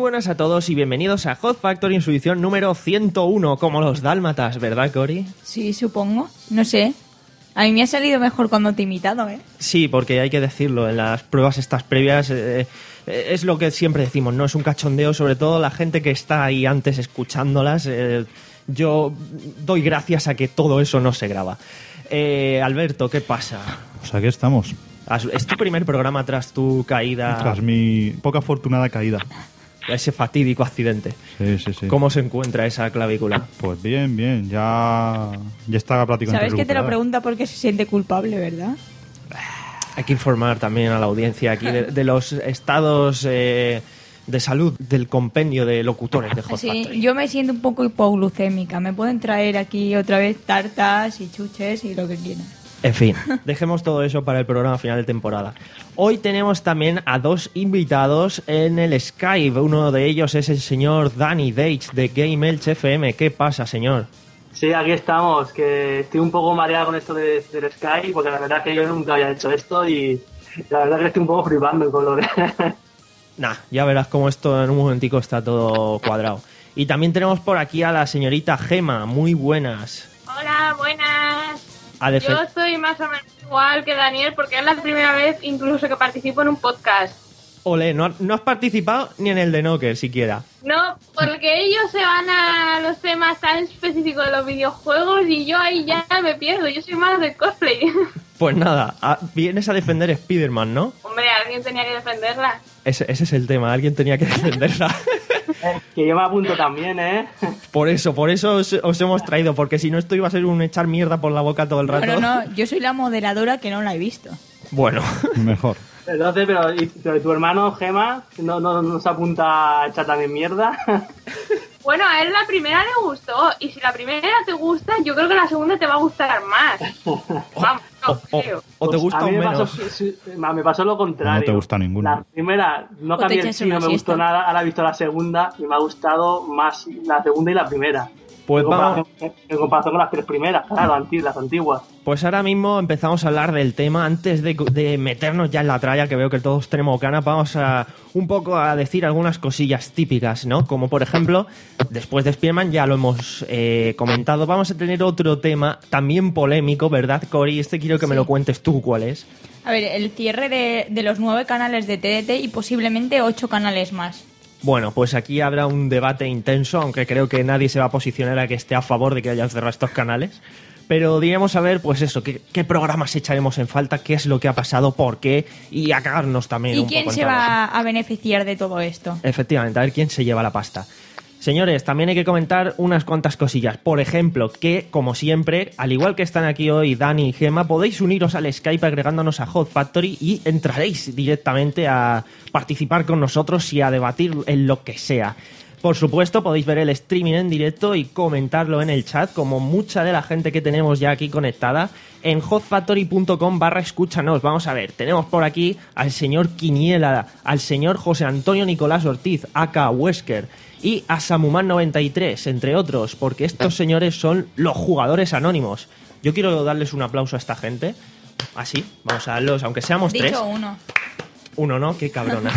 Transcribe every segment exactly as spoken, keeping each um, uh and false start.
buenas a todos y bienvenidos a Hot Factory en su edición número ciento uno, como los dálmatas, ¿verdad, Cori? Sí, supongo. No sé. A mí me ha salido mejor cuando te he imitado, ¿eh? Sí, porque hay que decirlo, en las pruebas estas previas eh, es lo que siempre decimos, ¿no? Es un cachondeo, sobre todo la gente que está ahí antes escuchándolas. Eh, yo doy gracias a que todo eso no se graba. Eh, Alberto, ¿qué pasa? Pues aquí estamos. Es tu primer programa tras tu caída. Tras mi poca afortunada caída. Ese fatídico accidente. Sí, sí, sí. ¿Cómo se encuentra esa clavícula? Pues bien, bien. Ya, ya está prácticamente ¿Sabes que te lo recuperada. pregunta porque se siente culpable, verdad? Hay que informar también a la audiencia aquí de, de los estados eh, de salud del compendio de locutores de Hot Sí, Factory. yo me siento un poco hipoglucémica. Me pueden traer aquí otra vez tartas y chuches y lo que quieran. En fin, dejemos todo eso para el programa final de temporada. Hoy tenemos también a dos invitados en el Skype. Uno de ellos es el señor Danny Deitch de Game Elche F M. ¿Qué pasa, señor? Sí, aquí estamos, que estoy un poco mareado con esto de, del Skype, porque la verdad es que yo nunca había hecho esto y la verdad es que estoy un poco flipando con lo de... Nah, ya verás cómo esto en un momentico está todo cuadrado. Y también tenemos por aquí a la señorita Gema. Muy buenas. Hola, buenas. A defe- Yo soy más o menos igual que Daniel porque es la primera vez incluso que participo en un podcast. Ole, no, no has participado ni en el de Knocker siquiera. No, porque ellos se van a los temas tan específicos de los videojuegos y yo ahí ya me pierdo. Yo soy más de cosplay. Pues nada, a- vienes a defender a Spider-Man, ¿no? Hombre, alguien tenía que defenderla. Ese, ese es el tema, alguien tenía que defenderla. que yo me apunto también, ¿eh? Por eso, por eso os, os hemos traído, porque si no esto iba a ser un echar mierda por la boca todo el rato. No, no, no. Yo soy la moderadora que no la he visto. Bueno, Mejor. Entonces, pero, ¿y, pero tu hermano, Gema, no, no, no se apunta a echar también mierda? Bueno, a él la primera le gustó y si la primera te gusta, yo creo que la segunda te va a gustar más. Vamos, no o, creo. o te gusta a o mí me menos. pasó, sí, me pasó lo contrario. No te gusta ninguna. La primera no O te cambié el echas sí, no una me gustó siesta. nada, ahora he visto la segunda y me ha gustado más la segunda y la primera. Pues en, vamos, comparación, en comparación con las tres primeras, claro, anti- las antiguas. pues ahora mismo empezamos a hablar del tema. Antes de, de meternos ya en la tralla, que veo que todos tenemos ganas, vamos a un poco a decir algunas cosillas típicas, ¿no? Como por ejemplo, después de Spider-Man, ya lo hemos eh, comentado, vamos a tener otro tema también polémico, ¿verdad, Cori? Este quiero que me Sí. lo cuentes tú, ¿cuál es? A ver, el cierre de, de los nueve canales de T D T y posiblemente ocho canales más. Bueno, pues aquí habrá un debate intenso, aunque creo que nadie se va a posicionar a que esté a favor de que hayan cerrado estos canales. Pero diremos a ver, pues eso, qué, qué programas echaremos en falta, qué es lo que ha pasado, por qué, y a cagarnos también ¿Y un quién poco en se todo. va a beneficiar de todo esto? Efectivamente, a ver quién se lleva la pasta. Señores, también hay que comentar unas cuantas cosillas. Por ejemplo, que, como siempre, al igual que están aquí hoy Dani y Gemma, podéis uniros al Skype agregándonos a Hot Factory y entraréis directamente a participar con nosotros y a debatir en lo que sea. Por supuesto, podéis ver el streaming en directo y comentarlo en el chat, como mucha de la gente que tenemos ya aquí conectada, en hotfactory.com barra escúchanos. Vamos a ver, tenemos por aquí al señor Quiniela, al señor José Antonio Nicolás Ortiz, aka Wesker, y a Samuman noventa y tres, entre otros, porque estos señores son los jugadores anónimos. Yo quiero darles un aplauso a esta gente. Así, vamos a darlos, aunque seamos tres. Dicho uno. Uno, ¿no? Qué cabrona.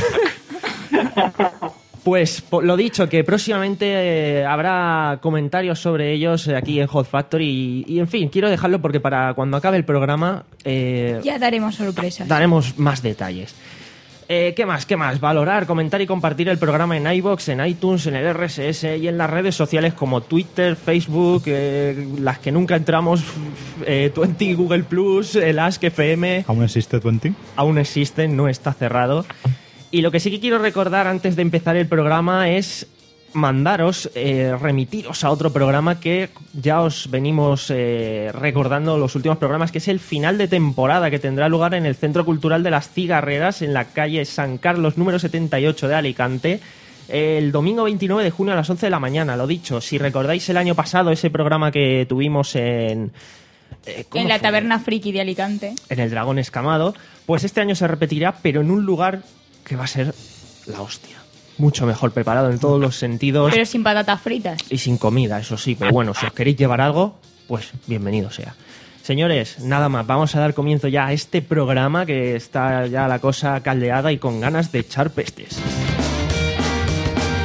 Pues po- lo dicho, que próximamente eh, habrá comentarios sobre ellos eh, aquí en Hot Factory y, y, en fin, quiero dejarlo porque para cuando acabe el programa eh, Ya daremos sorpresas. daremos más detalles. Eh, ¿Qué más? ¿Qué más? Valorar, comentar y compartir el programa en iVoox, en iTunes, en el R S S y en las redes sociales como Twitter, Facebook, eh, las que nunca entramos, eh, veinte, Google Plus, el Ask F M. ¿Aún existe veinte? Aún existen, no está cerrado. Y lo que sí que quiero recordar antes de empezar el programa es mandaros, eh, remitiros a otro programa que ya os venimos eh, recordando los últimos programas, que es el final de temporada que tendrá lugar en el Centro Cultural de las Cigarreras, en la calle San Carlos número setenta y ocho de Alicante, el domingo veintinueve de junio a las once de la mañana. Lo dicho, si recordáis el año pasado ese programa que tuvimos en... eh, ¿cómo En la fue? taberna friki de Alicante. En el Dragón Escamado, pues este año se repetirá, pero en un lugar que va a ser la hostia. Mucho mejor preparado en todos los sentidos Pero sin patatas fritas. y sin comida, eso sí. Pero bueno, si os queréis llevar algo, pues bienvenido sea. Señores, nada más, vamos a dar comienzo ya a este programa que está ya la cosa caldeada y con ganas de echar pestes.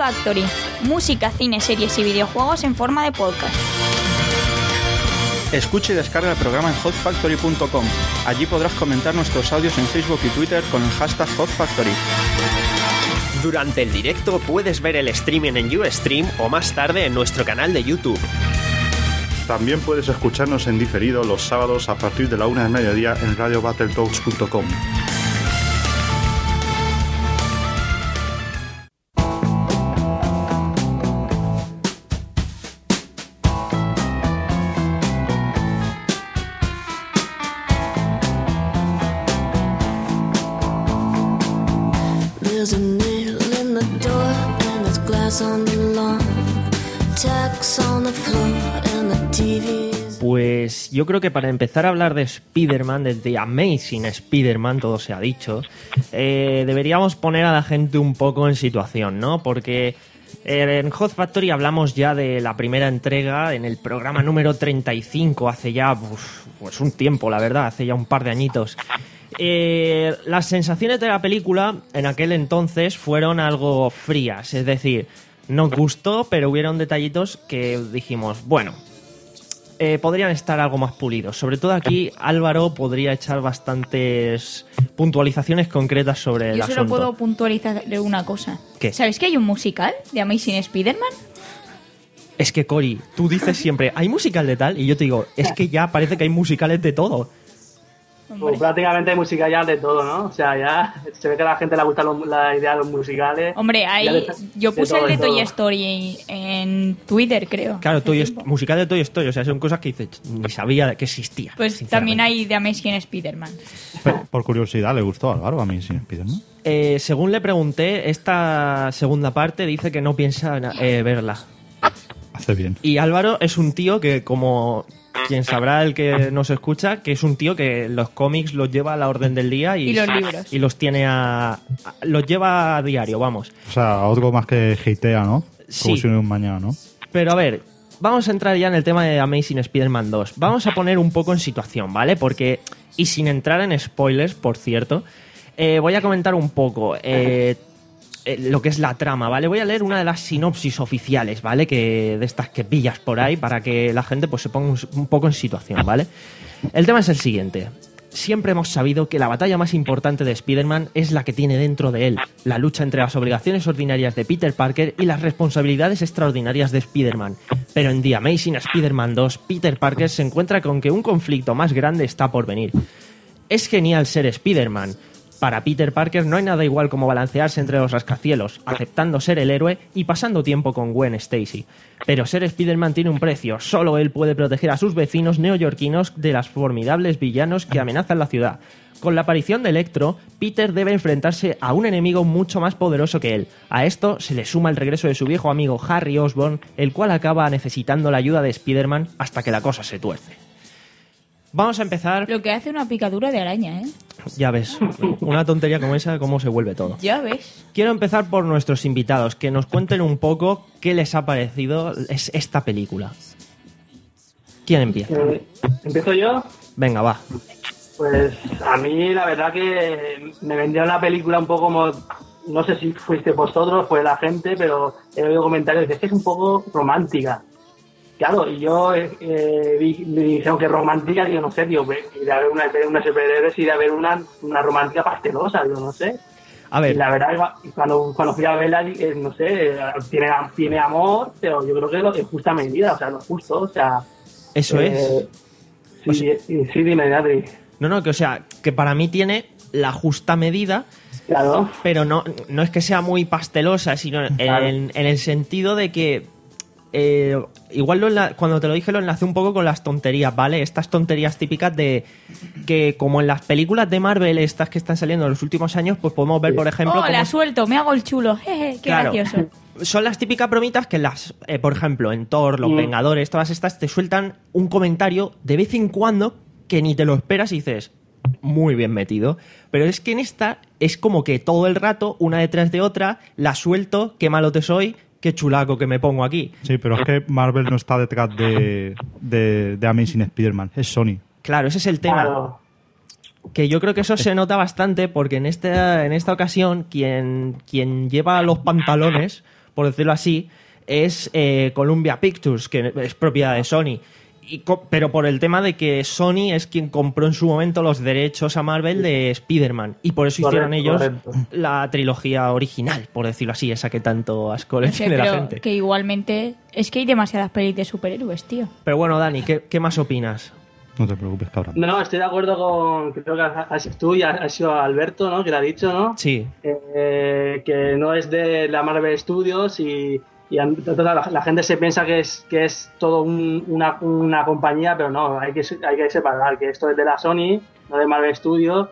Factory, música, cine, series y videojuegos en forma de podcast. Escucha y descarga el programa en hot factory punto com. Allí podrás comentar nuestros audios en Facebook y Twitter con el hashtag hot factory. Durante el directo puedes ver el streaming en Ustream o más tarde en nuestro canal de YouTube. También puedes escucharnos en diferido los sábados a partir de la una del mediodía en radio battletoads punto com. Pues yo creo que para empezar a hablar de Spider-Man, de The Amazing Spider-Man, todo se ha dicho, eh, deberíamos poner a la gente un poco en situación, ¿no? Porque en Hot Factory hablamos ya de la primera entrega en el programa número treinta y cinco, hace ya uf, pues un tiempo, la verdad, hace ya un par de añitos. Eh, las sensaciones de la película en aquel entonces fueron algo frías, es decir, nos gustó, pero hubieron detallitos que dijimos, bueno, eh, podrían estar algo más pulidos. Sobre todo aquí Álvaro podría echar bastantes puntualizaciones concretas sobre el Yo asunto. solo puedo puntualizar de una cosa. ¿Qué? ¿Sabes que hay un musical de Amazing Spider-Man? Es que, Cori, tú dices siempre, ¿hay musical de tal? Y yo te digo, es que ya parece que hay musicales de todo. Pues prácticamente hay música ya de todo, ¿no? O sea, ya se ve que a la gente le gusta lo, la idea de los musicales. Hombre, hay, de, yo de puse todo, el de de Toy todo. Story en Twitter, creo. Claro, hace Toy tiempo. musical de Toy Story, o sea, son cosas que dices, ni sabía que existía. Pues también hay de Amazing Spider-Man. Por, por curiosidad, ¿le gustó a Álvaro a mí sin Spider-Man? Eh, según le pregunté, esta segunda parte dice que no piensa eh, verla. Hace bien. Y Álvaro es un tío que, como quien sabrá el que nos escucha, que es un tío que los cómics los lleva a la orden del día y, Y los libros. y los tiene a, a- los lleva a diario, vamos. O sea, algo más que hatea, ¿no? Sí. Como si no hubiera un mañana, ¿no? Pero a ver, vamos a entrar ya en el tema de Amazing Spider-Man dos. Vamos a poner un poco en situación, ¿vale? Porque, y sin entrar en spoilers, por cierto, eh, voy a comentar un poco eh, eh, lo que es la trama, ¿vale? Voy a leer una de las sinopsis oficiales, ¿vale? Que de estas que pillas por ahí para que la gente pues se ponga un, un poco en situación, ¿vale? El tema es el siguiente. Siempre hemos sabido que la batalla más importante de Spider-Man es la que tiene dentro de él, la lucha entre las obligaciones ordinarias de Peter Parker y las responsabilidades extraordinarias de Spider-Man. Pero en The Amazing Spider-Man dos, Peter Parker se encuentra con que un conflicto más grande está por venir. Es genial ser Spider-Man. Para Peter Parker no hay nada igual como balancearse entre los rascacielos, aceptando ser el héroe y pasando tiempo con Gwen Stacy. Pero ser Spider-Man tiene un precio, solo él puede proteger a sus vecinos neoyorquinos de los formidables villanos que amenazan la ciudad. Con la aparición de Electro, Peter debe enfrentarse a un enemigo mucho más poderoso que él. A esto se le suma el regreso de su viejo amigo Harry Osborn, el cual acaba necesitando la ayuda de Spider-Man hasta que la cosa se tuerce. Vamos a empezar... Lo que hace una picadura de araña, ¿eh? Ya ves, una tontería como esa, cómo se vuelve todo. Ya ves. Quiero empezar por nuestros invitados, que nos cuenten un poco qué les ha parecido es esta película. ¿Quién empieza? Eh, ¿Empiezo yo? Venga, va. Pues a mí la verdad que me vendieron la película un poco como... No sé si fuiste vosotros, fue la gente, pero he oído comentarios de que es un poco romántica. Claro, y yo eh, vi, me dijeron que romántica, digo, no sé, tío, ir a ver una, una superhéroes y ir a ver una, una romántica pastelosa, digo, no sé. A ver, Y la verdad, cuando, cuando fui a verla, eh, no sé, tiene, tiene amor, pero yo creo que lo, es justa medida, o sea, lo justo, o sea... eso eh, es. Sí, O sea- sí, sí, dime, Adri. No, no, que o sea, que para mí tiene la justa medida, Claro. pero no, no es que sea muy pastelosa, sino en, Claro. en el sentido de que eh, igual lo enla- cuando te lo dije lo enlacé un poco con las tonterías, ¿vale? Estas tonterías típicas de que como en las películas de Marvel, estas que están saliendo en los últimos años, pues podemos ver, por ejemplo... Oh, la cómo- suelto, me hago el chulo. Jeje, qué Claro. gracioso. Son las típicas bromitas que las, eh, por ejemplo, en Thor, Los Mm. Vengadores, todas estas te sueltan un comentario de vez en cuando que ni te lo esperas y dices, muy bien metido. Pero es que en esta es como que todo el rato, una detrás de otra, la suelto, qué malo te soy, qué chulaco que me pongo aquí. Sí, pero es que Marvel no está detrás de, de, de Amazing Spider-Man, es Sony. Claro, ese es el tema. Claro. Que yo creo que eso se nota bastante porque en esta, en esta ocasión quien, quien lleva los pantalones por decirlo así, es eh, Columbia Pictures, que es propiedad de Sony. Y co- pero por el tema de que Sony es quien compró en su momento los derechos a Marvel de Spider-Man. Y por eso hicieron Correcto, ellos correcto. la trilogía original, por decirlo así, esa que tanto asco le No sé, tiene la pero gente. que igualmente es que hay demasiadas pelis de superhéroes, tío. Pero bueno, Dani, ¿qué, qué más opinas? No te preocupes, cabrón. No, estoy de acuerdo con, creo que has sido tú y has sido Alberto, ¿no? Que lo ha dicho, ¿no? Sí. Eh, que no es de la Marvel Studios y, y entonces la, la gente se piensa que es que es todo un- una, una compañía, pero no, hay que, hay que separar que esto es de la Sony, no de Marvel Studios.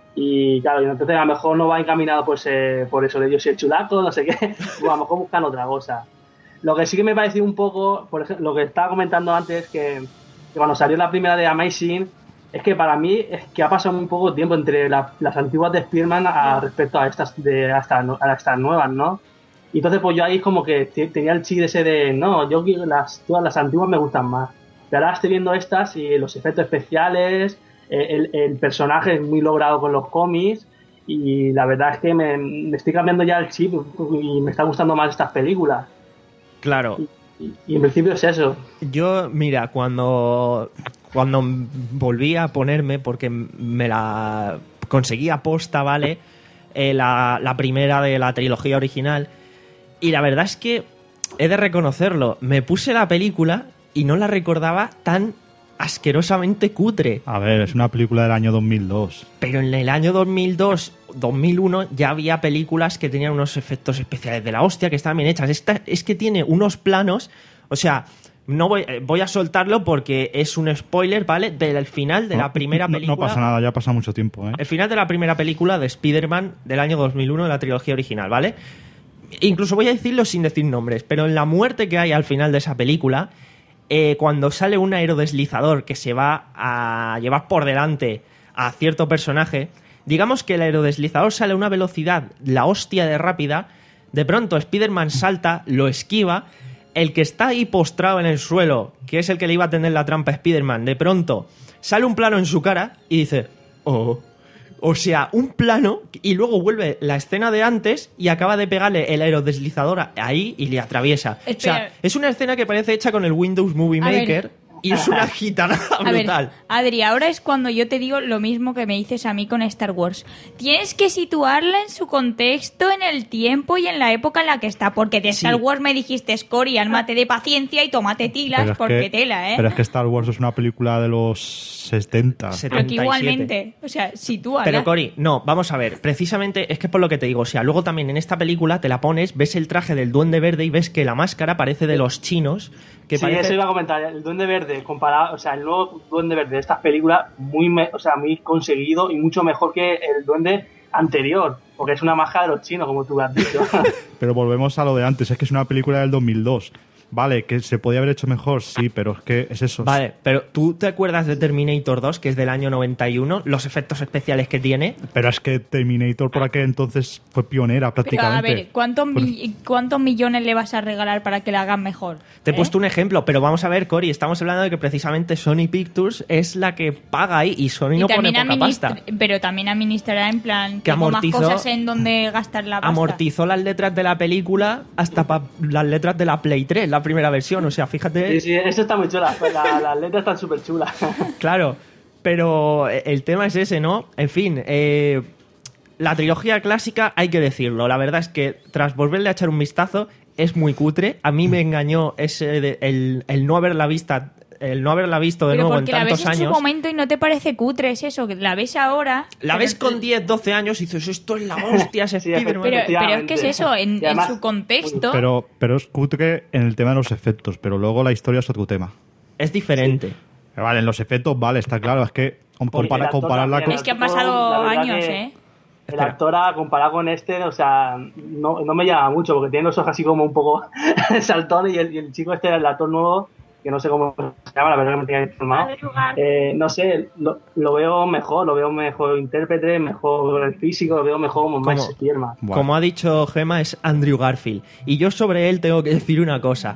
Y claro, y entonces a lo mejor no va encaminado pues, eh, por eso de ellos y el chulaco, no sé qué, o a lo mejor buscan otra cosa. Lo que sí que me pareció un poco, por ejemplo, lo que estaba comentando antes, que, que cuando salió la primera de Amazing, es que para mí es que ha pasado muy poco tiempo entre la- las antiguas de Spider-Man a, respecto a estas, de, a, estas, a estas nuevas, ¿no? Y entonces pues yo ahí como que te- tenía el chip ese de, no, yo quiero las, todas las antiguas me gustan más. Pero ahora estoy viendo estas y los efectos especiales, eh, el, el personaje es muy logrado con los cómics y la verdad es que me, me estoy cambiando ya el chip y me está gustando más estas películas. Claro. Y, y en principio es eso. Yo, mira, cuando, cuando volví a ponerme, porque me la conseguí a posta, ¿vale? Eh, la, la primera de la trilogía original. Y la verdad es que he de reconocerlo. Me puse la película y no la recordaba tan asquerosamente cutre. A ver, es una película del año dos mil dos. Pero en el año dos mil dos, dos mil uno ya había películas que tenían unos efectos especiales de la hostia, que estaban bien hechas. Esta es que tiene unos planos, o sea, no voy, eh, voy a soltarlo porque es un spoiler, ¿vale? Del final de la primera No- no- película. No pasa nada, ya pasa mucho tiempo, ¿eh? El final de la primera película de Spider-Man del año dos mil uno de la trilogía original, ¿vale? Incluso voy a decirlo sin decir nombres, pero en la muerte que hay al final de esa película, eh, cuando sale un aerodeslizador que se va a llevar por delante a cierto personaje, digamos que el aerodeslizador sale a una velocidad, la hostia de rápida, de pronto Spider-Man salta, lo esquiva, el que está ahí postrado en el suelo, que es el que le iba a tender la trampa a Spider-Man, de pronto sale un plano en su cara y dice, oh... O sea, un plano y luego vuelve la escena de antes y acaba de pegarle el aerodeslizador ahí y le atraviesa. O Espera. sea, es una escena que parece hecha con el Windows Movie A Maker ver. y es una gitanada A ver, brutal. Adri, ahora es cuando yo te digo lo mismo que me dices a mí con Star Wars. Tienes que situarla en su contexto, en el tiempo y en la época en la que está. Porque de Star Sí. Wars me dijiste, Cory, ármate de paciencia y tómate tilas, Pero es porque que- tela, ¿eh? Pero es que Star Wars es una película de los setenta. Se- Pero que setenta y siete. igualmente, o sea, sitúala. Pero Cory, no, vamos a ver, precisamente es que por lo que te digo, o sea, luego también en esta película te la pones, ves el traje del Duende Verde y ves que la máscara parece de los chinos, que Sí, parece... eso iba a comentar. El Duende Verde, comparado, o sea, el nuevo Duende Verde de estas películas, muy, me- o sea, muy conseguido y mucho mejor que el Duende anterior, porque es una máscara de los chinos, como tú has dicho. Pero volvemos a lo de antes, es que es una película del dos mil dos. Vale, que se podía haber hecho mejor, sí, pero es que es eso. Vale, pero ¿tú te acuerdas de Terminator dos, que es del año noventa y uno? Los efectos especiales que tiene. Pero es que Terminator por aquel entonces fue pionera Pero prácticamente. a ver, ¿cuántos, Pues- mi- ¿cuántos millones le vas a regalar para que la hagan mejor? Te he ¿Eh? puesto un ejemplo, pero vamos a ver, Cory, estamos hablando de que precisamente Sony Pictures es la que paga ahí y Sony Y no pone también poca administra- pasta. pero también administrará en plan Que tengo amortizó- más cosas en donde gastar la pasta. Amortizó las letras de la película hasta pa- las letras de la Play tres, la primera versión. O sea, fíjate, Sí, sí, eso está muy chula. La- las letras están súper chulas. claro. Pero el tema es ese, ¿no? En fin, eh, la trilogía clásica, hay que decirlo. La verdad es que tras volverle a echar un vistazo, es muy cutre. A mí me engañó ese de- el, el no haberla vista, el no haberla visto de Pero nuevo en porque la tantos ves en su años. momento y no te parece cutre, es eso, que la ves ahora. La pero- ves con diez, doce años y dices, esto es la hostia, es Sí, Spider-Man. Pero, pero es que es Efectivamente. eso, en, Y en además- su contexto. Pero, pero es cutre en el tema de los efectos, pero luego la historia es otro tema. Es diferente. Pero vale, en los efectos, vale, está claro, es que Porque compara- el actor compararla también, con... Es que han el actor, pasado la verdad años, que ¿eh? El Espera. actor, a- comparado con este, o sea, no, no me llama mucho, porque tiene los ojos así como un poco saltones y el, y el chico este, el actor nuevo, que no sé cómo se llama, la verdad que me tenía informado. Andrew Garfield. Eh, no sé, lo, lo veo mejor, lo veo mejor intérprete, mejor el físico, lo veo mejor como más ¿Cómo? Spiderman. Buah. Como ha dicho Gemma, es Andrew Garfield. Y yo sobre él tengo que decir una cosa.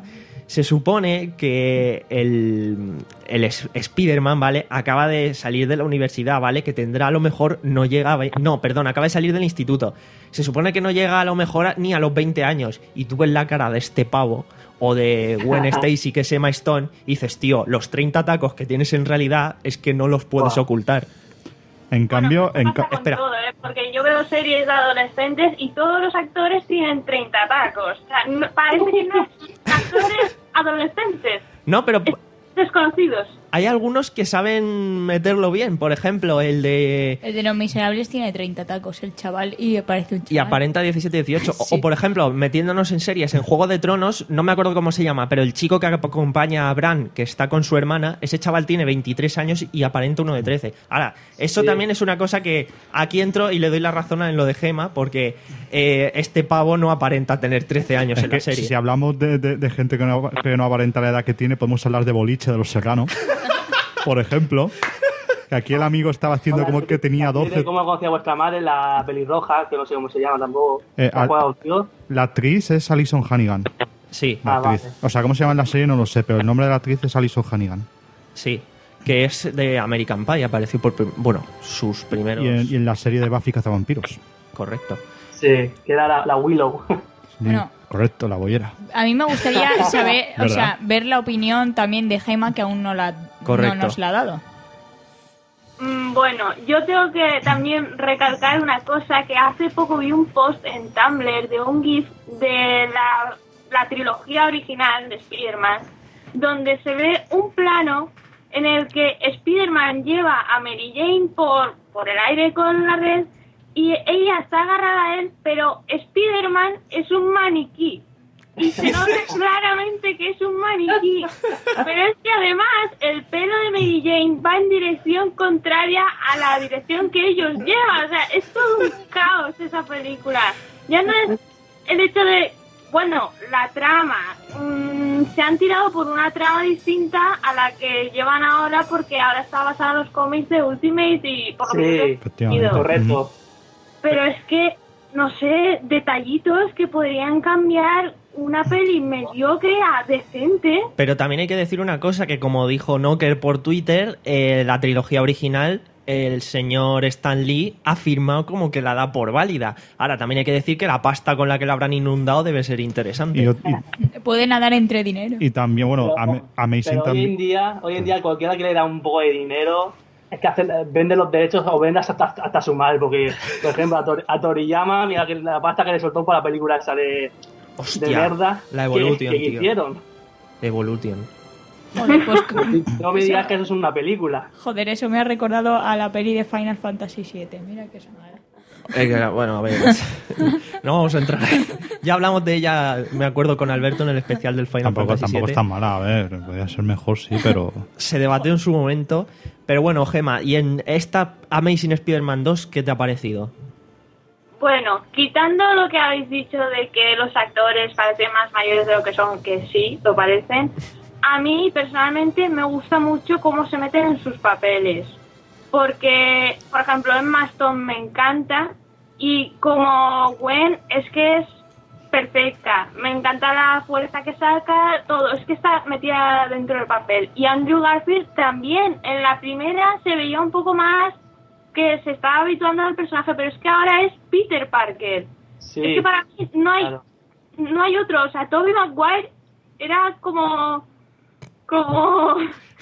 Se supone que el, el es- Spider-Man, ¿vale? Acaba de salir de la universidad, ¿vale? Que tendrá a lo mejor, no llega a ve- no, perdón, acaba de salir del instituto. Se supone que no llega a lo mejor a- ni a los veinte años. Y tú ves la cara de este pavo o de Gwen Stacy, que es Emma Stone, y dices, tío, los treinta tacos que tienes en realidad es que no los puedes Buah. ocultar. En cambio, Bueno, en pasa ca- con espera. todo, ¿eh? Porque yo veo series de adolescentes y todos los actores tienen treinta tacos. O sea, no- parece que no son actores adolescentes, No, pero p- desconocidos. hay algunos que saben meterlo bien. Por ejemplo, el de... El de Los Miserables tiene treinta tacos, el chaval, y parece un chaval. Y aparenta diecisiete, dieciocho. O- Sí. O, por ejemplo, metiéndonos en series, en Juego de Tronos, no me acuerdo cómo se llama, pero el chico que acompaña a Bran, que está con su hermana, ese chaval tiene veintitrés años y aparenta uno de trece. Ahora, eso Sí. también es una cosa que aquí entro y le doy la razón en lo de Gema, porque eh, este pavo no aparenta tener trece años es en que la serie. si hablamos de, de- de gente que no, que no aparenta la edad que tiene, podemos hablar de Boliche, de Los Serranos. Por ejemplo, que aquí el amigo estaba haciendo como que tenía doce. ¿Cómo conocía vuestra madre? La pelirroja, que no sé cómo se llama tampoco. Eh, ¿Ha al- jugado, tío? La actriz es Alison Hannigan. Sí, La Ah, actriz. vale. O sea, ¿cómo se llama en la serie? No lo sé, pero el nombre de la actriz es Alison Hannigan. sí. Que es de American Pie, apareció por... prim- Bueno, sus primeros... Y en, y en la serie de Buffy Cazavampiros. Correcto. Sí, que era la, la Willow. Sí, Bueno. correcto, la boyera. A mí me gustaría saber, o ¿Verdad? sea, ver la opinión también de Gema, que aún no, la, Correcto. no nos la ha dado. Mm, Bueno, yo tengo que también recalcar una cosa, que hace poco vi un post en Tumblr de un GIF de la, la trilogía original de Spider-Man, donde se ve un plano en el que Spider-Man lleva a Mary Jane por, por el aire con la red y ella está agarrada a él, pero Spider-Man es un maniquí. Y se nota claramente que es un maniquí. Pero es que además el pelo de Mary Jane va en dirección contraria a la dirección que ellos llevan. O sea, es todo un caos esa película. Ya no es el hecho de, bueno, la trama. Mmm, se han tirado por una trama distinta a la que llevan ahora, porque ahora está basada en los cómics de Ultimate y por lo Sí, que he efectivamente. entendido. Correcto. Pero es que, no sé, detallitos que podrían cambiar una peli mediocre a decente. Pero también hay que decir una cosa, que como dijo Knocker por Twitter, eh, la trilogía original, el señor Stan Lee ha firmado como que la da por válida. Ahora, también hay que decir que la pasta con la que la habrán inundado debe ser interesante. Y, y- Puede nadar entre dinero. y también, bueno, Pero, Am- Amazing pero hoy en también. día, hoy en día cualquiera que le da un poco de dinero es que hace, vende los derechos o vende hasta, hasta su madre, porque, por ejemplo, a, Tor- a Toriyama, mira que la pasta que le soltó por la película esa de, Hostia, de mierda la que- Evolution, que, tío. hicieron. Evolution. Joder, pues, No me digas que eso es una película. joder, eso me ha recordado a la peli de Final Fantasy siete. Mira que es mala. Eh, que era- bueno, a ver. No vamos a entrar. Ya hablamos de ella, me acuerdo, con Alberto en el especial del Final Tampoco, Fantasy tampoco siete. es tan mala, a ver, podría ser mejor, sí, pero. Se debatió en su momento. Pero bueno, Gema, ¿y en esta Amazing Spider-Man dos qué te ha parecido? Bueno, quitando lo que habéis dicho de que los actores parecen más mayores de lo que son, que sí, lo parecen, a mí personalmente me gusta mucho cómo se meten en sus papeles. Porque, por ejemplo, Emma Stone me encanta y como Gwen es que es perfecta. Me encanta la fuerza que saca, todo. Es que está metida dentro del papel. Y Andrew Garfield también. En la primera se veía un poco más que se estaba habituando al personaje, pero es que ahora es Peter Parker. Sí, Es que para mí no hay claro. no hay otro. O sea, Tobey Maguire era como... como...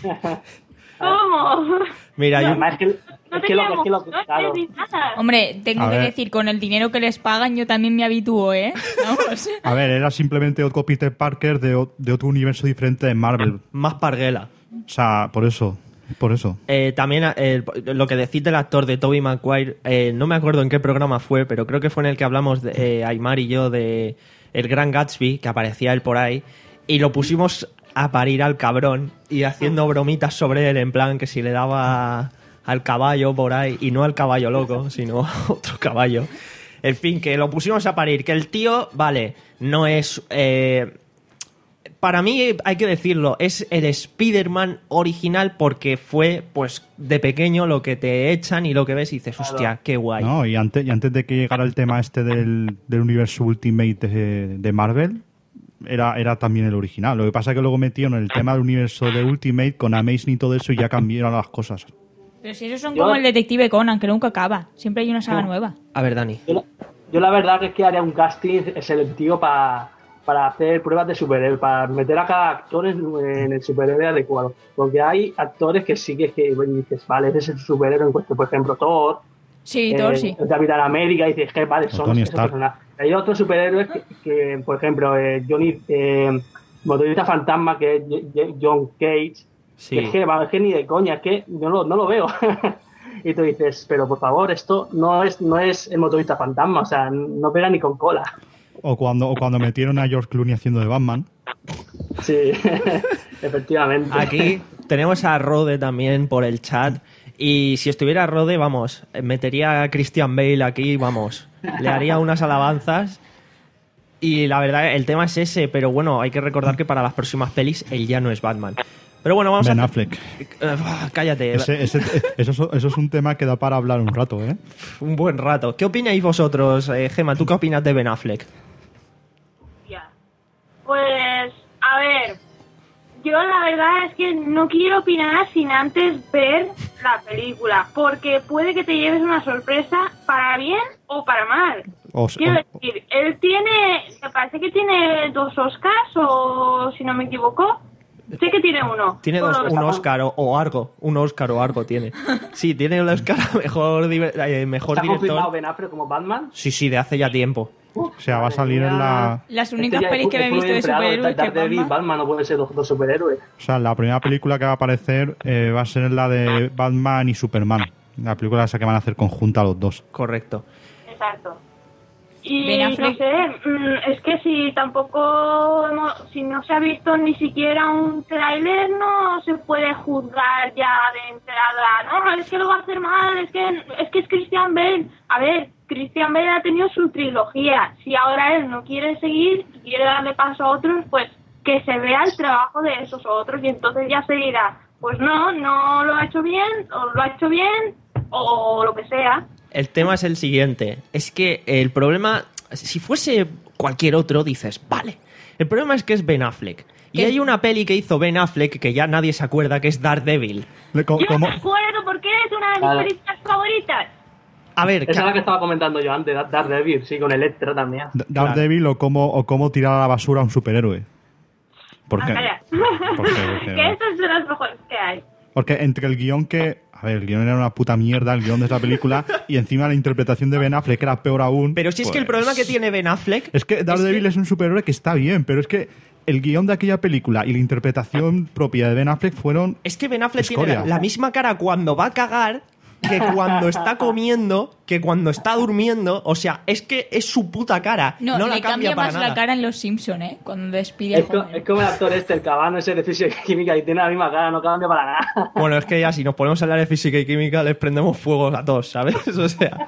¿Cómo? Mira, yo, Además, es que, No es que lo, es que lo, tenía claro. emociones ni nada. Hombre, tengo A que ver. decir, con el dinero que les pagan, yo también me habitúo, ¿eh? Vamos. A ver, era simplemente otro Peter Parker de, o- de otro universo diferente de Marvel. más parguela. O sea, por eso. Por eso. Eh, también eh, lo que decís del actor de Tobey Maguire, eh, no me acuerdo en qué programa fue, pero creo que fue en el que hablamos, de, eh, Aymar y yo, de El Gran Gatsby, que aparecía él por ahí, y lo pusimos a parir al cabrón y haciendo bromitas sobre él, en plan que si le daba al caballo por ahí, y no al caballo loco, sino otro caballo. En fin, que lo pusimos a parir, que el tío, vale, no es... Eh, para mí, hay que decirlo, es el Spider-Man original porque fue, pues, de pequeño lo que te echan y lo que ves y dices, Claro. hostia, qué guay. No, y antes, y antes de que llegara el tema este del, del universo Ultimate de, de Marvel, era, era también el original. Lo que pasa es que luego metieron el tema del universo de Ultimate con Amazing y todo eso y ya cambiaron las cosas. Pero si esos son Yo- como el Detective Conan, que nunca acaba. Siempre hay una saga No. nueva. A ver, Dani. Yo, la- yo la verdad que es que haría un casting selectivo para para hacer pruebas de superhéroe, para meter a cada actor en, en el superhéroe adecuado. Porque hay actores que sí que, es que bueno, dices, vale, ese es el superhéroe en cuestión. Por ejemplo, Thor, Sí, eh, Thor, sí. el Capitán América, y dices, que vale, son Tony esos Stark. personajes. Hay otros superhéroes que, que, por ejemplo, eh, Johnny, eh, motorista fantasma, que es J- J- John Cage, Sí. que es que, va, es que ni de coña, es que yo no, no lo veo. Y tú dices, pero por favor, esto no es no es el motorista fantasma, o sea, no pega ni con cola. O cuando, o cuando metieron a George Clooney haciendo de Batman. Sí, efectivamente. Aquí tenemos a Rode también por el chat. Y si estuviera Rode, vamos, metería a Christian Bale aquí, vamos. Le haría unas alabanzas. Y la verdad, el tema es ese, pero bueno, hay que recordar que para las próximas pelis él ya no es Batman. Pero bueno, vamos Ben a... Affleck. Eh, cállate, Ese, ese- eso, es- eso es un tema que da para hablar un rato, ¿eh? un buen rato. ¿Qué opináis vosotros, eh, Gemma? ¿Tú qué opinas de Ben Affleck? Ya. Pues, a ver, yo la verdad es que no quiero opinar sin antes ver la película, porque puede que te lleves una sorpresa para bien o para mal. O- Quiero o- decir, él tiene, me parece que tiene dos Oscars, o si no me equivoco, sé que tiene uno. Tiene dos, Solo- un Oscar o, o algo. Un Oscar o algo tiene. Sí, tiene el Oscar a mejor, diver- eh, mejor ¿Está confirmado director. Ben Affleck como Batman? Sí, sí, de hace ya tiempo. o sea, va a salir en la... Las Este únicas ya pelis es- que me he es muy visto de empleado, superhéroes que Daredevil, Batman. Batman no pueden ser dos, dos superhéroes. O sea, la primera película que va a aparecer eh, va a ser la de Batman y Superman. La película esa que van a hacer conjunta los dos. Correcto. Exacto. Y Ben no Affleck. sé, mm, es que si tampoco, hemos- si no se ha visto ni siquiera un tráiler, no se puede juzgar ya de entrada. No, es que lo va a hacer mal, es que es que es Christian Bale. A ver, Christian Bale ha tenido su trilogía. Si ahora él no quiere seguir, quiere darle paso a otros, pues que se vea el trabajo de esos otros y entonces ya se dirá, pues no, no lo ha hecho bien, o lo ha hecho bien, o lo que sea. El tema es el siguiente. Es que el problema, si fuese cualquier otro, dices, vale. El problema es que es Ben Affleck. Y ¿Qué? hay una peli que hizo Ben Affleck que ya nadie se acuerda, que es Daredevil. Le- co- Yo como- me acuerdo porque es una de mis Vale. películas favoritas. A ver, Esa es ca- la que estaba comentando yo antes, Dar- Daredevil, sí, con Electra también. D- Daredevil o cómo, o cómo tirar a la basura a un superhéroe. ¿Por Ah, qué? calla. ¿Por qué? Porque- que estas son las mejores que hay. Porque entre el guión que... A ver, el guión era una puta mierda, el guión de esa película, y encima la interpretación de Ben Affleck era peor aún. pero si es que el pues- problema que tiene Ben Affleck... Es que Daredevil es, que- un superhéroe que está bien, pero es que el guión de aquella película y la interpretación propia de Ben Affleck fueron... Es que Ben Affleck tiene Escoria. la, la misma cara cuando va a cagar que cuando está comiendo, que cuando está durmiendo. O sea, es que es su puta cara. No, No, la le cambia, cambia para más nada. la cara en Los Simpson, ¿eh? Cuando despide a Es, co- Homer. es como el actor este, el cabano ese de física y química, y tiene la misma cara, no cambia para nada. Bueno, es que ya si nos ponemos a hablar de física y química les prendemos fuego a todos, ¿sabes? O sea...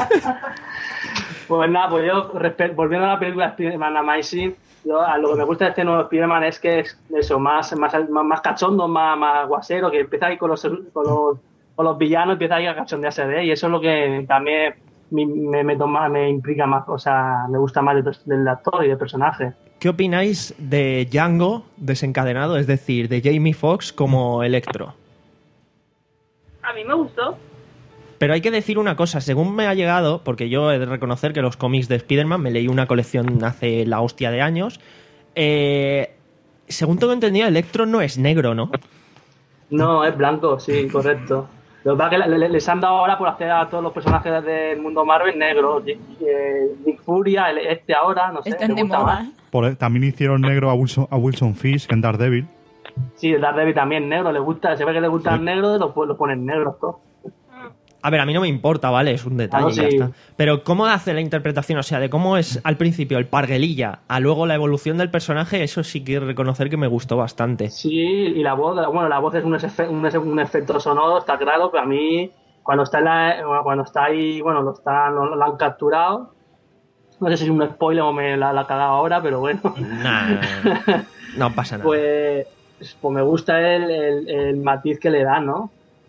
Pues nada, pues yo, respe- volviendo a la película Spider-Man Amazing, yo, a lo que me gusta de este nuevo Spider-Man es que es eso, más, más, más, más cachondo, más, más guasero, que empieza ahí con los, con los, con los villanos, empieza ahí a cachondearse de él, y eso es lo que también me, me, me, toma, me implica más, o sea, me gusta más del, del actor y del personaje. ¿Qué opináis de Django desencadenado, es decir, de Jamie Foxx como Electro? A mí me gustó. Pero hay que decir una cosa, según me ha llegado, porque yo he de reconocer que los cómics de Spider-Man me leí una colección hace la hostia de años, eh, según tengo entendido, Electro no es negro, ¿no? No, es blanco, sí, correcto. Lo que pasa es que le- le- les han dado ahora por hacer a todos los personajes del mundo Marvel negros. Y- y, eh, Nick Furia, el- este ahora, no sé. Están me de gusta moda. más. Por- también hicieron negro a Wilson, a Wilson Fisk en Daredevil. Sí, el Daredevil también negro, le gusta, se ve que le gusta Sí. el negro, lo, lo ponen negro todo. A ver, a mí no me importa, ¿vale? Es un detalle, Ah, no, ya sí. está. Pero ¿cómo hace la interpretación? O sea, de cómo es al principio el parguelilla, a luego la evolución del personaje, eso sí quiero reconocer que me gustó bastante. Sí, y la voz, bueno, la voz es un, efe- un, efe- un efecto sonoro, está claro, pero a mí, cuando está, en la, cuando está ahí, bueno, lo, está, lo, lo han capturado, no sé si es un spoiler o me la, la he cagado ahora, pero bueno, Nah, no pasa nada. pues, pues me gusta el, el, el matiz que le da, ¿no?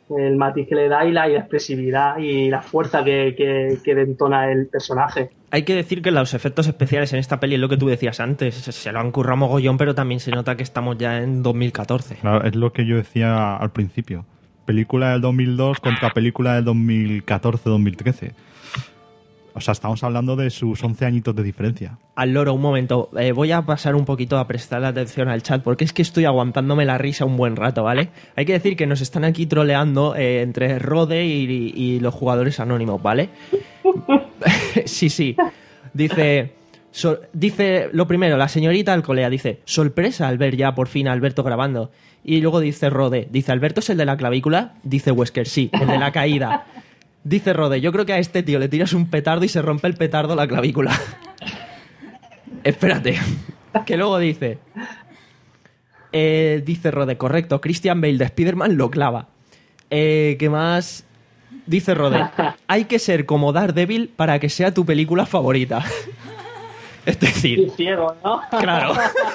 el matiz que le da y la, y la expresividad y la fuerza que, que, que dentona el personaje. Hay que decir que los efectos especiales en esta peli es lo que tú decías antes, se, se lo han currado mogollón, pero también se nota que estamos ya en dos mil catorce. Claro, es lo que yo decía al principio. Película del dos mil dos contra película del dos mil catorce dos mil trece. O sea, estamos hablando de sus once añitos de diferencia. Al loro, un momento. Eh, voy a pasar un poquito a prestarle atención al chat, porque es que estoy aguantándome la risa un buen rato, ¿vale? Hay que decir que nos están aquí troleando eh, entre Rode y, y los jugadores anónimos, ¿vale? Sí, sí. Dice... So, dice lo primero, la señorita Alcolea dice, sorpresa al ver ya por fin a Alberto grabando. Y luego dice Rode, dice, ¿Alberto es el de la clavícula? Dice Wesker, sí, el de la caída. Dice Rode, yo creo que a este tío le tiras un petardo y se rompe el petardo la clavícula. Espérate. Que luego dice... Eh, dice Rode, correcto, Christian Bale de Spider-Man lo clava. Eh, ¿Qué más? Dice Rode, hay que ser como Daredevil para que sea tu película favorita. Es decir... Y ciego, ¿no? Claro.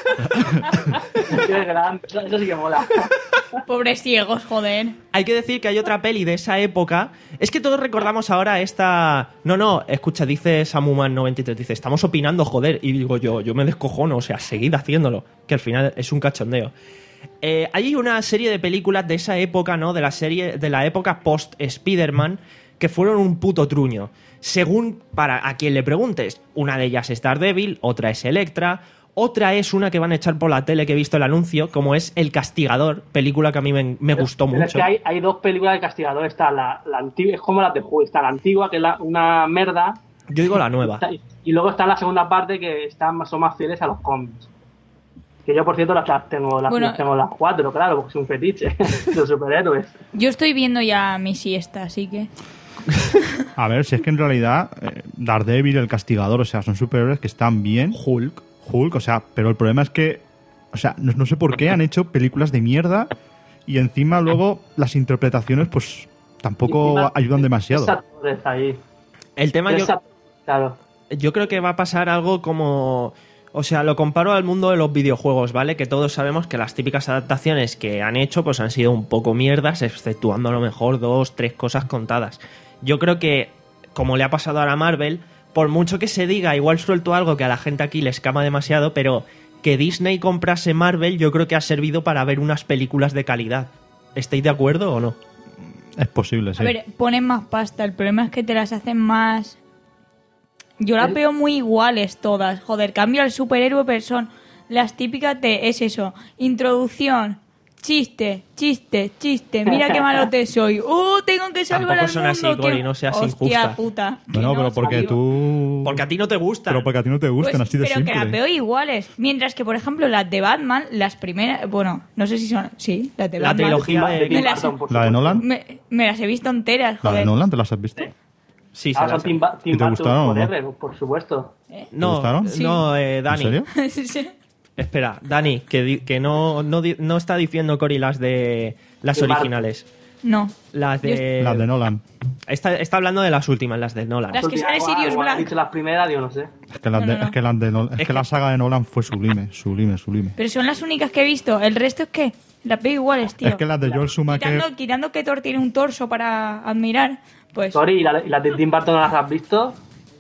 Qué grande. Eso sí que mola. Pobres ciegos, joder. Hay que decir que hay otra peli de esa época. Es que todos recordamos ahora esta... No, no, escucha, dice Samuman noventa y tres, dice, estamos opinando, joder. Y digo yo, yo me descojono, o sea, seguid haciéndolo. Que al final es un cachondeo. Eh, hay una serie de películas de esa época, ¿no? De la serie, de la época post-Spider-Man, que fueron un puto truño. Según para a quien le preguntes, una de ellas es Daredevil, otra es Electra, otra es una que van a echar por la tele que he visto el anuncio, como es El Castigador, película que a mí me, me gustó Pero mucho. Es que hay, hay dos películas de Castigador, está la, la antigua, es como la de Who, está la antigua, que es la, una merda. Yo digo la nueva. Y, y luego está la segunda parte que están más, son más fieles a los cómics. Que yo, por cierto, las, las tengo, las, Bueno, tengo las cuatro, claro, porque es un fetiche de superhéroes. Yo estoy viendo ya mi siesta, así que... A ver, si es que en realidad eh, Daredevil, El Castigador, o sea, son superhéroes que están bien. Hulk. Hulk, o sea, pero el problema es que, o sea, no, no sé por qué han hecho películas de mierda y encima luego las interpretaciones pues tampoco Encima, ayudan demasiado. tres actores ahí. El tema Tres yo, actores, claro. yo creo que va a pasar algo como... O sea, lo comparo al mundo de los videojuegos, ¿vale? Que todos sabemos que las típicas adaptaciones que han hecho pues han sido un poco mierdas, exceptuando a lo mejor dos, tres cosas contadas. Yo creo que, como le ha pasado ahora a Marvel, por mucho que se diga, igual suelto algo que a la gente aquí les escama demasiado, pero que Disney comprase Marvel yo creo que ha servido para ver unas películas de calidad. ¿Estáis de acuerdo o no? Es posible, sí. A ver, ponen más pasta, el problema es que te las hacen más... Yo las veo muy iguales todas, joder, cambio al superhéroe, pero son las típicas de, es eso, introducción, chiste, chiste, chiste, mira qué malote soy, ¡uh, tengo que salvar Tampoco al son mundo! así, que- Cori, no seas Hostia injusta. puta. que Bueno, no, pero porque sabio. tú... Porque a ti no te gusta. Pero porque a ti no te gustan, Pues, así de pero simple. que las veo iguales. Mientras que, por ejemplo, las de Batman, las primeras... Bueno, no sé si son... Sí, las de La Batman. trilogía De de... Tim Me las- Burton, por ¿La de supuesto. Nolan? Me, me las he visto enteras, ¿La joder. de Nolan te las has visto? Sí, se Ah, las- son Tim, Ba- Tim ¿Y te Burton gustaron o no? forever, por supuesto. No, gustaron? no, eh, Dani. ¿En serio? Sí, sí. Espera, Dani, que, di- que no, no, di- no está diciendo Cori las de las De Marvel. originales. No. Las de... Las de Nolan. Está, está hablando de las últimas, las de Nolan. Las que sale Igual- Sirius igual han Black. dicho las primeras, yo no sé. Es que, las No, de- no, no. es que las de Nolan- es Es que la que- saga de Nolan fue sublime, sublime, sublime. Pero son las únicas que he visto. El resto es que las veo iguales, tío. Es que las de Joel Schumacher... Quitando, quitando que Thor tiene un torso para admirar, pues... Sorry, ¿y la- y las de Tim Burton no las has visto?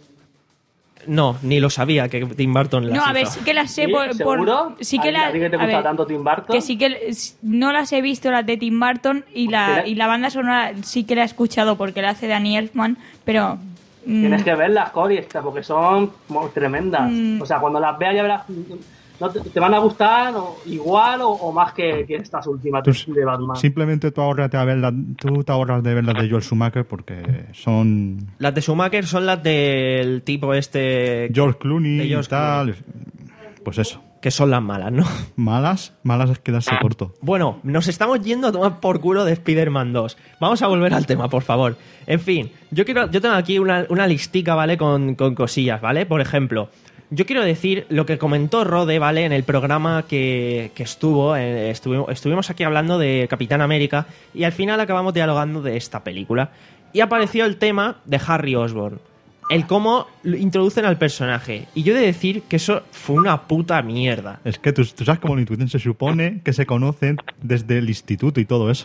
No, ni lo sabía que Tim Burton las No, a hizo. ver, sí que las sé ¿Sí? por... por- ¿Seguro? sí ¿A que ti- las... a ti que te a gusta ver, tanto Tim Burton? Que sí que no las he visto las de Tim Burton y la, Mira. y la banda sonora sí que la he escuchado porque la hace Danny Elfman, pero... mm, Tienes que verlas, Cory, esta, porque son mo- tremendas. Mm. O sea, cuando las veas ya verás... no te, te van a gustar o- igual o, o más que, que estas últimas Tú de Batman. Simplemente tú ahorras de ver las, tú te ahorras de ver las de Joel Schumacher porque son Las de Schumacher son las del tipo este... George Clooney de y George tal. Pues eso. Que son las malas, ¿no? Malas, malas es quedarse corto. Bueno, nos estamos yendo a tomar por culo de Spider-Man dos. Vamos a volver al tema, por favor. En fin, yo quiero, yo tengo aquí una, una listica, ¿vale? Con, con cosillas, ¿vale? Por ejemplo, yo quiero decir lo que comentó Rode, ¿vale? En el programa que, que estuvo, eh, estuvimos, estuvimos aquí hablando de Capitán América y al final acabamos dialogando de esta película. Y apareció el tema de Harry Osborn. El cómo lo introducen al personaje. Y yo he de decir que eso fue una puta mierda. Es que tú, tú sabes cómo lo intuiten, se supone que se conocen desde el instituto y todo eso.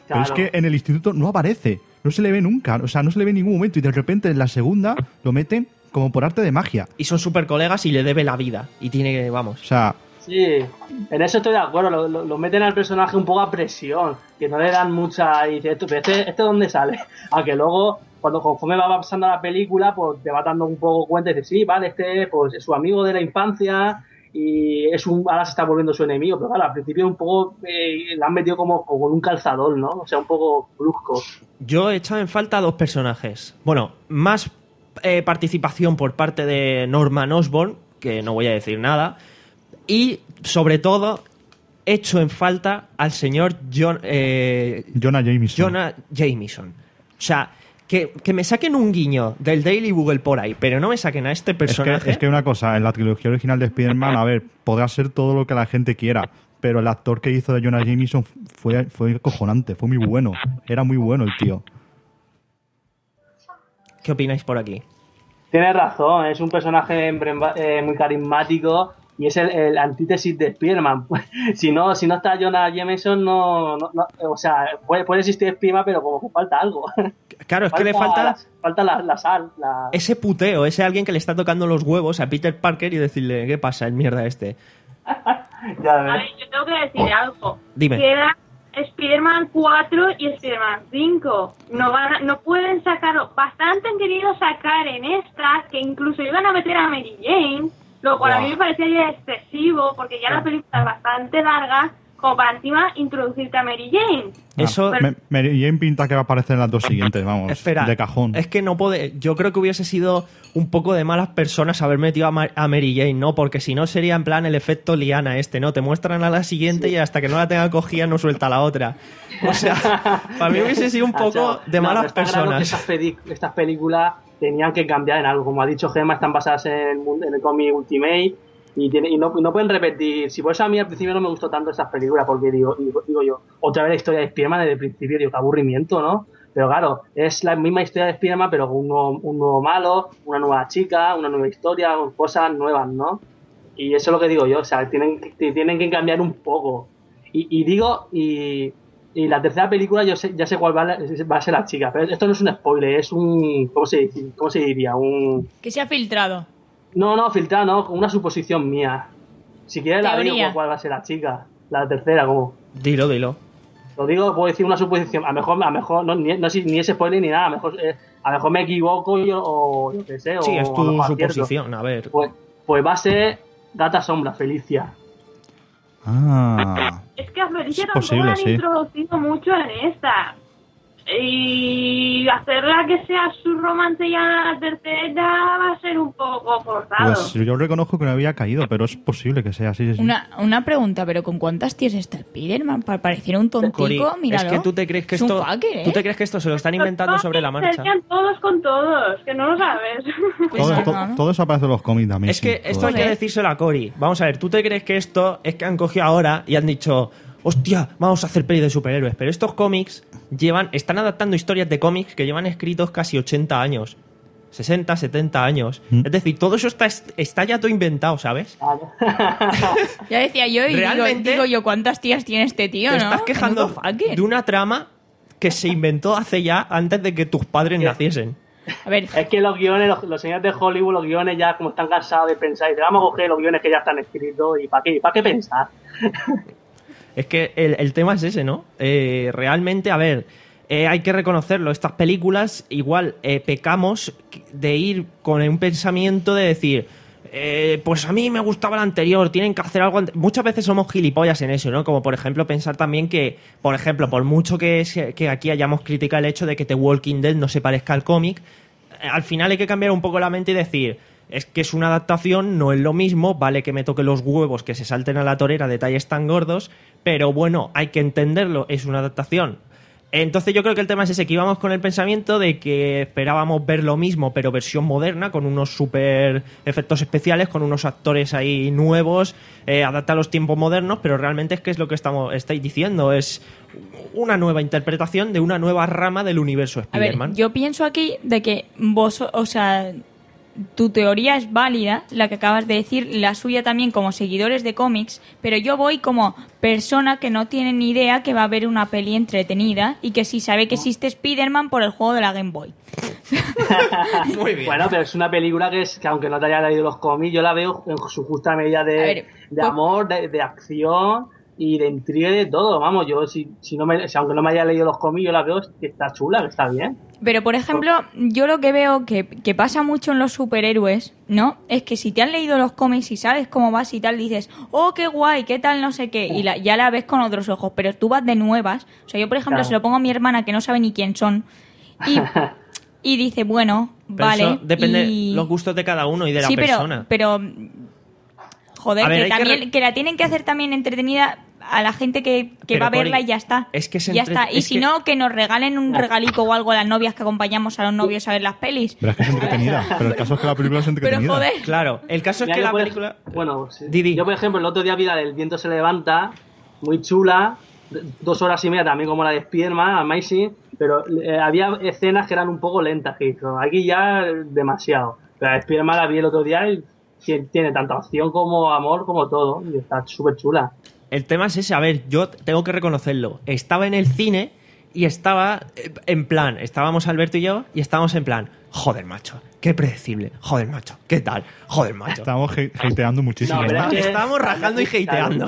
Pero es que en el instituto no aparece, no se le ve nunca, o sea, no se le ve en ningún momento y de repente en la segunda lo meten como por arte de magia. Y son súper colegas y le debe la vida. Y tiene que, vamos. O sea... Sí, en eso estoy de acuerdo, lo, lo, lo meten al personaje un poco a presión, que no le dan mucha... Y dices, ¿pero este, este dónde sale? A que luego, cuando conforme va pasando la película, pues te va dando un poco cuenta y dices, sí, vale, este pues es su amigo de la infancia y es un ahora se está volviendo su enemigo, pero claro, al principio un poco eh, le han metido como, como un calzador, ¿no? O sea, un poco brusco. Yo he echado en falta a dos personajes. Bueno, más eh, participación por parte de Norman Osborn, que no voy a decir nada. Y, sobre todo, echo en falta al señor John, eh, Jonah Jameson. Jonah Jameson. O sea, que, que me saquen un guiño del Daily Bugle por ahí, pero no me saquen a este personaje. Es que, es que una cosa, en la trilogía original de Spider-Man, a ver, podrá ser todo lo que la gente quiera, pero el actor que hizo de Jonah Jameson fue, fue cojonante, fue muy bueno. Era muy bueno el tío. ¿Qué opináis por aquí? Tienes razón, es un personaje eh, muy carismático. Y es el, el antítesis de Spider-Man. si no si no está Jonah Jameson, no, no, no o sea, puede, puede existir Spider-Man, pero como que falta algo. Claro, es falta, que le falta... La, falta la, la sal. La... Ese puteo, ese alguien que le está tocando los huevos a Peter Parker y decirle, ¿qué pasa, el mierda este? ya ves. Vale, yo tengo que decir algo. Dime. Queda Spider-Man cuatro y Spider-Man cinco. No van a, no pueden sacarlo. Bastante han querido sacar en esta, que incluso iban a meter a Mary Jane, lo cual wow. a mí me parecía ya excesivo, porque ya la película es bastante larga, como para encima introducirte a Mary Jane. Eso Pero... Mary Jane pinta que va a aparecer en las dos siguientes, vamos, Espera, de cajón. Es que no puede... Yo creo que hubiese sido un poco de malas personas haber metido a, Ma- a Mary Jane, ¿no? Porque si no sería en plan el efecto Liana este, ¿no? Te muestran a la siguiente sí. y hasta que no la tenga cogida no suelta la otra. O sea, para mí hubiese sido un poco de no, malas personas. Claro que estas, pedi- estas películas tenían que cambiar en algo. Como ha dicho Gemma, están basadas en el, en el cómic Ultimate y, tiene, y, no, y no pueden repetir. Si por eso a mí al principio no me gustó tanto estas películas, porque digo, digo, digo yo, otra vez la historia de Spider-Man desde el principio, digo, qué aburrimiento, ¿no? Pero claro, es la misma historia de Spider-Man, pero con un nuevo, un nuevo malo, una nueva chica, una nueva historia, cosas nuevas, ¿no? Y eso es lo que digo yo, o sea, tienen, tienen que cambiar un poco. Y, y digo, y... Y la tercera película yo sé, ya sé cuál va a, va a ser la chica, pero esto no es un spoiler, es un... ¿Cómo se, cómo se diría? Un... Que se ha filtrado. No, no, filtrado, no, una suposición mía. Si quieres la digo cuál va a ser la chica, la tercera, como... Dilo, dilo. Lo digo, puedo decir una suposición, a lo mejor, a lo mejor no, ni, no, ni es spoiler ni nada, a lo mejor, eh, a lo mejor me equivoco yo, o yo qué sé, sí, o... es tu suposición, a ver. Pues, pues va a ser Gata Sombra, Felicia. Ah... Es que a Felicia tampoco posible, la han sí. introducido mucho en esta. Y hacerla que sea su romance ya en la tercera va a ser un poco forzado. Pues yo reconozco que no había caído, pero es posible que sea así. Sí, sí. Una, una pregunta, pero ¿con cuántas tías está Spiderman? Para parecer un tontico, Cori, míralo. es que tú te crees que Es un esto, fucker, ¿eh? tú te crees que esto se lo están inventando sobre la marcha. Serían todos con todos, que no lo sabes. Pues todo, no, to- no, no. todo eso aparece en los cómics también. Es que sí, esto todo. hay que decírselo a Cory. Vamos a ver, ¿tú te crees que esto es que han cogido ahora y han dicho, hostia, vamos a hacer peli de superhéroes? Pero estos cómics llevan, están adaptando historias de cómics que llevan escritos casi ochenta años. sesenta, setenta años. Mm. Es decir, todo eso está, está ya todo inventado, ¿sabes? Ya decía yo y digo, Realmente- digo yo, ¿cuántas tías tiene este tío, Te no? estás quejando Menudo fucker. de una trama que se inventó hace ya antes de que tus padres Sí. naciesen. A ver, Es que los guiones, los, los señores de Hollywood, los guiones ya como están cansados de pensar, y vamos a coger los guiones que ya están escritos y ¿para qué? ¿Para qué pensar? Es que el, el tema es ese, ¿no? Eh, realmente, a ver, eh, hay que reconocerlo. Estas películas, igual, eh, pecamos de ir con un pensamiento de decir, eh, pues a mí me gustaba la anterior, tienen que hacer algo... ante-". Muchas veces somos gilipollas en eso, ¿no? Como, por ejemplo, pensar también que, por ejemplo, por mucho que, se- que aquí hayamos criticado el hecho de que The Walking Dead no se parezca al cómic, eh, al final hay que cambiar un poco la mente y decir... Es que es una adaptación, no es lo mismo, vale que me toque los huevos, que se salten a la torera detalles tan gordos, pero bueno, hay que entenderlo, es una adaptación. Entonces yo creo que el tema es ese, que íbamos con el pensamiento de que esperábamos ver lo mismo, pero versión moderna, con unos super efectos especiales, con unos actores ahí nuevos, eh, adapta a los tiempos modernos, pero realmente es que es lo que estamos estáis diciendo, es una nueva interpretación de una nueva rama del universo a ver, Spider-Man. yo pienso aquí de que vos, o sea, tu teoría es válida, la que acabas de decir, la suya también como seguidores de cómics, pero yo voy como persona que no tiene ni idea que va a haber una peli entretenida y que sí sabe que existe Spider-Man por el juego de la Game Boy. Muy bien. Bueno, pero es una película que, es, que aunque no te haya leído los cómics, yo la veo en su justa medida de, ver, de pues- amor, de, de acción y de intriga y de todo. Vamos, yo si, si no me, si aunque no me haya leído los cómics, yo la veo que está chula, que está bien. Pero, por ejemplo, yo lo que veo que, que pasa mucho en los superhéroes, ¿no? Es que si te han leído los cómics y sabes cómo vas y tal, dices, oh, qué guay, qué tal, no sé qué, y la, ya la ves con otros ojos, pero tú vas de nuevas. O sea, yo, por ejemplo, Claro. se lo pongo a mi hermana que no sabe ni quién son, y, y dice, bueno, Pero vale. eso depende y... los gustos de cada uno y de la sí, persona. pero, pero joder, A ver, que, hay que también, re- que la tienen que hacer también entretenida a la gente que, que Pero, va a verla Cori, y ya está. es que se ya entre- está. Y es si que- no, que nos regalen un regalico o algo a las novias que acompañamos a los novios a ver las pelis. Pero es que es entretenida. Pero el caso es que la película es Pero entretenida. joder. Claro, el caso es Mira, que yo la por ej- película... Bueno, sí. Didi. Yo, por ejemplo, el otro día vi la del Viento se levanta, muy chula, dos horas y media también como la de Spiderman, Amazing, pero eh, había escenas que eran un poco lentas, que hizo. Aquí ya eh, demasiado. Pero la de Spiderman la vi el otro día y sí, tiene tanto acción como amor, como todo, y está súper chula. El tema es ese, a ver, yo tengo que reconocerlo. Estaba en el cine y estaba eh, en plan, estábamos Alberto y yo, y estábamos en plan, joder, macho, qué predecible, joder, macho, qué tal, joder, macho. Estamos hate- hateando muchísimo. No, pero ¿no? es que- Estábamos rajando y hateando.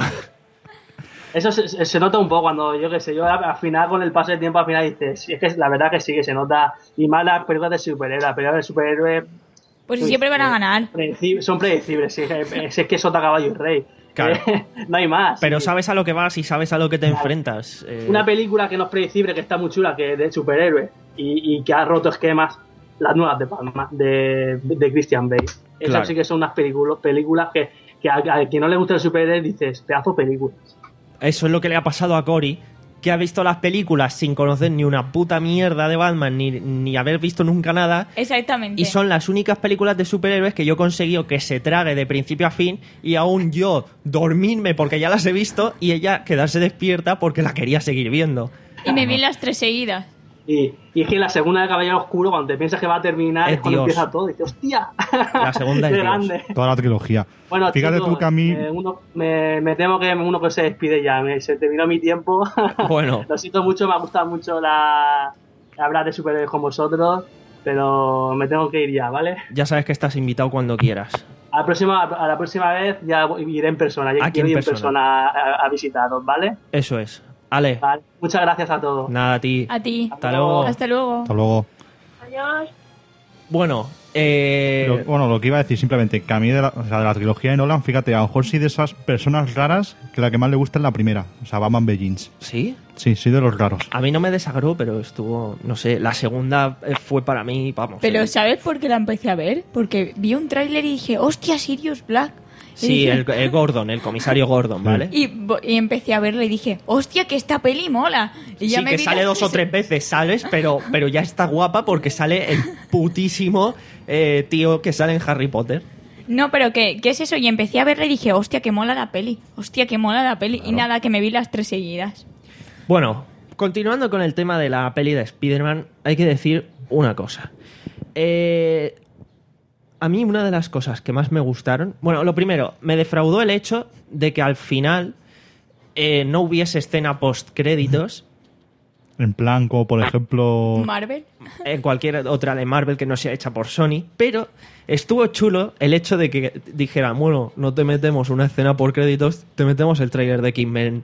Eso se, se- se nota un poco cuando, yo qué sé, yo al al final con el paso del tiempo al final dices, sí, es que la verdad que sí que se nota, y más las películas de superhéroes, las películas de superhéroes Pues sí, siempre van a eh, ganar. predeci- son predecibles, sí, es, es que sota caballo y rey. Claro. Eh, no hay más. Pero sabes a lo que vas y sabes a lo que te enfrentas. eh, Una película que no es predecible, que está muy chula, que es de superhéroes y, y que ha roto esquemas, las nuevas de Palma, de, de Christian Bale. Esas Claro. sí que son unas películas, películas que, que a, a quien no le gusta el superhéroe dices, pedazo de películas. Eso es lo que le ha pasado a Cory, que ha visto las películas sin conocer ni una puta mierda de Batman, ni, ni haber visto nunca nada. Exactamente. Y son las únicas películas de superhéroes que yo he conseguido que se trague de principio a fin y aún yo dormirme porque ya las he visto y ella quedarse despierta porque la quería seguir viendo. Y me vi las tres seguidas. Y, y es que la segunda de Caballero Oscuro, cuando te piensas que va a terminar, Es es cuando Dios. empieza todo. Y dices, ¡hostia! La segunda es ¡Qué Dios. grande! Toda la trilogía. Bueno, Fíjate chicos, tú que a mí... eh, uno, me, me temo que uno que se despide ya. Me, se terminó mi tiempo. Bueno. Lo siento mucho, me ha gustado mucho la, hablar de superhéroes con vosotros, pero me tengo que ir ya, ¿vale? Ya sabes que estás invitado cuando quieras. A la próxima, a la próxima vez ya iré en persona. Ya Aquí quiero en ir en persona. persona a, a visitaros, ¿vale? Eso es. Ale, Vale. Muchas gracias a todos. nada a ti. A ti. Hasta luego. Hasta luego. Hasta luego. Adiós. Bueno, eh... Lo- bueno, lo que iba a decir simplemente, que a mí de la, o sea, de la trilogía de Nolan, fíjate, a lo mejor sí de esas personas raras que la que más le gusta es la primera. O sea, Batman Begins. ¿Sí? Sí, sí de los raros. A mí no me desagró, pero estuvo, no sé, la segunda eh, fue para mí, vamos. Pero eh, ¿sabes por qué la empecé a ver? Porque vi un tráiler y dije, hostia, Sirius Black. Y Sí, dije- el, el Gordon, el comisario Gordon, ¿vale? Y, bo- y empecé a verla y dije, hostia, que esta peli mola. Y ya Sí, me que vi sale las dos o tres veces, ¿sabes? Pero, pero ya está guapa porque sale el putísimo eh, tío que sale en Harry Potter. No, pero ¿qué, ¿qué es eso? Y empecé a verla y dije, hostia, que mola la peli. Hostia, que mola la peli. Y nada, que me vi las tres seguidas. Bueno, continuando con el tema de la peli de Spider-Man, hay que decir una cosa. Eh, a mí una de las cosas que más me gustaron... Bueno, lo primero, me defraudó el hecho de que al final eh, no hubiese escena post-créditos En plan, como por ejemplo... Marvel. en cualquier otra de Marvel que no sea hecha por Sony, pero estuvo chulo el hecho de que dijeran, bueno, no te metemos una escena por créditos, te metemos el tráiler de X-Men.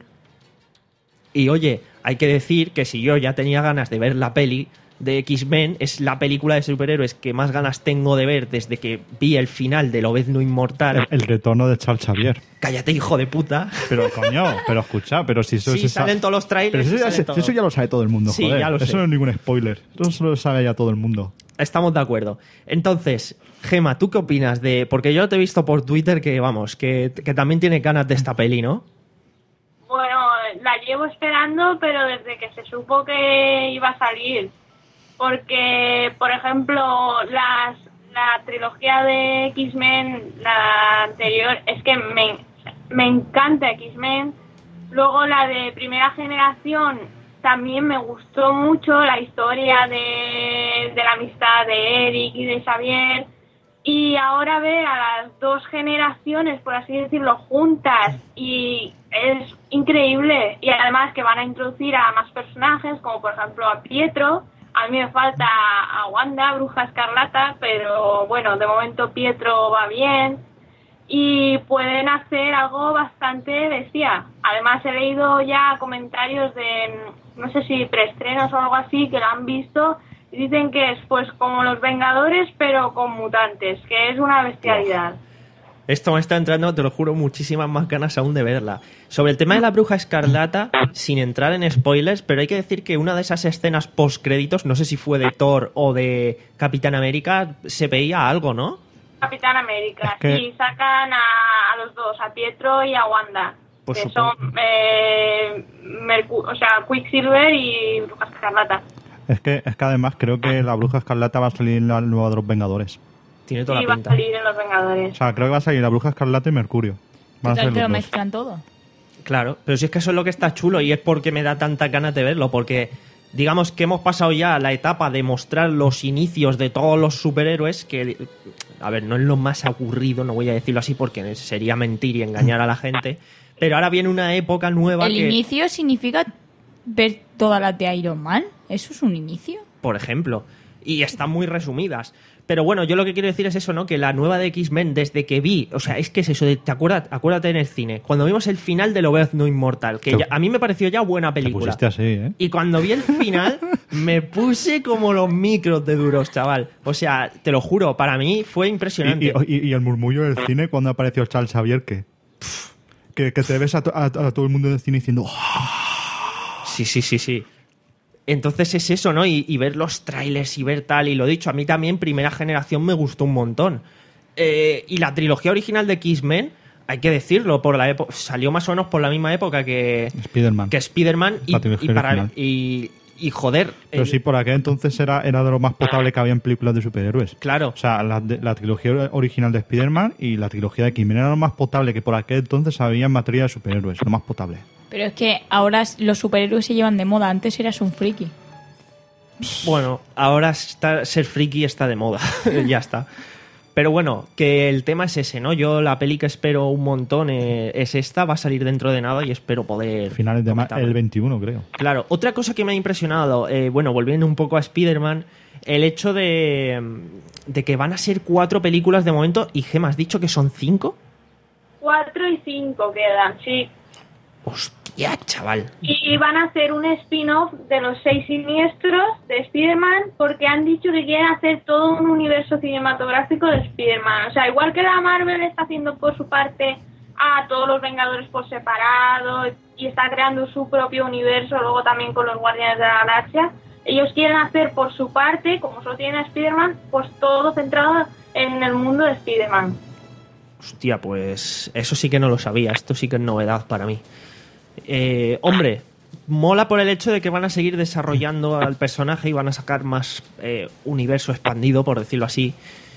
Y oye, hay que decir que si yo ya tenía ganas de ver la peli de X-Men, es la película de superhéroes que más ganas tengo de ver desde que vi el final de Lobezno Inmortal. El, el retorno de Charles Xavier. Cállate, hijo de puta. Pero coño, pero escucha, pero si eso Sí, se sa- salen todos los trailers. Pero eso y ya, sale se- todo. eso ya lo sabe todo el mundo, Sí, joder. ya lo sé. Eso no es ningún spoiler. Eso lo sabe ya todo el mundo. Estamos de acuerdo. Entonces, Gema, ¿tú qué opinas de...? Porque yo te he visto por Twitter que, vamos, que, que también tiene ganas de esta peli, ¿no? Bueno, la llevo esperando, pero desde que se supo que iba a salir. Porque, por ejemplo, las, la trilogía de X-Men, la anterior, es que me, me encanta X-Men. Luego la de primera generación también me gustó mucho, la historia de, de la amistad de Eric y de Xavier. y ahora ver a las dos generaciones, por así decirlo, juntas, y es increíble. Y además que van a introducir a más personajes, como por ejemplo a Pietro. A mí me falta a Wanda, Bruja Escarlata, pero bueno, de momento Pietro va bien. Y pueden hacer algo bastante bestia. Además he leído ya comentarios de, no sé si preestrenos o algo así, que lo han visto y dicen que es pues como los Vengadores pero con mutantes, que es una bestialidad. Esto me está entrando, te lo juro, muchísimas más ganas aún de verla. Sobre el tema de la Bruja Escarlata, sin entrar en spoilers, pero hay que decir que una de esas escenas post-créditos, no sé si fue de Thor o de Capitán América, se veía algo, ¿no? Capitán América, Es que- sí, sacan a, a los dos, a Pietro y a Wanda, Pues que supongo- son eh, Mercu- o sea, Quicksilver y Bruja Escarlata. Es que, es que además creo que la Bruja Escarlata va a salir en la nueva de los Vengadores. Tiene toda Sí, la va a pinta. salir en Los Vengadores. O sea, creo que va a salir la Bruja Escarlata y Mercurio. Van a Total, ser que lo los dos. mezclan todo. Claro, pero si es que eso es lo que está chulo y es porque me da tantas ganas de verlo, porque digamos que hemos pasado ya la etapa de mostrar los inicios de todos los superhéroes, que, a ver, no es lo más aburrido, no voy a decirlo así porque sería mentir y engañar a la gente, pero ahora viene una época nueva El que, inicio significa ver todas las de Iron Man. ¿Eso es un inicio? por ejemplo, y están muy resumidas. Pero bueno, yo lo que quiero decir es eso, ¿no? Que la nueva de X-Men, desde que vi, o sea, es que es eso, de, ¿te acuerdas? Acuérdate en el cine, cuando vimos el final de Lobezno No Inmortal, que Te- ya- a mí me pareció ya buena Te película. pusiste así, ¿eh? Y cuando vi el final, me puse como los micros de duros, chaval. O sea, te lo juro, para mí fue impresionante. Y, y- y el murmullo del cine cuando apareció Charles Xavier, que, que, que te ves a, to- a- a todo el mundo del cine diciendo "Oh". Sí, sí, sí, sí. Entonces es eso, ¿no? Y, y ver los trailers y ver tal, y lo dicho, a mí también Primera Generación me gustó un montón. Eh, y la trilogía original de X-Men, hay que decirlo, por la épo- salió más o menos por la misma época que, Spider-Man. que Spider-Man y, La trilogía y para original. y, y joder. Pero el- sí, por aquel entonces era, era de lo más potable que había en películas de superhéroes. Claro. O sea, la, de- la trilogía original de Spider-Man y la trilogía de X-Men era lo más potable que por aquel entonces había en materia de superhéroes. Lo más potable. Pero es que ahora los superhéroes se llevan de moda. Antes eras un friki. Bueno, ahora está, ser friki está de moda, ya está. Pero bueno, que el tema es ese, ¿no? Yo la peli que espero un montón eh, es esta, va a salir dentro de nada y espero poder... Finales de ma- comentarla. el veintiuno, creo. Claro, otra cosa que me ha impresionado, eh, bueno, volviendo un poco a Spider-Man, el hecho de, de que van a ser cuatro películas de momento y Gemma, ¿has dicho que son cinco? Cuatro y cinco quedan, sí. Hostia, chaval. Y van a hacer un spin-off de los seis siniestros de Spider-Man porque han dicho que quieren hacer todo un universo cinematográfico de Spider-Man. O sea, igual que la Marvel está haciendo por su parte a todos los Vengadores por separado y está creando su propio universo, luego también con los Guardianes de la Galaxia, ellos quieren hacer por su parte, como solo tienen a Spider-Man, pues todo centrado en el mundo de Spider-Man. Hostia, pues eso sí que no lo sabía, esto sí que es novedad para mí. Eh, hombre, mola por el hecho de que van a seguir desarrollando al personaje y van a sacar más eh, universo expandido, por decirlo así.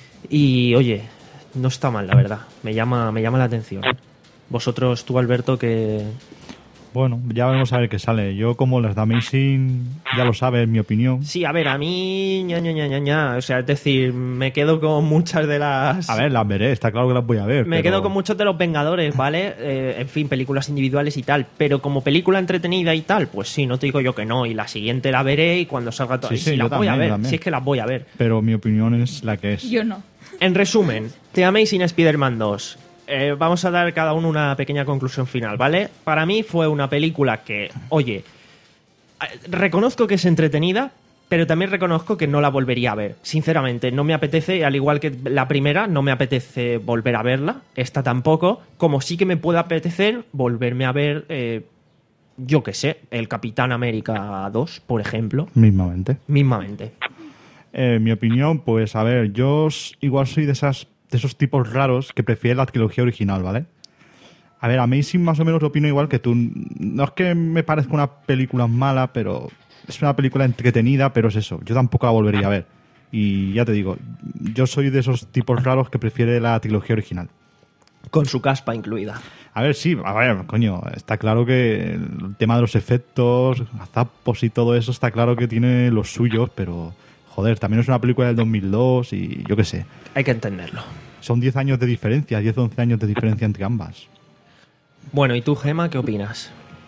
Y oye, no está mal, la verdad. Me llama, me llama la atención. Vosotros, tú, Alberto, que... Bueno, ya veremos a ver qué sale. Yo, como las de Amazing, ya lo sabes, mi opinión. Sí, a ver, a mí... ña, ña, ña, ña, ña. O sea, es decir, me quedo con muchas de las... A ver, las veré, está claro que las voy a ver. Me pero- quedo con muchos de los Vengadores, ¿vale? Eh, en fin, películas individuales y tal. Pero como película entretenida y tal, pues sí, no te digo yo que no. Y la siguiente la veré y cuando salga todo... Sí, y sí, si yo las voy a también, ver, yo también. si es que las voy a ver. Pero mi opinión es la que es. Yo no. En resumen, The Amazing Spider-Man dos. Eh, vamos a dar cada uno una pequeña conclusión final, ¿vale? Para mí fue una película que, oye, eh, reconozco que es entretenida, pero también reconozco que no la volvería a ver. Sinceramente, no me apetece, al igual que la primera, no me apetece volver a verla. Esta tampoco. Como sí que me puede apetecer volverme a ver, eh, yo qué sé, el Capitán América dos, por ejemplo. Mismamente. Mismamente. Eh, mi opinión, pues a ver, yo s- igual soy de esas de esos tipos raros que prefieren la trilogía original, ¿vale? A ver, Amazing más o menos opino igual que tú. No es que me parezca una película mala, pero es una película entretenida, pero es eso. Yo tampoco la volvería a ver. Y ya te digo, yo soy de esos tipos raros que prefiere la trilogía original. Con su caspa incluida. A ver, sí, a ver, coño, está claro que el tema de los efectos, gazapos y todo eso está claro que tiene los suyos, pero joder, también es una película del dos mil dos y yo qué sé. Hay que entenderlo. Son diez años de diferencia, diez once años de diferencia entre ambas. Bueno, ¿y tú, Gema, qué opinas?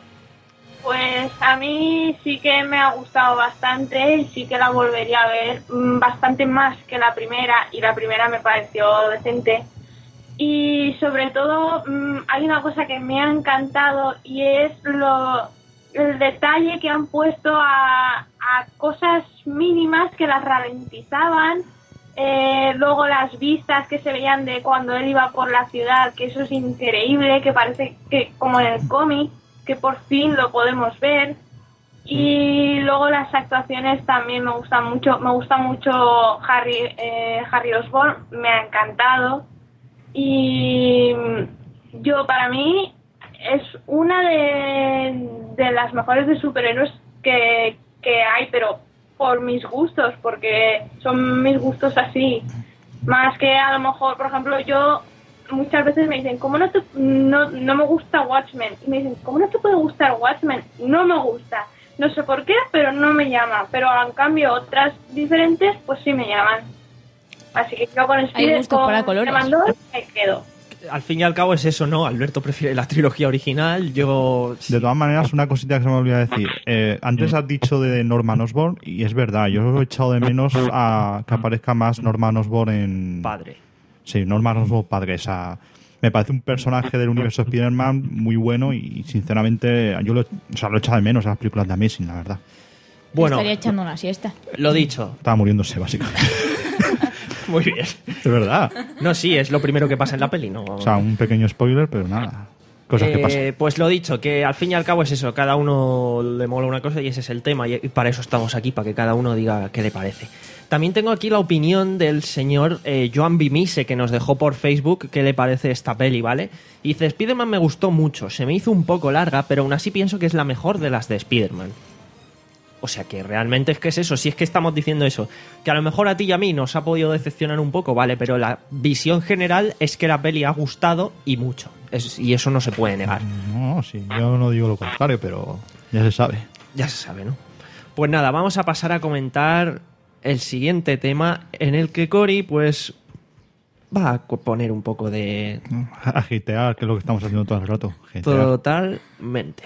Pues a mí sí que me ha gustado bastante y sí que la volvería a ver mm, bastante más que la primera, y la primera me pareció decente. Y sobre todo mmm, hay una cosa que me ha encantado y es lo el detalle que han puesto a, a cosas mínimas que las ralentizaban. Eh, luego las vistas que se veían de cuando él iba por la ciudad, que eso es increíble, que parece que como en el cómic, que por fin lo podemos ver. Y luego las actuaciones también me gustan mucho. Me gusta mucho Harry, eh, Harry Osborn, me ha encantado. Y yo, para mí, es una de, de las mejores de superhéroes que, que hay, pero por mis gustos, porque son mis gustos así. Más que a lo mejor, por ejemplo, yo muchas veces me dicen, ¿cómo no te, no, no me gusta Watchmen? Y me dicen, ¿cómo no te puede gustar Watchmen? No me gusta. No sé por qué, pero no me llama. Pero en cambio otras diferentes, pues sí me llaman. Así que yo con Spider, con Mandor, me quedo. Al fin y al cabo es eso, ¿no? Alberto prefiere la trilogía original, yo... De todas maneras, una cosita que se me olvidó decir. Eh, antes has dicho de Norman Osborn, y es verdad, yo he echado de menos a que aparezca más Norman Osborn en... Padre. Sí, Norman Osborn padre. O sea, me parece un personaje del universo Spider-Man muy bueno y, sinceramente, yo lo, o sea, lo he echado de menos a las películas de Amazing, la verdad. Bueno, estaría echando una siesta. Lo dicho. Estaba muriéndose, básicamente. Muy bien. Es verdad. No, sí, es lo primero que pasa en la peli, ¿no? O sea, un pequeño spoiler, pero nada. Cosas eh, que pasan. Pues lo dicho, que al fin y al cabo es eso. Cada uno le mola una cosa y ese es el tema. Y para eso estamos aquí, para que cada uno diga qué le parece. También tengo aquí la opinión del señor eh, Joan Bimise, que nos dejó por Facebook qué le parece esta peli, ¿vale? Y dice, Spider-Man me gustó mucho. Se me hizo un poco larga, pero aún así pienso que es la mejor de las de Spider-Man. O sea que realmente es que es eso, si es que estamos diciendo eso, que a lo mejor a ti y a mí nos ha podido decepcionar un poco, vale, pero la visión general es que la peli ha gustado y mucho, es, y eso no se puede negar. No, sí, yo no digo lo contrario, pero ya se sabe. Ya se sabe, ¿no? Pues nada, vamos a pasar a comentar el siguiente tema en el que Cory, pues, va a poner un poco de... A gitear, que es lo que estamos haciendo todo el rato. Gitear. Totalmente.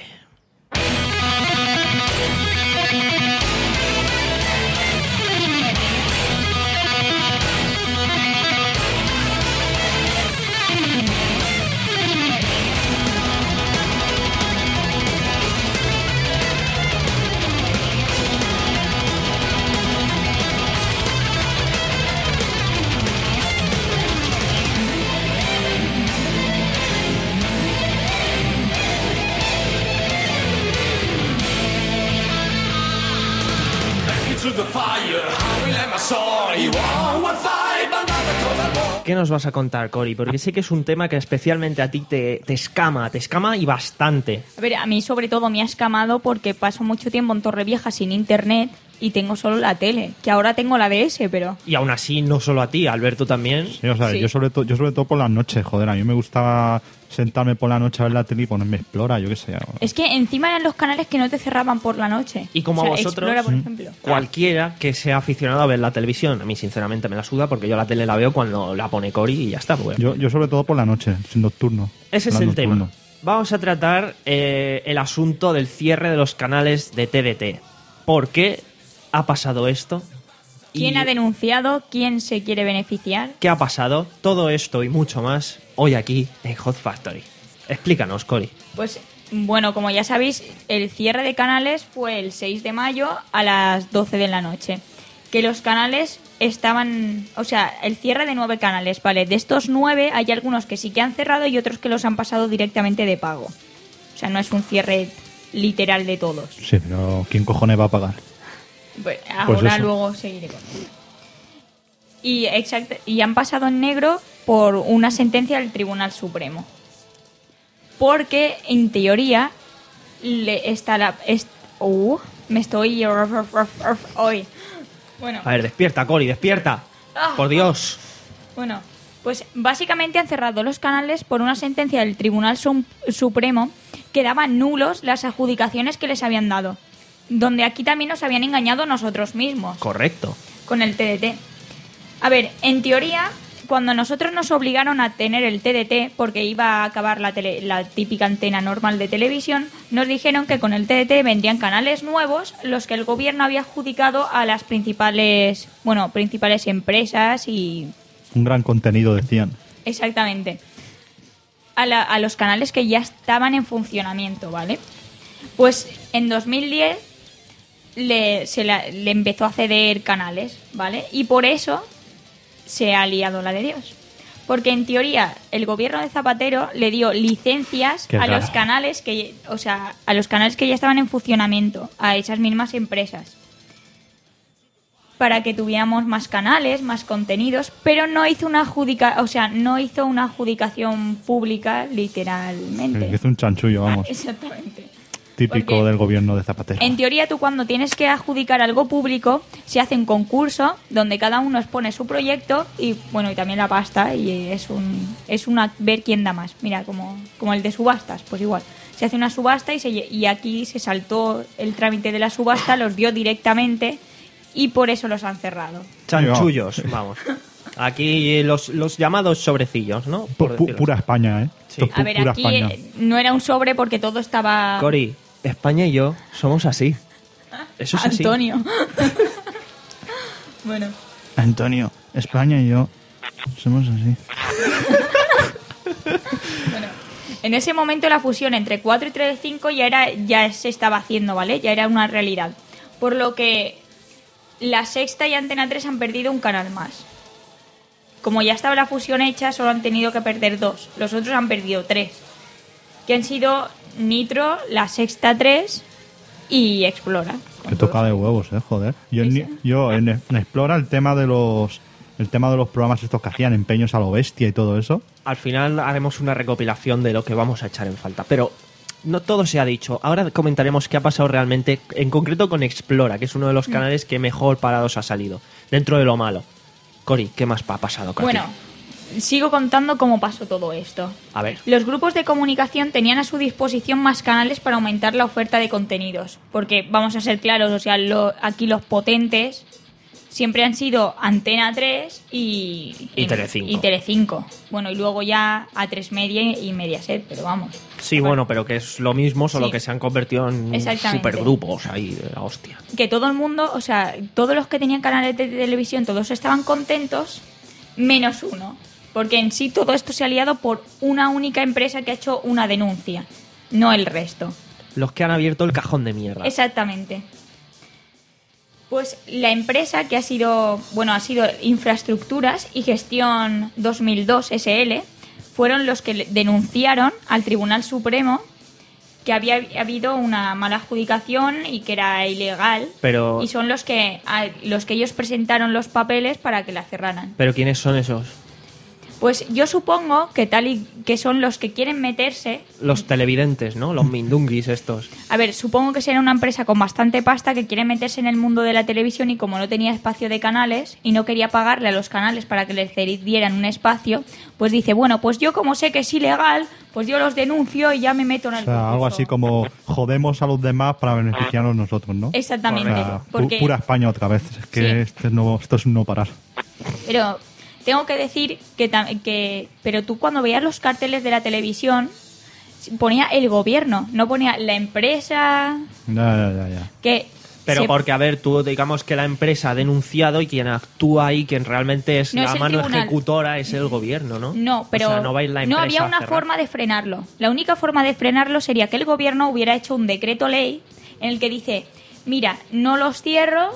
¿Qué nos vas a contar, Cory? Porque sé que es un tema que especialmente a ti te, te escama, te escama y bastante. A ver, a mí sobre todo me ha escamado porque paso mucho tiempo en Torrevieja sin internet y tengo solo la tele, que ahora tengo la D S, pero... Y aún así, no solo a ti, Alberto también. Sí, o sea, Sí. yo sobre todo yo sobre todo por las noches, joder, a mí me gustaba sentarme por la noche a ver la tele y ponerme Explora, yo qué sé. Es que encima eran los canales que no te cerraban por la noche. Y como O sea, a vosotros, Explora, por ejemplo. cualquiera que sea aficionado a ver la televisión, a mí sinceramente me la suda porque yo la tele la veo cuando la pone Cory y ya está. Pues. Yo, yo sobre todo por la noche, sin nocturno. Ese es plan el tema. nocturno. Vamos a tratar eh, el asunto del cierre de los canales de T D T. ¿Por qué ha pasado esto? ¿Quién Y ha denunciado? ¿Quién se quiere beneficiar? ¿Qué ha pasado? Todo esto y mucho más hoy aquí en Hot Factory. Explícanos, Cory. Pues bueno, como ya sabéis, el cierre de canales fue el seis de mayo a las doce de la noche. Que los canales estaban... O sea, el cierre de nueve canales, ¿vale? De estos nueve hay algunos que sí que han cerrado y otros que los han pasado directamente de pago. O sea, no es un cierre literal de todos. Sí, pero ¿quién cojones va a pagar? Pues ahora eso. luego seguiré con él. Y, exacto, y han pasado en negro por una sentencia del Tribunal Supremo. Porque, en teoría, le está la... est- uh, me estoy... Hoy. Bueno, A ver, despierta, Cory, despierta. Ah. Por Dios. bueno, pues básicamente han cerrado los canales por una sentencia del Tribunal Sum- Supremo que daba nulos las adjudicaciones que les habían dado. Donde aquí también nos habían engañado nosotros mismos. Correcto. con el T D T. A ver, en teoría, cuando nosotros nos obligaron a tener el T D T, porque iba a acabar la, tele, la típica antena normal de televisión, nos dijeron que con el T D T vendrían canales nuevos, los que el gobierno había adjudicado a las principales, bueno, principales empresas y... Un gran contenido, decían. Exactamente. A, la, a los canales que ya estaban en funcionamiento, ¿vale? Pues en dos mil diez le, se la, le empezó a ceder canales, ¿vale? Y por eso se ha liado la de Dios. Porque en teoría el gobierno de Zapatero le dio licencias Qué a raro. los canales que, o sea, a los canales que ya estaban en funcionamiento, a esas mismas empresas, para que tuviéramos más canales, más contenidos, pero no hizo una adjudica, o sea, no hizo una adjudicación pública literalmente. Que es un chanchullo, vamos. Exactamente. Típico Porque del gobierno de Zapatero. En teoría, tú cuando tienes que adjudicar algo público, se hace un concurso donde cada uno expone su proyecto y, bueno, y también la pasta, y es un es una ver quién da más. Mira, como, como el de subastas, pues igual. Se hace una subasta y, se, y aquí se saltó el trámite de la subasta, los dio directamente y por eso los han cerrado. Chanchullos, vamos. Aquí los, los llamados sobrecillos, ¿no? Por Pu- pu- decirlo pura España, ¿eh? Sí. Esto es pu- A ver, pura aquí España. eh, no era un sobre porque todo estaba... así. Cori, España y yo somos así. Eso es así. Antonio. Bueno, Antonio, España y yo somos así. en ese momento la fusión entre cuatro y Telecinco ya era ya se estaba haciendo, ¿vale? Ya era una realidad. Por lo que La Sexta y Antena tres han perdido un canal más. Como ya estaba la fusión hecha, solo han tenido que perder dos. Los otros han perdido tres. Que han sido Nitro, La Sexta tres y Explora. Que toca de huevos, eh, joder. Yo, en, Sí, ni- yo en, en Explora el tema de los el tema de los programas estos que hacían empeños a lo bestia y todo eso. Al final haremos una recopilación de lo que vamos a echar en falta. Pero no todo se ha dicho. Ahora comentaremos qué ha pasado realmente, en concreto con Explora, que es uno de los canales que mejor parados ha salido. Dentro de lo malo. Cori, ¿qué más ha pasado, Katy? Bueno, sigo contando cómo pasó todo esto. A ver. Los grupos de comunicación tenían a su disposición más canales para aumentar la oferta de contenidos. Porque, vamos a ser claros, o sea, lo- aquí los potentes siempre han sido Antena tres y... Y Telecinco. Y Telecinco. Bueno, y luego ya A tres Media y Mediaset, pero vamos. Sí, bueno, pero que es lo mismo, solo Sí. que se han convertido en Exactamente. supergrupos ahí, de la hostia. Que todo el mundo, o sea, todos los que tenían canales de televisión, todos estaban contentos, menos uno. Porque en sí todo esto se ha liado por una única empresa que ha hecho una denuncia, no el resto. Los que han abierto el cajón de mierda. Exactamente. Pues la empresa que ha sido, bueno, ha sido Infraestructuras y Gestión dos mil dos S L, fueron los que le- denunciaron al Tribunal Supremo que había habido una mala adjudicación y que era ilegal. Pero- Y son los que a- los que ellos presentaron los papeles para que la cerraran. Pero ¿quiénes son esos? Pues yo supongo que tal y que son los que quieren meterse. Los televidentes, ¿no? Los mindunguis estos. A ver, supongo que será una empresa con bastante pasta que quiere meterse en el mundo de la televisión y como no tenía espacio de canales y no quería pagarle a los canales para que les dieran un espacio, pues dice, bueno, pues yo como sé que es ilegal, pues yo los denuncio y ya me meto en O el sea, algo concurso. así como jodemos a los demás para beneficiarnos nosotros, ¿no? Exactamente. O sea, pu- Porque, pura España otra vez. Es que Sí. este es no, esto es un no parar. pero tengo que decir que, tam- que... Pero tú cuando veías los carteles de la televisión, ponía el gobierno, no ponía la empresa Ya, ya, ya. ya. que... Pero se- porque, a ver, tú digamos que la empresa ha denunciado y quien actúa ahí, quien realmente es No la es el mano tribunal. ejecutora, es el gobierno, ¿no? No, pero O sea, no va a ir la empresa había a una cerrar. forma de frenarlo. La única forma de frenarlo sería que el gobierno hubiera hecho un decreto ley en el que dice, mira, no los cierro,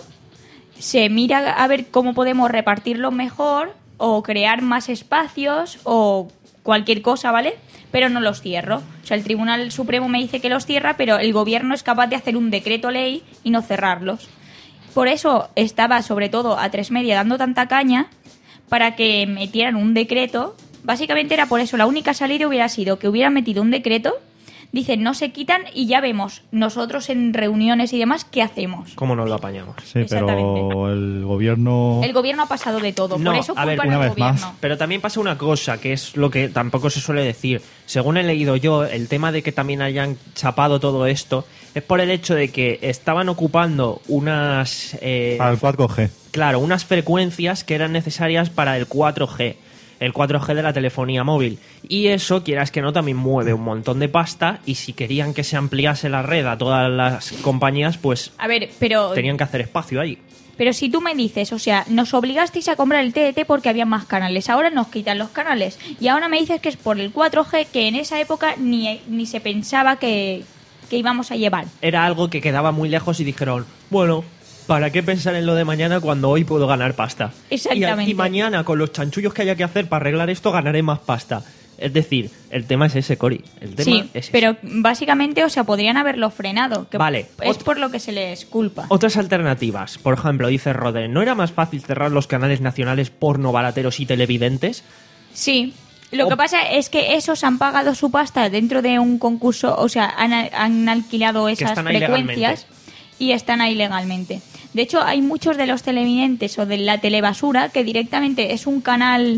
se mira a ver cómo podemos repartirlo mejor o crear más espacios o cualquier cosa, ¿vale? Pero no los cierro. O sea, el Tribunal Supremo me dice que los cierra, pero el gobierno es capaz de hacer un decreto ley y no cerrarlos. Por eso estaba, sobre todo, A tres Media dando tanta caña para que metieran un decreto. Básicamente era por eso. La única salida hubiera sido que hubieran metido un decreto. Dicen, no se quitan y ya vemos nosotros en reuniones y demás qué hacemos. ¿Cómo nos lo apañamos? Sí, pero Exactamente. el gobierno... El gobierno ha pasado de todo. No, por eso a ver, culpan una al vez más. gobierno. Pero también pasa una cosa, que es lo que tampoco se suele decir. Según he leído yo, el tema de que también hayan chapado todo esto es por el hecho de que estaban ocupando unas... eh, Para el cuatro G. claro, unas frecuencias que eran necesarias para el cuatro G. El cuatro G de la telefonía móvil. Y eso, quieras que no, también mueve un montón de pasta. Y si querían que se ampliase la red a todas las compañías, pues A ver, pero... tenían que hacer espacio ahí. Pero si tú me dices, o sea, nos obligasteis a comprar el T D T porque había más canales, ahora nos quitan los canales. Y ahora me dices que es por el cuatro G, que en esa época ni, ni se pensaba que, que íbamos a llevar. Era algo que quedaba muy lejos y dijeron, bueno, ¿para qué pensar en lo de mañana cuando hoy puedo ganar pasta? Exactamente. Y, y mañana, con los chanchullos que haya que hacer para arreglar esto, ganaré más pasta. Es decir, el tema es ese, Cori. El tema Sí, es ese. pero básicamente, o sea, podrían haberlo frenado. Que Vale. Es Ot- por lo que se les culpa. Otras alternativas. Por ejemplo, dice Rode, ¿no era más fácil cerrar los canales nacionales porno barateros y televidentes? Sí. Lo O- que pasa es que esos han pagado su pasta dentro de un concurso, o sea, han, han alquilado esas están ahí frecuencias y están ahí legalmente. De hecho, hay muchos de los televidentes o de la telebasura que directamente es un canal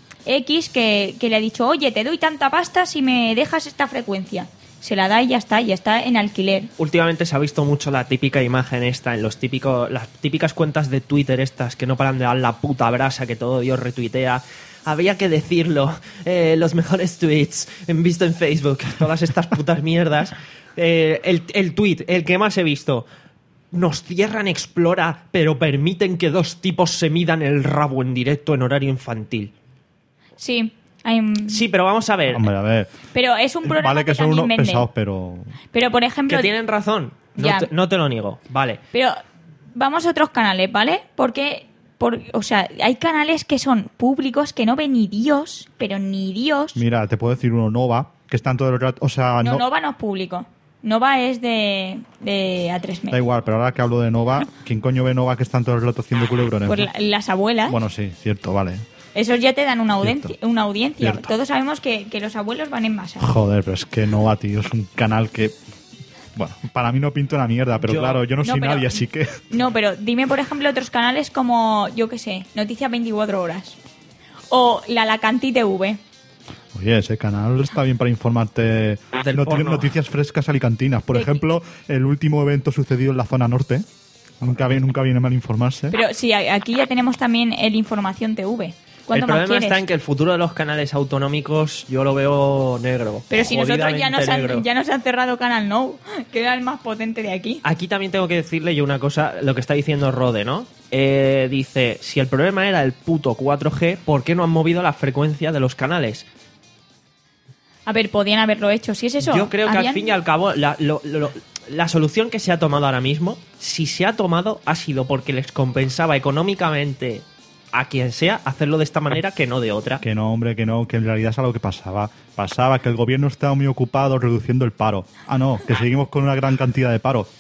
X que, que le ha dicho, oye, te doy tanta pasta si me dejas esta frecuencia. Se la da y ya está, ya está en alquiler. Últimamente se ha visto mucho la típica imagen esta en los típicos, las típicas cuentas de Twitter estas que no paran de dar la puta brasa que todo Dios retuitea. Había que decirlo, eh, los mejores tweets visto en Facebook, todas estas putas mierdas. Eh, el, el tweet, el que más he visto. Nos cierran Explora, pero permiten que dos tipos se midan el rabo en directo en horario infantil. Sí, hay, Sí, pero vamos a ver. Hombre, a ver. pero es un programa Vale que son también unos vende. pesados, pero... Pero, por ejemplo, Que tienen razón. No Ya. te, no te lo niego. Vale. pero vamos a otros canales, ¿vale? Porque, por, o sea, hay canales que son públicos que no ven ni Dios, pero ni Dios. Mira, te puedo decir uno, Nova, que están todo el rato... O sea, No, no, Nova no es público. Nova es de, de A tres da Media. igual, pero ahora que hablo de Nova, ¿quién coño ve Nova que están todo el rato haciendo culebrones? Por la- las abuelas, Bueno, sí, cierto, vale. esos ya te dan una, Cierto. audiencia, una audiencia. Cierto. Todos sabemos que, que los abuelos van en masa. Joder, pero es que Nova, tío, es un canal que... Bueno, para mí no pinto una mierda, pero Yo- claro, yo no, No, soy pero- nadie, así que... No, pero dime, por ejemplo, otros canales como, yo qué sé, Noticias veinticuatro horas. O la Lacanti T V. Oye, ese canal está bien para informarte Del noti- porno. noticias frescas alicantinas. Por De- ejemplo, el último evento sucedido en la zona norte. Nunca, viene- nunca viene mal informarse. Pero sí, a- aquí ya tenemos también el Información T V. El ¿Cuánto más problema quieres? está en que el futuro de los canales autonómicos yo lo veo negro. Pero si nosotros ya Jodidamente nos, han, negro. ya nos han cerrado Canal Now, que era el más potente de aquí. Aquí también tengo que decirle yo una cosa, lo que está diciendo Rode, ¿no? Eh, dice, si el problema era el puto cuatro G, ¿por qué no han movido la frecuencia de los canales? A ver, podían haberlo hecho. Si es eso. Yo creo que al habían- fin y al cabo la, lo- lo- la solución que se ha tomado ahora mismo, si se ha tomado, ha sido porque les compensaba económicamente a quien sea hacerlo de esta manera que no de otra. Que no, hombre, que no, que en realidad es algo que pasaba. Pasaba que el gobierno estaba muy ocupado reduciendo el paro. Ah, no, que seguimos con una gran cantidad de paro.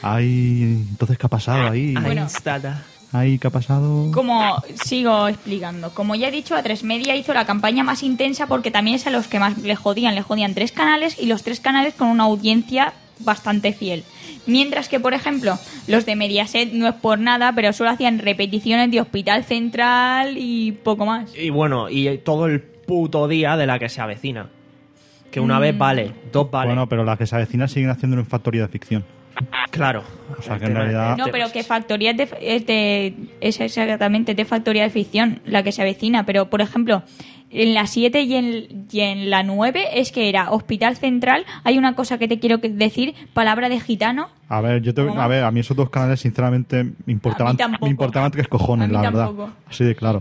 Ay, entonces, ¿qué ha pasado ahí? Ahí Bueno. está. Ay, ¿qué ha pasado? Como sigo explicando, como ya he dicho, A tres Media hizo la campaña más intensa porque también es a los que más le jodían. Le jodían tres canales y los tres canales con una audiencia bastante fiel. Mientras que, por ejemplo, los de Mediaset no es por nada, pero solo hacían repeticiones de Hospital Central y poco más. Y bueno, y todo el puto día de la que se avecina. Que una Mm. vez vale, dos vale. Bueno, pero las que se avecinan siguen haciéndolo en factoría de ficción. claro. O sea, El que en tema- realidad- el No, tema pero es que ese. Factoría es, de, es, de- es exactamente de Factoría de Ficción, la que se avecina. Pero, por ejemplo, en la siete y en, y en la nueve es que era Hospital Central. Hay una cosa que te quiero que- decir, palabra de gitano. A ver, yo te, ¿Cómo? a ver, a mí esos dos canales sinceramente me importaban, A mí tampoco. me importaban tres cojones, A mí la verdad. tampoco. Así de claro.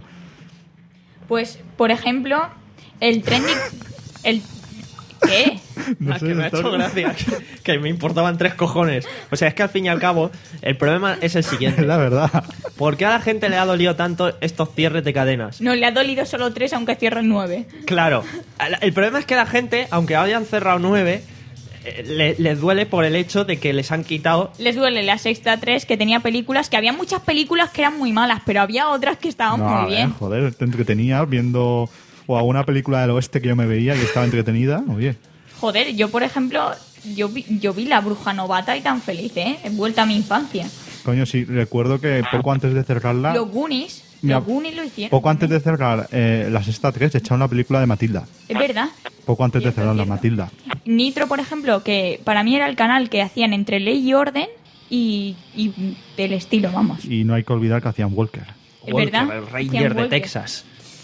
Pues, por ejemplo, el trending... El, ¿Qué? No Ah, sé, que me ha está- hecho gracia que, que me importaban tres cojones. O sea, es que al fin y al cabo, el problema es el Es siguiente. la verdad. ¿Por qué a la gente le ha dolido tanto estos cierres de cadenas? No, le ha dolido solo tres, aunque cierren nueve. Claro, el problema es que la gente, aunque hayan cerrado nueve, eh, le- les duele por el hecho de que les han quitado. Les duele la sexta tres, que tenía películas, que había muchas películas que eran muy malas, pero había otras que estaban No, a muy ver, bien. joder, te entretenía viendo o alguna película del oeste que yo me veía y estaba entretenida. Oye, Joder, yo por ejemplo, yo vi, yo vi La Bruja Novata y tan feliz, ¿eh? He vuelto a mi infancia. coño, sí, recuerdo que poco antes de cerrarla, Los Goonies, Mira, los Goonies lo hicieron. poco antes de cerrar eh, la sexta tres, echaron la película de Matilda. Es verdad. Poco antes de Cierto, cerrar la cierto. Matilda. Nitro, por ejemplo, que para mí era el canal que hacían entre Ley y Orden, y, y del estilo, vamos. Y no hay que olvidar que hacían Walker. Es Walker, verdad, el Ranger hacían de Walker. Texas.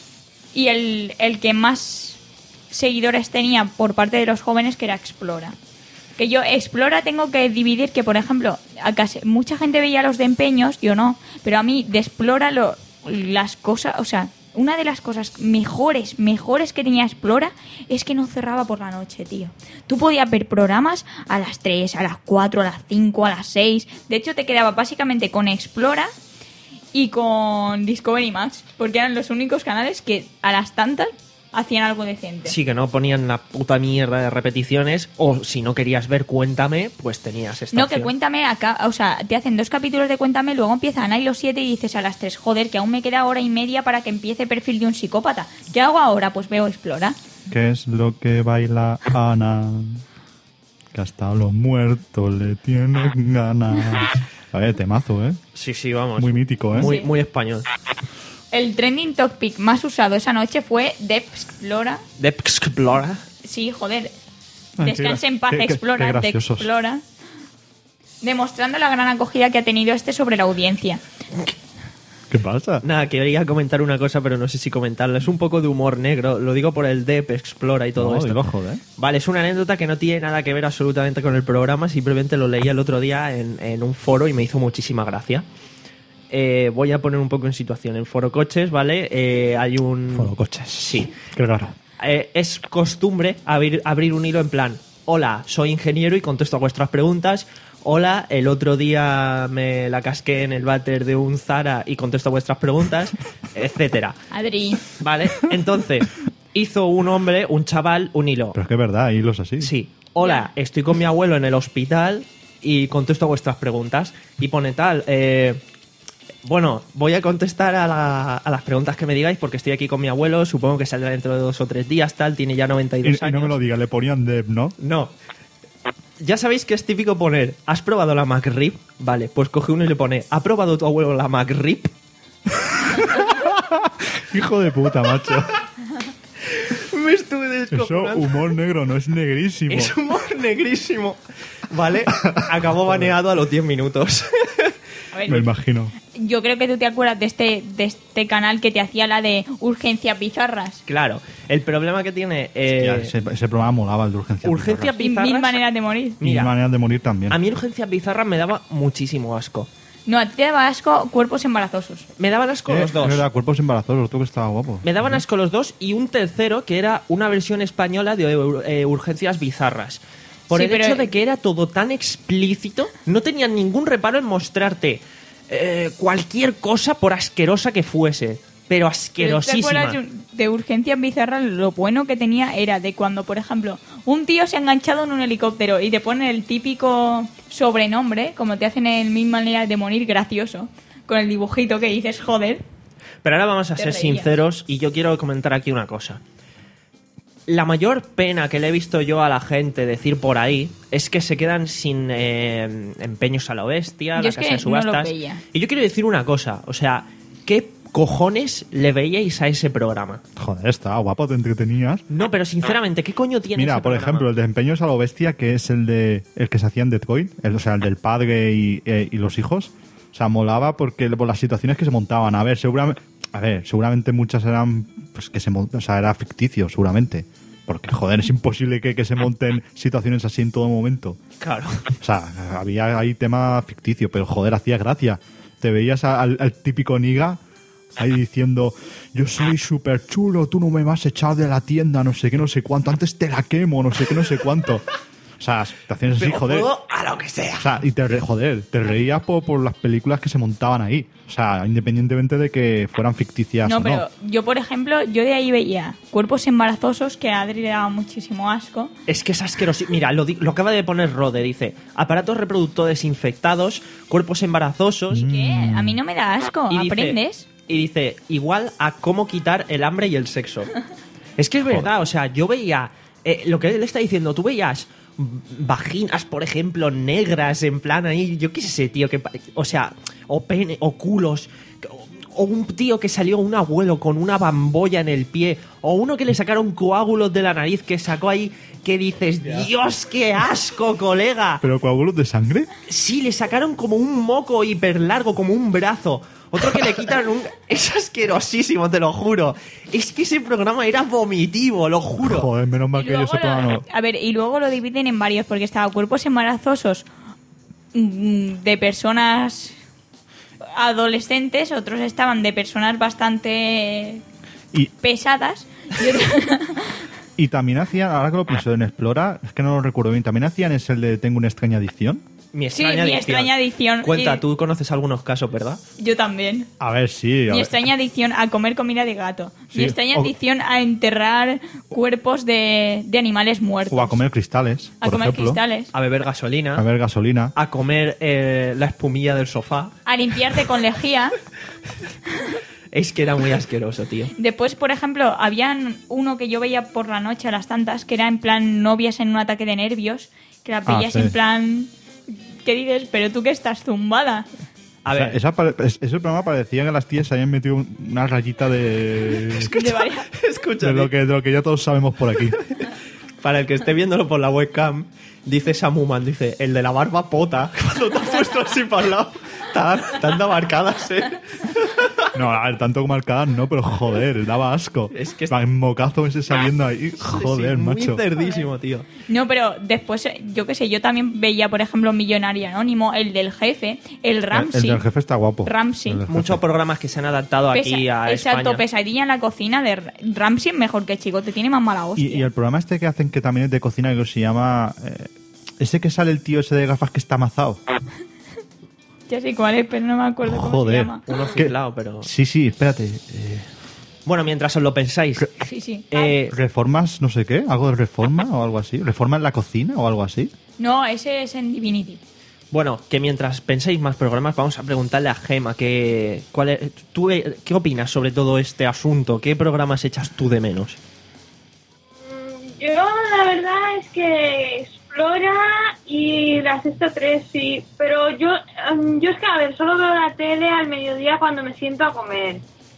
Y el, el que más seguidores tenía por parte de los jóvenes, que era Explora. Que yo, Explora, tengo que dividir que, por ejemplo, a casi, mucha gente veía los de empeños, yo no, pero a mí de Explora lo, las cosas, o sea, una de las cosas mejores, mejores que tenía Explora es que no cerraba por la noche, tío. Tú podías ver programas a las tres, a las cuatro, a las cinco, a las seis. De hecho, te quedaba básicamente con Explora y con Discovery Max, porque eran los únicos canales que a las tantas hacían algo decente. Sí, que no ponían la puta mierda de repeticiones, o si no querías ver Cuéntame, pues tenías esta No, opción. que Cuéntame acá, o sea, te hacen dos capítulos de Cuéntame, luego empieza Ana y los siete y dices a las tres, joder, que aún me queda hora y media para que empiece Perfil de un psicópata. ¿Qué hago ahora? Pues veo Explora. ¿Qué es lo que baila Ana? Que hasta los muertos le tienen ganas. A ver, temazo, ¿eh? Sí, sí, vamos. Muy mítico, ¿eh? Muy, Sí. muy español. El trending topic más usado esa noche fue Deep Explora. De Explora. Sí, joder. Ay, Descanse qué gra- en paz, qué- qué- Explora, qué de graciosos. Explora. Demostrando la gran acogida que ha tenido este sobre la audiencia. ¿Qué pasa? Nada, quería comentar una cosa, pero no sé si comentarla. Es un poco de humor negro. Lo digo por el Deep Explora y todo No, esto. dilo, joder. Vale, es una anécdota que no tiene nada que ver absolutamente con el programa. Simplemente lo leí el otro día en, en un foro y me hizo muchísima gracia. Eh, voy a poner un poco en situación. En Foro Coches, ¿vale? Eh, hay un... Foro Coches. Sí. Qué raro. Eh, es costumbre abrir, abrir un hilo en plan: hola, soy ingeniero y contesto a vuestras preguntas. Hola, el otro día me la casqué en el váter de un Zara y contesto a vuestras preguntas, etcétera. Adri. Vale, entonces hizo un hombre, un chaval, un hilo. Pero es que es verdad, hay hilos así. Sí, hola, estoy con mi abuelo en el hospital y contesto a vuestras preguntas. Y pone tal, eh, bueno, voy a contestar a, la- a las preguntas que me digáis porque estoy aquí con mi abuelo, supongo que saldrá dentro de dos o tres días, tal, tiene ya noventa y Y, dos y años. no me lo diga, le ponían Deb, ¿no? No. Ya sabéis que es típico poner, ¿has probado la McRib? Vale, pues coge uno y le pone, ¿ha probado tu abuelo la McRib? Hijo de puta, macho. Me estuve Eso, descojonando. humor negro, no es negrísimo. Es humor negrísimo. Vale, acabó baneado a los diez minutos. A ver, Me imagino. yo creo que tú te acuerdas de este, de este canal que te hacía la de urgencias bizarras. Claro, el problema que tiene... eh, Ya, ese, ese programa molaba, el de urgencias Urgencias Y bizarras... mil maneras de morir. Mil Mira, maneras de morir también. a mí Urgencias bizarras me daba muchísimo asco. No, a ti te daba asco cuerpos embarazosos. Me daban asco Eh, los dos. Es verdad, cuerpos embarazosos, tú que estaba guapo. Me daban asco los dos y un tercero que era una versión española de eh, Urgencias bizarras. Por Sí, el pero- hecho de que era todo tan explícito, no tenían ningún reparo en mostrarte eh, cualquier cosa por asquerosa que fuese. Pero Pero ¿te asquerosísima. acuerdas de, de urgencias bizarras? Lo bueno que tenía era de cuando, por ejemplo, un tío se ha enganchado en un helicóptero y te ponen el típico sobrenombre, como te hacen en Mil maneras de morir, gracioso, con el dibujito que dices, joder. Pero ahora vamos a Te ser reías. sinceros y yo quiero comentar aquí una cosa. La mayor pena que le he visto yo a la gente decir por ahí es que se quedan sin eh, empeños a la bestia, Yo la es casa que de no lo subastas. veía. Y yo quiero decir una cosa, o sea, ¿qué cojones le veíais a ese programa? Joder, estaba guapo, te entretenías. No, pero sinceramente, ¿qué coño tiene Mira, ese por programa? ejemplo, el de Empeños a lo Bestia, que es el de el que se hacía en Detroit, el, o sea, el del padre y, eh, y los hijos. O sea, molaba porque por las situaciones que se montaban. A ver, seguramente, a ver, seguramente muchas eran, pues que se, mon- o sea, era ficticio, seguramente. Porque, joder, es imposible que, que se monten situaciones así en todo momento. Claro. O sea, había ahí tema ficticio, pero joder, hacía gracia. Te veías a- al, al típico niga ahí diciendo, yo soy súper chulo, tú no me vas a echar de la tienda, no sé qué, no sé cuánto, antes te la quemo, no sé qué, no sé cuánto. O sea, situaciones así, Pero joder. juego a lo que sea. O sea, y te, re- joder, te reías por, por las películas que se montaban ahí. O sea, independientemente de que fueran ficticias No, o pero no. yo, por ejemplo, yo de ahí veía cuerpos embarazosos que a Adri le daba muchísimo asco. Es que es asqueroso. Mira, lo, di- lo acaba de poner Rode. Dice, aparatos reproductores infectados, cuerpos embarazosos. ¿Qué? A mí no me da asco, Y dice- aprendes. Y dice, igual a cómo quitar el hambre y el sexo. Es que es verdad, o sea, yo veía eh, lo que él está diciendo, tú veías vaginas, por ejemplo, negras, en plan ahí, yo qué sé, tío, que, pa- o sea, o pene, o culos, o, O un tío que salió, un abuelo con una bambolla en el pie. O uno que le sacaron coágulos de la nariz que sacó ahí, que dices, Dios, qué asco, colega. ¿Pero coágulos de sangre? Sí, le sacaron como un moco hiper largo, como un brazo. Otro que le quitan un... Es asquerosísimo, te lo juro. Es que ese programa era vomitivo, lo juro. Joder, menos mal Y que yo luego ese programa lo- no. A ver, y luego lo dividen en varios, porque estaba cuerpos embarazosos mm, de personas adolescentes, otros estaban de personas bastante Y, pesadas. Y otros- y también hacían, ahora que lo pienso en Explora, es que no lo recuerdo bien, también hacían ese el de Tengo una extraña adicción. Mi Sí, extraña mi adicción. extraña adicción. Cuenta, Y- tú conoces algunos casos, ¿verdad? Yo también. A ver, sí. A Mi ver. extraña adicción a comer comida de gato. Sí. Mi extraña O- adicción a enterrar cuerpos de, de animales muertos. O a comer cristales, A por comer ejemplo. cristales. A beber gasolina. A ver gasolina. A comer eh, la espumilla del sofá. A limpiarte con lejía. Es que era muy asqueroso, tío. Después, por ejemplo, habían uno que yo veía por la noche a las tantas, que era en plan novias en un ataque de nervios, que la pillas sí. en plan... ¿Qué dices? Pero tú que estás zumbada. A O sea, ver, esa pare- es- ese programa parecía que las tías se habían metido un- una rayita de, De varias- escucha, de, lo que, de lo que ya todos sabemos por aquí. para el que esté viéndolo por la webcam, dice Samuman, dice, el de la barba pota, cuando te has puesto así para el lado, tan, tan de marcadas, ¿eh? No, a ver, tanto como marcadas no, pero joder, daba asco. Es que es- Va, en mocazo ese saliendo ahí. Joder, Sí, macho. Muy cerdísimo, tío. No, pero después, eh, yo qué sé, yo también veía, por ejemplo, Millonario Anónimo, el del jefe, el El, Ramsey. del jefe está guapo. Ramsey. El del jefe. Muchos programas que se han adaptado aquí Pesa- a Exacto, España. Pesadilla en la cocina de R- Ramsey es mejor que Chicote, tiene más mala hostia. Y, y el programa este que hacen que también es de cocina que se llama... eh, ese que sale el tío ese de gafas que está amazado. Ya sé cuál es, pero no me acuerdo cómo se Joder. llama. Uno ¿Qué? ciflado, pero... Sí, sí, espérate. eh, Bueno, mientras os lo pensáis, Sí, sí. eh, ¿Reformas no sé qué? ¿Algo de reforma o algo así? ¿Reforma en la cocina o algo así? No, ese es en Divinity. bueno, que mientras pensáis más programas, vamos a preguntarle a Gema que, cuál es- tú, eh, ¿qué opinas sobre todo este asunto? ¿Qué programas echas tú de menos? Yo la verdad es que Explora y la Sexta tres sí, pero yo em, yo es que a ver, solo veo la tele al mediodía cuando me siento a comer.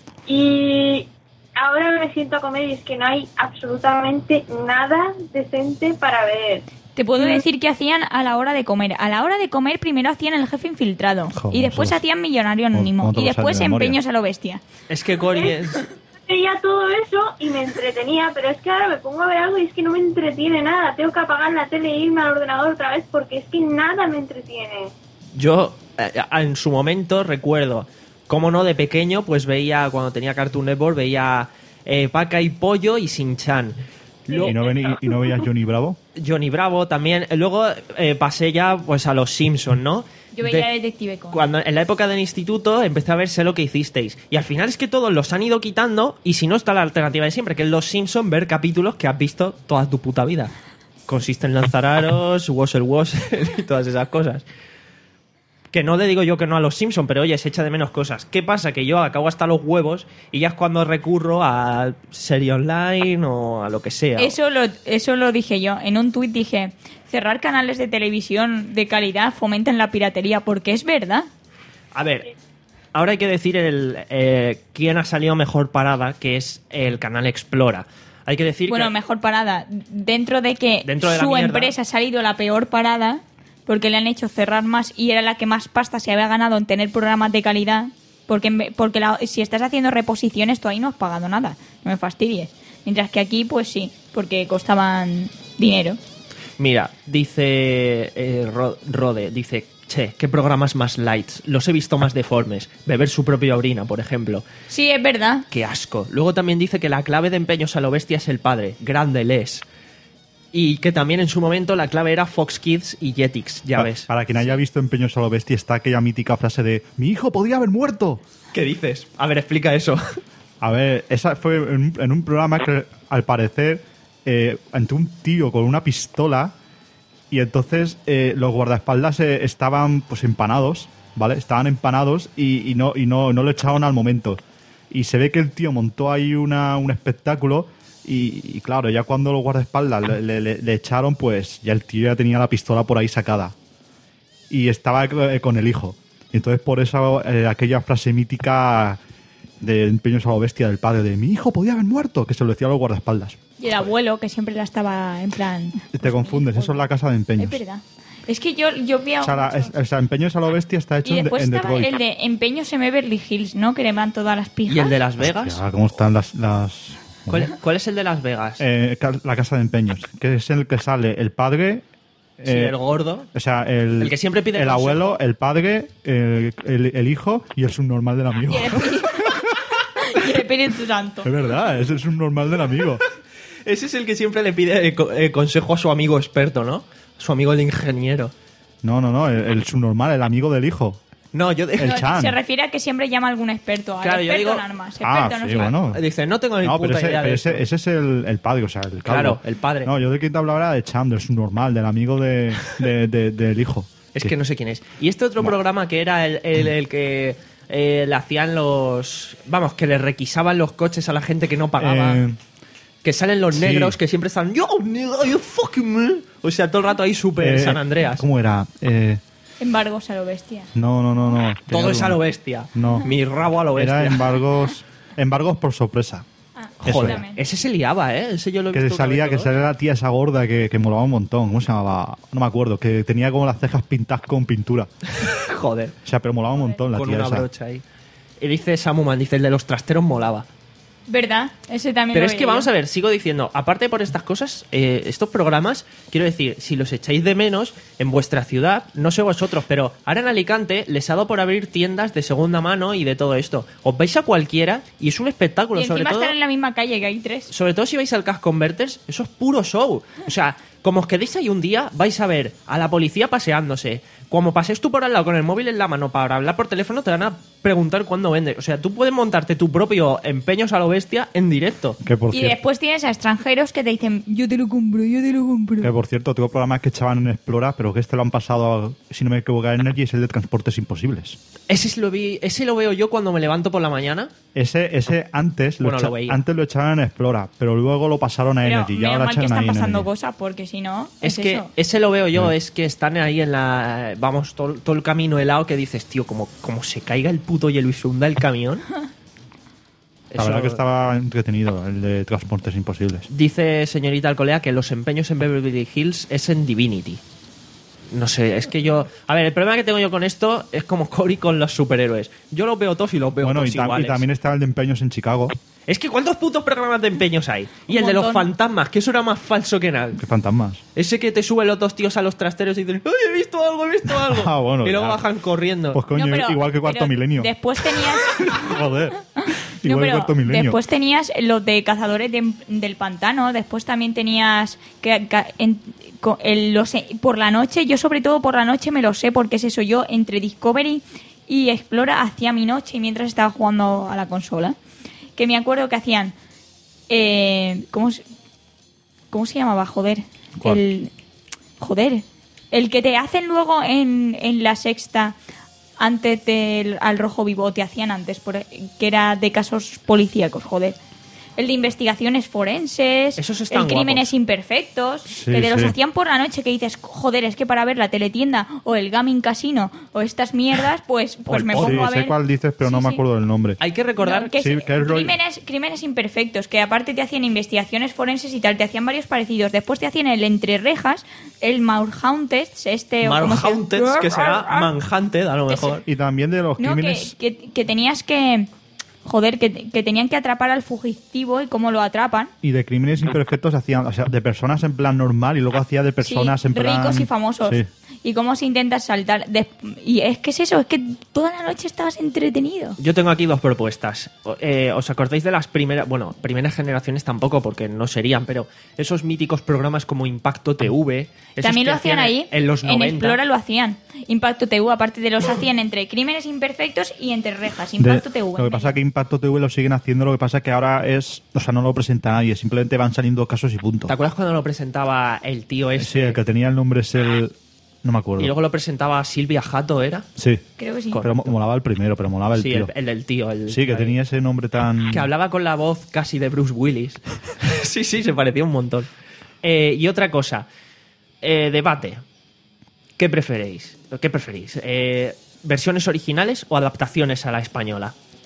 Y ahora me siento a comer y es que no hay absolutamente nada decente para ver. Te puedo Mm. decir que hacían a la hora de comer. A la hora de comer primero hacían el jefe infiltrado. Joder, y después eso- hacían Millonario Anónimo. ¿cómo te Y lo sabes después de memoria? Empeños a lo bestia. Es que Cory es... Veía todo eso y me entretenía, pero es que ahora me pongo a ver algo y es que no me entretiene nada. Tengo que apagar la tele e irme al ordenador otra vez porque es que nada me entretiene. Yo, eh, en su momento, recuerdo, cómo no, de pequeño, pues veía, cuando tenía Cartoon Network, veía eh, Paca y Pollo y Shin-Chan. Luego- ¿Y no, ven- y, y no veías Johnny Bravo? Johnny Bravo también. Luego eh, pasé ya pues a los Simpsons, ¿no? Yo veía De- Detective Conan. Cuando en la época del instituto empecé a ver Sé lo que hicisteis. Y al final es que todos los han ido quitando y si no está la alternativa de siempre, que es los Simpsons, ver capítulos que has visto toda tu puta vida. Consiste en lanzar aros, Washer Washer y todas esas cosas. Que no le digo yo que no a los Simpsons, pero oye, se echa de menos cosas. ¿Qué pasa? Que yo acabo hasta los huevos y ya es cuando recurro a serie online o a lo que sea. Eso lo, eso lo dije yo. En un tuit dije, cerrar canales de televisión de calidad fomentan la piratería, porque es verdad. A ver, ahora hay que decir el eh, quién ha salido mejor parada, que es el canal Explora. Hay que decir Bueno, que... mejor parada. Dentro de que Dentro de la su mierda. empresa ha salido la peor parada, porque le han hecho cerrar más y era la que más pasta se había ganado en tener programas de calidad, porque, en ve- porque la- si estás haciendo reposiciones tú ahí no has pagado nada, no me fastidies. Mientras que aquí, pues sí, porque costaban dinero. Mira, dice eh, Ro- Rode, dice, che, ¿qué programas más lights? Los he visto más deformes. Beber su propia orina, por ejemplo. Sí, es verdad. ¡Qué asco! Luego también dice que la clave de Empeños a lo bestia es el padre. Grande les. Y que también en su momento la clave era Fox Kids y Jetix, ya Pa- ves. Para quien haya visto Empeños a lo bestia está aquella mítica frase de «Mi hijo podía haber muerto». ¿Qué dices? A ver, explica eso. A ver, esa fue en un, en un programa que al parecer eh, entró un tío con una pistola y entonces eh, los guardaespaldas eh, estaban pues empanados, ¿vale? Estaban empanados y, y no y no, no lo echaron al momento. Y se ve que el tío montó ahí una, un espectáculo y, y claro, ya cuando los guardaespaldas le, le- le- le echaron, pues ya el tío ya tenía la pistola por ahí sacada. Y estaba eh, con el hijo. Y entonces por eso eh, aquella frase mítica de Empeños a lo bestia del padre de mi hijo podía haber muerto, que se lo decía a los guardaespaldas. Y el abuelo, que siempre la estaba en plan... Te pues, confundes, eso es la casa de empeños. Es verdad. Es que yo, yo vi a O sea, la- es- o sea, Empeños a lo bestia está hecho Y en, después en estaba Detroit. el de Empeños en Beverly Hills, ¿no? Que le van todas las pijas. ¿Y el de Las Vegas? Hostia, ¿cómo están las...? las... ¿Cuál, cuál es el de Las Vegas? Eh, ca- la casa de empeños, que es el que sale el padre... Sí, eh, el gordo. O sea, el, El que siempre pide el consejo. abuelo, el padre, el, el- el hijo y el subnormal del amigo. Y el Espíritu, y el Espíritu Santo. Es verdad, es el subnormal del amigo. Ese es el que siempre le pide eh, co- eh, consejo a su amigo experto, ¿no? Su amigo el ingeniero. No, no, no, el, el subnormal, el amigo del hijo. No, yo... de- El No, Chan. se refiere a que siempre llama a algún experto. Al Claro, yo experto digo- en armas. Ah, Experto no sí, sé qué. bueno. Dice, no tengo ni No, puta pero, ese, idea pero de ese, esto. ese es el, el padre, o sea, el calvo. Claro, el padre. No, yo de quien te hablaba era de Cham, del subnormal, del amigo de, de- de- del hijo. Es que no sé quién es. Y este otro programa que era el, el- el que eh, le hacían los... Vamos, que le requisaban los coches a la gente que no pagaba. Eh, Que salen los sí. negros que siempre están... Yo, nigga, you fucking me. O sea, todo el rato ahí súper eh, San Andreas. ¿Cómo era? Eh, Embargos a lo bestia. no, no, no, no. Todo Tenía es a algo- lo bestia. No. Mi rabo a lo bestia. Era embargos, embargos por sorpresa. Ah, Eso Joder, era. ese se liaba, ¿eh? Ese yo lo he Que visto una salía, vez que o dos. salía la tía esa gorda que, que molaba un montón. ¿Cómo se llamaba? No me acuerdo. Que tenía como las cejas pintadas con pintura. Joder, O sea, pero molaba un montón la con tía una esa. brocha ahí. Y dice Samuman, dice, el de los trasteros molaba. ¿Verdad? Ese también Pero lo es que veía vamos yo. a ver, sigo diciendo, aparte por estas cosas, eh, estos programas, quiero decir, si los echáis de menos en vuestra ciudad, no sé vosotros, pero ahora en Alicante les ha dado por abrir tiendas de segunda mano y de todo esto. Os vais a cualquiera y es un espectáculo, Y sobre encima todo, están en la misma calle, que hay tres. sobre todo si vais al Cash Converters, eso es puro show. O sea, como os quedéis ahí un día, vais a ver a la policía paseándose. Como pases tú por al lado con el móvil en la mano para hablar por teléfono, te van a preguntar cuándo vende. O sea, tú puedes montarte tu propio empeños a lo bestia en directo. Que por, Y cier- después tienes a extranjeros que te dicen, yo te lo compro, yo te lo compro. que por cierto, tengo programas que echaban en Explora, pero que este lo han pasado, a- si no me equivoco, a Energy, es el de Transportes Imposibles. Ese, sí lo vi, ese lo veo yo cuando me levanto por la mañana. Ese, ese antes, lo Bueno, echa- lo veía. antes lo echaban en Explora, pero luego lo pasaron a Pero Energy. Y menos ahora mal que echan están ahí en pasando Energy. cosas, porque si no, Es, es, que eso. ese lo veo yo, Sí. es que están ahí en la... Vamos, todo, todo el camino helado que dices, tío, como, como se caiga el puto hielo y se hunda el camión. La Eso- verdad que estaba entretenido el de Transportes Imposibles. Dice señorita Alcolea que los empeños en Beverly Hills es en Divinity. No sé, es que yo... A ver, el problema que tengo yo con esto es como Cory con los superhéroes. Yo los veo todos y los veo Bueno, y, todos tam- y iguales. también estaba el de Empeños en Chicago. Es que ¿cuántos putos programas de empeños hay? Y Un el de los montón. fantasmas, que eso era más falso que nada. Qué fantasmas. Ese que te suben los dos tíos a los trasteros y dicen, ¡ay, he visto algo, he visto algo! Ah, bueno, y luego ya. bajan corriendo. Pues coño, No, pero- igual que Cuarto pero Milenio. Después tenías... Joder. No, Igual que pero Cuarto Milenio. después tenías los de cazadores de- del pantano, después también tenías que, que- en- co- el- los, por la noche, yo sobre todo por la noche me lo sé porque es eso, yo entre Discovery y Explora hacía mi noche mientras estaba jugando a la consola, que me acuerdo que hacían, eh, ¿cómo, se- ¿cómo se llamaba? Joder, ¿Cuál? el joder, el que te hacen luego en, en la sexta antes del al rojo vivo, te hacían antes, por- que era de casos policíacos, joder. El de investigaciones forenses, Esos están el crímenes guapos. imperfectos, Sí, que te los sí. hacían por la noche, que dices, joder, es que para ver la teletienda o el gaming casino o estas mierdas, pues, pues me Sí, pongo a sé ver. cuál dices, pero Sí, no me sí. acuerdo del nombre. Hay que recordar... No, que Sí, es- que es rollo- crímenes, crímenes imperfectos, que aparte te hacían investigaciones forenses y tal, te hacían varios parecidos. Después te hacían el entre rejas, el Manhunted, este... o como se- Manhunted, que será Manhunted, a lo mejor. Y también de los No, que, crímenes... que, que tenías que... Joder, que, que tenían que atrapar al fugitivo y cómo lo atrapan. Y de crímenes imperfectos hacían, o sea, de personas en plan normal y luego hacía de personas Sí, en plan... ricos y famosos. Sí. Y cómo se intenta saltar. De- y es que es eso, es que toda la noche estabas entretenido. Yo tengo aquí dos propuestas. O- eh, ¿Os acordáis de las primeras, bueno, primeras generaciones tampoco, porque no serían, pero esos míticos programas como Impacto T V? esos También que lo hacían ahí. En los noventa. Explora lo hacían. Impacto T V, aparte de los hacían entre crímenes imperfectos y entre rejas. De- Impacto T V. lo que pasa es que Impacto T V lo siguen haciendo, lo que pasa es que ahora es... O sea, no lo presenta nadie, simplemente van saliendo casos y punto. ¿Te acuerdas cuando lo presentaba el tío ese? Sí, el que tenía el nombre es el... No me acuerdo. Y luego lo presentaba Silvia Jato, ¿era? Sí. Creo que sí. Pero mo- molaba el primero, pero molaba el sí, tío. el, el del tío. El, Sí, que tenía ese nombre tan... Que hablaba con la voz casi de Bruce Willis. sí, sí, se parecía un montón. Eh, y otra cosa. Eh, debate. ¿Qué preferéis? ¿Qué preferís? Eh, ¿Versiones originales o adaptaciones a la española?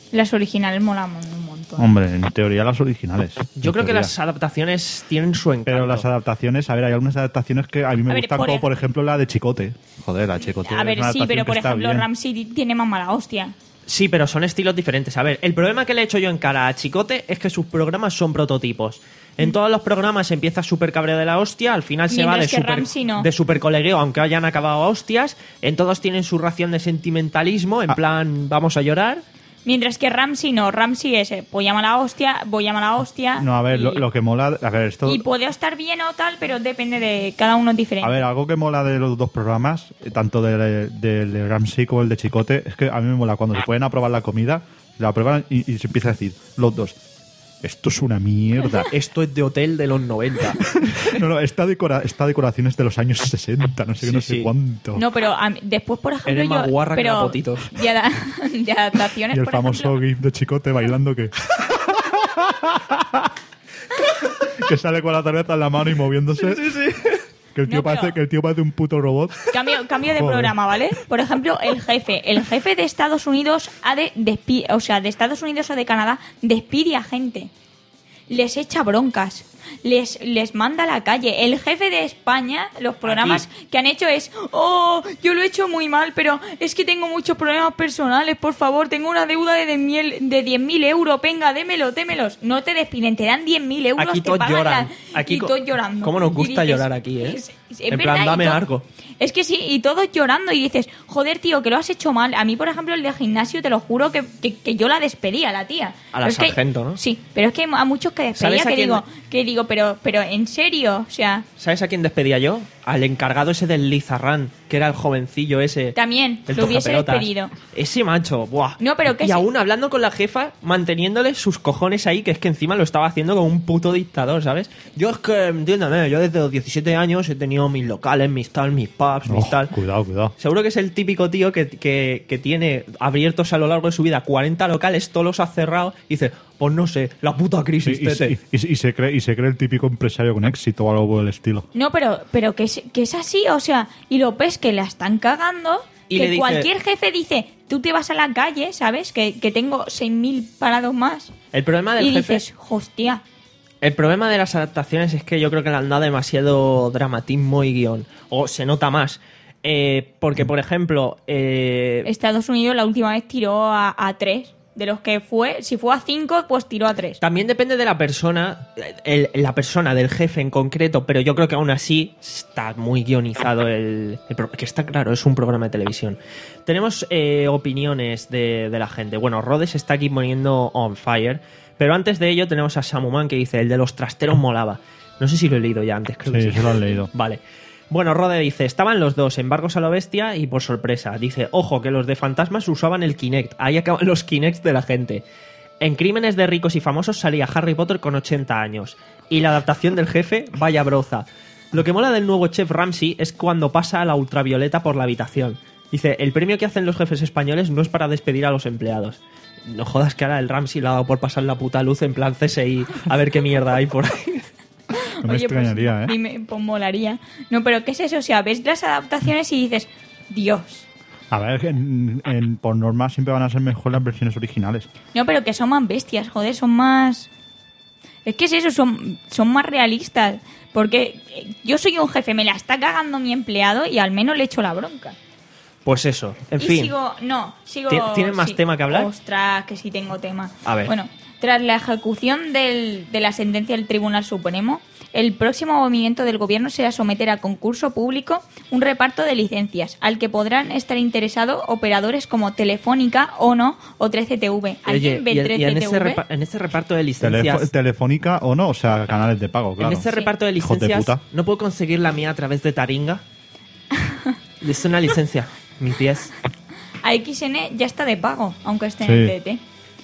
Las originales molan un montón. Hombre, en teoría las originales. Yo en creo que teoría. las adaptaciones tienen su encanto. Pero las adaptaciones, a ver, hay algunas adaptaciones que a mí me A ver, gustan, por como ej- por ejemplo la de Chicote. Joder, la de Chicote. A es ver, una sí, adaptación pero que por está ejemplo, bien. Ramsey tiene más mala hostia. Sí, pero son estilos diferentes. A ver, el problema que le he hecho yo en cara a Chicote es que sus programas son prototipos. En todos los programas empieza súper cabreo de la hostia, al final se va de Mientras que super, Ramsey no. de super colegueo, aunque hayan acabado a hostias. En todos tienen su ración de sentimentalismo, en Ah. plan, vamos a llorar. Mientras que Ramsey no, Ramsey es eh, voy a mala hostia, voy a mala hostia. No, a ver, y, lo, lo que mola... A ver, esto... y puede estar bien o tal, pero depende de cada uno es diferente. A ver, algo que mola de los dos programas, eh, tanto del de, de Ramsey como el de Chicote, es que a mí me mola cuando se pueden a probar la comida, la prueban y, y se empieza a decir, los dos, esto es una mierda. Esto es de hotel de los noventa. No, no, esta, decora, esta decoración es de los años sesenta, no sé qué, Sí, no sé sí. cuánto. No, pero a mí- después, por ejemplo, Eres más yo... guarra que pero la Potitos. de, ada- de adaptaciones, Y el por famoso ejemplo, gif de Chicote bailando que... que sale con la tableta en la mano y moviéndose. Que el tío, No, parece, pero- que el tío parece un puto robot. Cambio, cambio de Joder. programa, ¿vale? Por ejemplo, el jefe. El jefe de Estados Unidos ha de despi- o sea, de Estados Unidos o de Canadá despide a gente. Les echa broncas. Les, les manda a la calle. El jefe de España, los programas que han hecho es, oh, yo lo he hecho muy mal, pero es que tengo muchos problemas personales, por favor, tengo una deuda de diez mil euros, venga, démelo, démelos. No te despiden, te dan diez mil euros, Aquí te todos pagan lloran. la- Aquí y co- todos llorando. ¿Cómo nos Y gusta dices, llorar aquí, eh? es- es En verdad, plan, y dame to- algo. Es que sí, y todos llorando y dices, joder, tío, que lo has hecho mal. A mí, por ejemplo, el de gimnasio, te lo juro que, que, que yo la despedía, la tía. A la Pero es que- sargento, ¿no? Sí, pero es que a muchos que despedía ¿Sabes a que quién- digo, que digo, pero, pero en serio, o sea, ¿Sabes a quién despedía yo? Al encargado ese del Lizarrán, que era el jovencillo ese. también el lo hubiese tocapelotas. despedido. Ese macho, buah. No, pero que Y se- aún hablando con la jefa, manteniéndole sus cojones ahí, que es que encima lo estaba haciendo como un puto dictador, ¿sabes? Yo es que, entiéndame, yo desde los diecisiete años he tenido mis locales, mis tal, mis pubs, mis Oh, tal. cuidado, cuidado. Seguro que es el típico tío que, que, que tiene abiertos a lo largo de su vida cuarenta locales, todos los ha cerrado y dice, pues no sé, la puta Sí, crisis, y, tete. y- y- y se cree, y se cree el típico empresario con éxito o algo por el estilo. No, pero, pero que, es, que es así, o sea, y lo ves que la están cagando, Y que le dice- cualquier jefe dice, tú te vas a la calle, ¿sabes? Que, que tengo seis mil parados más. El problema del Y jefe... dices, hostia. El problema de las adaptaciones es que yo creo que le han dado demasiado dramatismo y guión. O se nota más. Eh, porque, por ejemplo, eh, Estados Unidos la última vez tiró a, a tres. De los que fue, si fue a cinco, pues tiró a tres. también depende de la persona, el- la persona del jefe en concreto, pero yo creo que aún así está muy guionizado el, el pro- que está claro, es un programa de televisión. Tenemos eh, opiniones de, de la gente. Bueno, Rhodes está aquí poniendo on fire, pero antes de ello tenemos a Samuman que dice, el de los trasteros molaba. No sé si lo he leído ya antes, creo que Sí, sí. se lo han leído. Vale. Bueno, Rode dice, estaban los dos, embargos a lo bestia y por sorpresa. Dice, ojo, que los de fantasmas usaban el Kinect. Ahí acaban los Kinects de la gente. En Crímenes de ricos y famosos salía Harry Potter con ochenta años. Y la adaptación del jefe, vaya broza. Lo que mola del nuevo chef Ramsay es cuando pasa a la ultravioleta por la habitación. Dice, el premio que hacen los jefes españoles no es para despedir a los empleados. No jodas que ahora el Ramsay le ha dado por pasar la puta luz en plan C S I a ver qué mierda hay por ahí. No me Oye, extrañaría, pues, ¿eh? dime, pues molaría. No, pero ¿qué es eso? O sea, ves las adaptaciones y dices, Dios. A ver, en, en- por norma siempre van a ser mejor las versiones originales. No, pero que son más bestias, joder, son más... Es que es eso, son, son más realistas. Porque eh, yo soy un jefe, me la está cagando mi empleado y al menos le echo la bronca. Pues eso, en y fin. sigo, no, sigo... ¿Tien- ¿Tienes más sí. tema que hablar? Ostras, que sí tengo tema. A ver. Bueno, tras la ejecución del- de la sentencia del Tribunal Supremo, el próximo movimiento del gobierno será someter a concurso público un reparto de licencias, al que podrán estar interesados operadores como Telefónica, ONO o trece T V. Oye, ¿Alguien ve y, en- y en, trece T V? ese repa- en ese reparto de Telefo- licencias... telefónica o no, o sea, canales de pago, claro. En ese reparto de Hijos de licencias, puta. ¿no puedo conseguir la mía a través de Taringa? Es una licencia, mis pies. A X N ya está de pago, aunque esté en Sí. el T D T.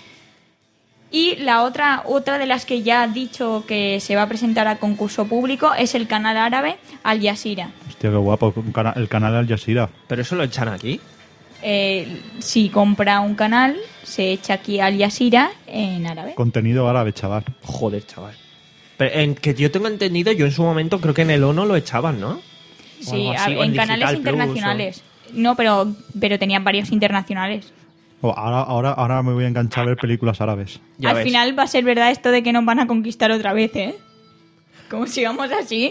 Y la otra, otra de las que ya ha dicho que se va a presentar a concurso público es el canal árabe Al Jazeera. Hostia, qué guapo. un cana- el canal Al Jazeera. ¿Pero eso lo echan aquí? Eh, si compra un canal, se echa aquí Al Jazeera en árabe. Contenido árabe, chaval. Joder, chaval. Pero en que yo tengo entendido, yo en su momento creo que en el ONO lo echaban, ¿no? Sí, algo así, a- o en en canales Digital Plus, internacionales. No, pero, pero tenían varios internacionales. Oh, ahora, ahora, ahora me voy a enganchar a ver películas árabes. Ya Al ves. final va a ser verdad esto de que nos van a conquistar otra vez, ¿eh? Como sigamos así.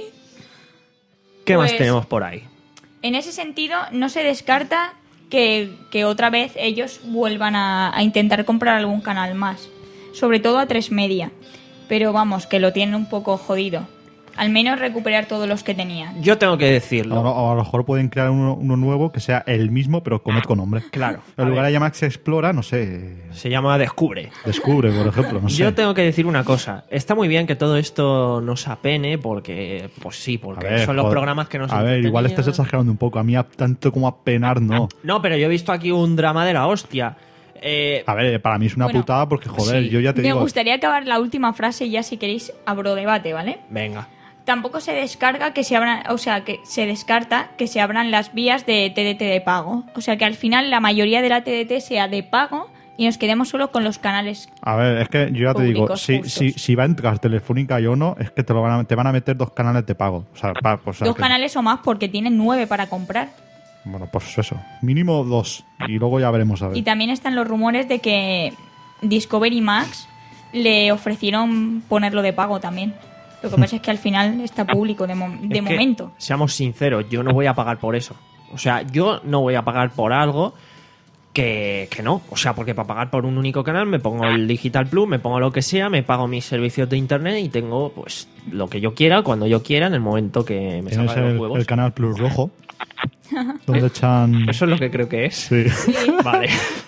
¿Qué más pues- tenemos por ahí? En ese sentido, no se descarta que, que otra vez ellos vuelvan a, a intentar comprar algún canal más. Sobre todo a tres Media. Pero vamos, que lo tienen un poco jodido. Al menos recuperar todos los que tenían. Yo tengo que decirlo. Ahora- O a lo mejor pueden crear uno, uno nuevo que sea el mismo, pero con otro nombre. Claro. En A lugar ver, de llamarse Explora, no sé. se llama Descubre. Descubre, por ejemplo. No sé. Yo tengo que decir una cosa. Está muy bien que todo esto nos apene porque, pues sí, porque A ver, son los joder. programas que nos A ver, igual entretenían. estás exagerando un poco. A mí, a- tanto como a penar, no. No, pero yo he visto aquí un drama de la hostia. Eh, A ver, para mí es una Bueno, putada porque, joder, sí. yo ya te Me digo. gustaría acabar la última frase y ya si queréis abro debate, ¿vale? venga. Tampoco se descarga que se abran, o sea, que se descarta que se abran las vías de T D T de pago. O sea, que al final la mayoría de la T D T sea de pago y nos quedemos solo con los canales. A ver, es que yo ya te digo, Públicos si, justos. si, si va a entrar Telefónica y o no, es que te, lo van a, te van a meter dos canales de pago. O sea, pa- o sea Dos que- canales o más porque tienen nueve para comprar. Bueno, pues eso. Mínimo dos. Y luego ya veremos a ver. Y también están los rumores de que Discovery Max le ofrecieron ponerlo de pago también. Lo que pasa es que al final está público de, mo- de Es que, momento. seamos sinceros, yo no voy a pagar por eso. O sea, yo no voy a pagar por algo que, que no. O sea, porque para pagar por un único canal me pongo el Digital Plus, me pongo lo que sea, me pago mis servicios de internet y tengo pues lo que yo quiera, cuando yo quiera, en el momento que me Tienes salga de los el, huevos. el canal Plus Rojo, donde echan... Eso es lo que creo que es. Sí. Vale.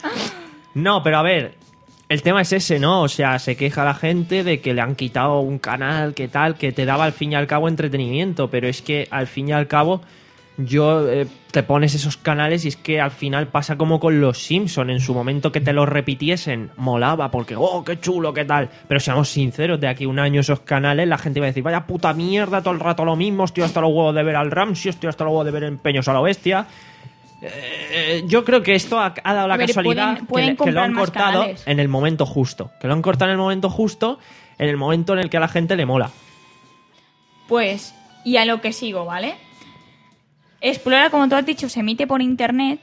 No, pero a ver, el tema es ese, ¿no? O sea, se queja la gente de que le han quitado un canal que tal, que te daba al fin y al cabo entretenimiento, pero es que al fin y al cabo yo eh, te pones esos canales y es que al final pasa como con los Simpson en su momento que te los repitiesen, molaba porque, oh, qué chulo, qué tal, pero seamos sinceros, de aquí a un año esos canales la gente va a decir, vaya puta mierda, todo el rato lo mismo, estoy hasta los huevos de ver al Ramsey, estoy hasta los huevos de ver Empeños a la Bestia. Eh, yo creo que esto ha, ha dado la A ver, casualidad pueden- pueden que, le- que lo comprar han más cortado canales. en el momento justo. Que lo han cortado en el momento justo, en el momento en el que a la gente le mola. Pues, y a lo que sigo, ¿vale? Explora, como tú has dicho, se emite por internet,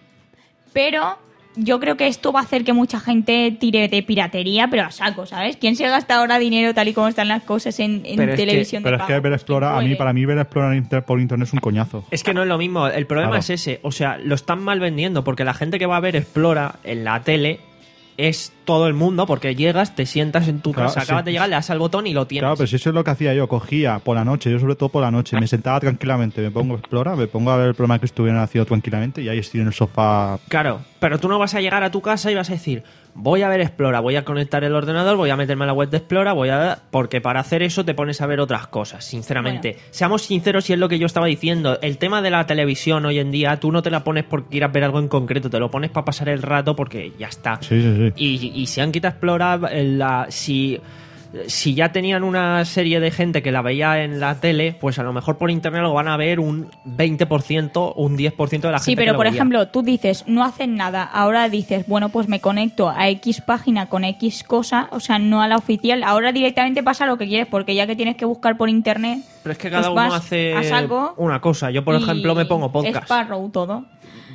pero yo creo que esto va a hacer que mucha gente tire de piratería, pero a saco, ¿sabes? ¿Quién se gasta ahora dinero tal y como están las cosas en, en Pero es que- televisión de Pero es que pago? ver Explora, a mí, Puede. para mí ver Explora en inter- por internet es un coñazo. Es que no es lo mismo. El problema Claro. es ese. O sea, lo están mal vendiendo porque la gente que va a ver Explora en la tele es todo el mundo porque llegas, te sientas en tu Claro, casa, sí. acabas de llegar, le das al botón y lo tienes. Claro, pero si eso es lo que hacía yo, cogía por la noche, yo sobre todo por la noche, me sentaba tranquilamente, me pongo Explora, me pongo a ver el programa que estuvieran haciendo tranquilamente y ahí estoy en el sofá. Claro, pero tú no vas a llegar a tu casa y vas a decir, voy a ver Explora, voy a conectar el ordenador, voy a meterme a la web de Explora, voy a... Porque para hacer eso te pones a ver otras cosas, sinceramente. Bueno. Seamos sinceros y es lo que yo estaba diciendo. El tema de la televisión hoy en día, tú no te la pones porque quieras ver algo en concreto, te lo pones para pasar el rato porque ya está. Sí, sí, sí. Y, y si han quitado Explora, en la, si, si ya tenían una serie de gente que la veía en la tele, pues a lo mejor por internet lo van a ver un veinte por ciento, un diez por ciento de la gente Sí, que pero lo por veía. ejemplo, tú dices, no hacen nada. Ahora dices, bueno, pues me conecto a X página con X cosa, o sea, no a la oficial. Ahora directamente pasa lo que quieres, porque ya que tienes que buscar por internet, Pero es que cada pues uno vas hace a saco una cosa. Yo, por y ejemplo, me pongo podcast. Sparrow, todo.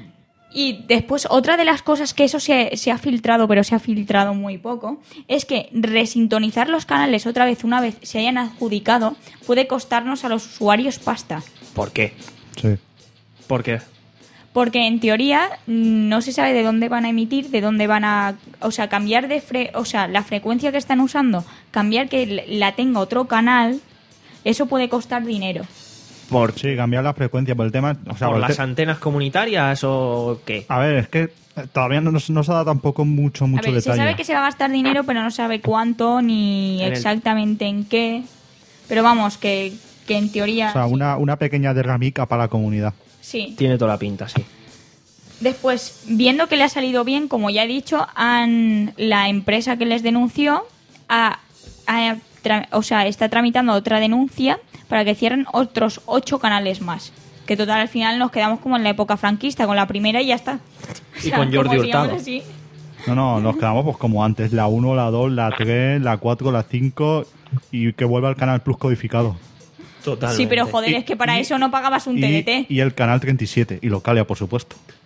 Y después, otra de las cosas que eso se, se ha filtrado, pero se ha filtrado muy poco, es que resintonizar los canales otra vez, una vez se hayan adjudicado, puede costarnos a los usuarios pasta. ¿Por qué? Sí. ¿Por qué? Porque en teoría mm, no se sabe de dónde van a emitir, de dónde van a... O sea, cambiar de... Fre o sea, la frecuencia que están usando, cambiar que l- la tenga otro canal, eso puede costar dinero. ¿Por, Sí, cambiar la frecuencia por el tema. O sea, ¿por por el las te- antenas comunitarias o qué? A ver, es que eh, todavía no, nos- no se ha dado tampoco mucho, mucho a ver, detalle. se sabe que se va a gastar dinero, pero no sabe cuánto ni En el- exactamente en qué. Pero vamos, que, que en teoría... O sea, sí. una, una pequeña derramica para la comunidad. Sí. Tiene toda la pinta, sí. Después, viendo que le ha salido bien, como ya he dicho, han, la empresa que les denunció ha, ha tra- o sea, está tramitando otra denuncia para que cierren otros ocho canales más. Que total, al final nos quedamos como en la época franquista, con la primera y ya está. O Y con Jordi como sigamos Hurtado. así. No, no, nos quedamos pues como antes. La uno, la dos, la tres, la cuatro, la cinco y que vuelva al canal Plus codificado. Totalmente. Sí, pero joder, Y- es que para y- eso no pagabas un Y, T D T. y el canal treinta y siete y Localia, por supuesto.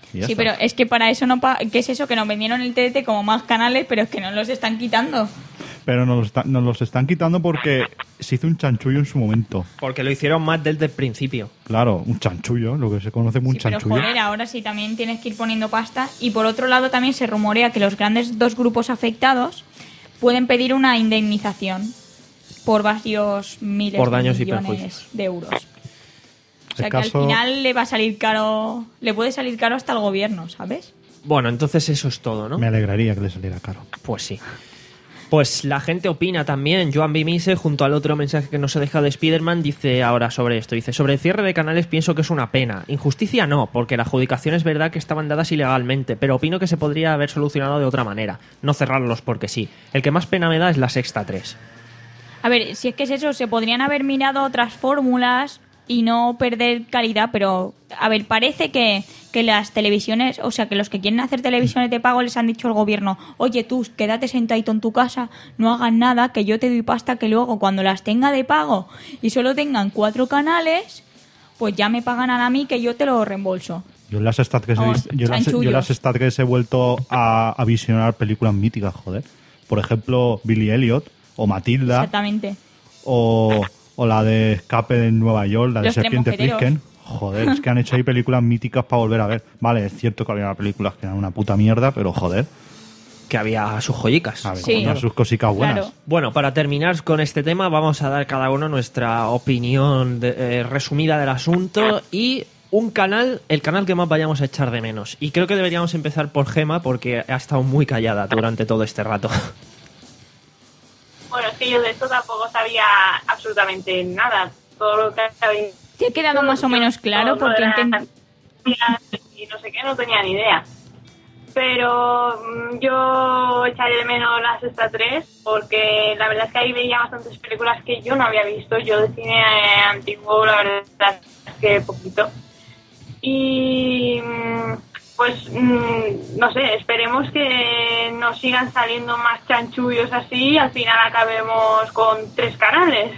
Y ya Sí, está. pero es que para eso no... Pa ¿Qué es eso? Que nos vendieron el T D T como más canales, pero es que nos los están quitando. Pero nos, los está- nos los están quitando porque se hizo un chanchullo en su momento. Porque lo hicieron más desde el principio. Claro, un chanchullo, lo que se conoce como un Sí, pero chanchullo. joder, ahora sí también tienes que ir poniendo pasta. Y por otro lado también se rumorea que los grandes dos grupos afectados pueden pedir una indemnización por varios miles Por daños de y millones perjuicios. de euros. O sea El que caso- al final le va a salir caro, le puede salir caro hasta el gobierno, ¿sabes? Bueno, entonces eso es todo, ¿no? Me alegraría que le saliera caro. Pues sí. Pues la gente opina también. Joan Bimise, junto al otro mensaje que nos ha dejado de Spiderman, dice ahora sobre esto. Dice, sobre el cierre de canales pienso que es una pena. Injusticia no, porque la adjudicación es verdad que estaban dadas ilegalmente, pero opino que se podría haber solucionado de otra manera. No cerrarlos porque sí. El que más pena me da es la Sexta tres. A ver, si es que es eso, se podrían haber mirado otras fórmulas y no perder calidad, pero a ver, parece que, que las televisiones, o sea, que los que quieren hacer televisiones de pago les han dicho al gobierno, oye tú, quédate sentadito en tu casa, no hagas nada, que yo te doy pasta, que luego cuando las tenga de pago y solo tengan cuatro canales, pues ya me pagan a mí que yo te lo reembolso. Yo en las Stat tres he, Vamos, visto- yo en las- yo en chanchullos. las Stat tres he vuelto a, a visionar películas míticas, joder. Por ejemplo, Billy Elliot, o Matilda, Exactamente. o, o la de Escape en Nueva York, la de Los Tres Serpiente Mosqueteros. Plisken. Joder, es que han hecho ahí películas míticas para volver a ver. Vale, es cierto que había películas que eran una puta mierda, pero joder, Que había sus joyicas. a ver, Sí. tenía sus cositas buenas. Claro. Bueno, para terminar con este tema, vamos a dar cada uno nuestra opinión de- eh, resumida del asunto y un canal, el canal que más vayamos a echar de menos. Y creo que deberíamos empezar por Gema porque ha estado muy callada durante todo este rato. Bueno, es que yo de esto tampoco sabía absolutamente nada. Todo lo que había... ¿Te ha quedado más o menos claro? Todo lo Porque de intent- las- y no sé qué, no tenía ni idea. Pero mm, yo echaré de menos las Sexta tres porque la verdad es que ahí veía bastantes películas que yo no había visto. Yo de cine eh, antiguo, la verdad es que poquito. Y mm, pues mm, no sé, esperemos que nos sigan saliendo más chanchullos así y al final acabemos con tres canales.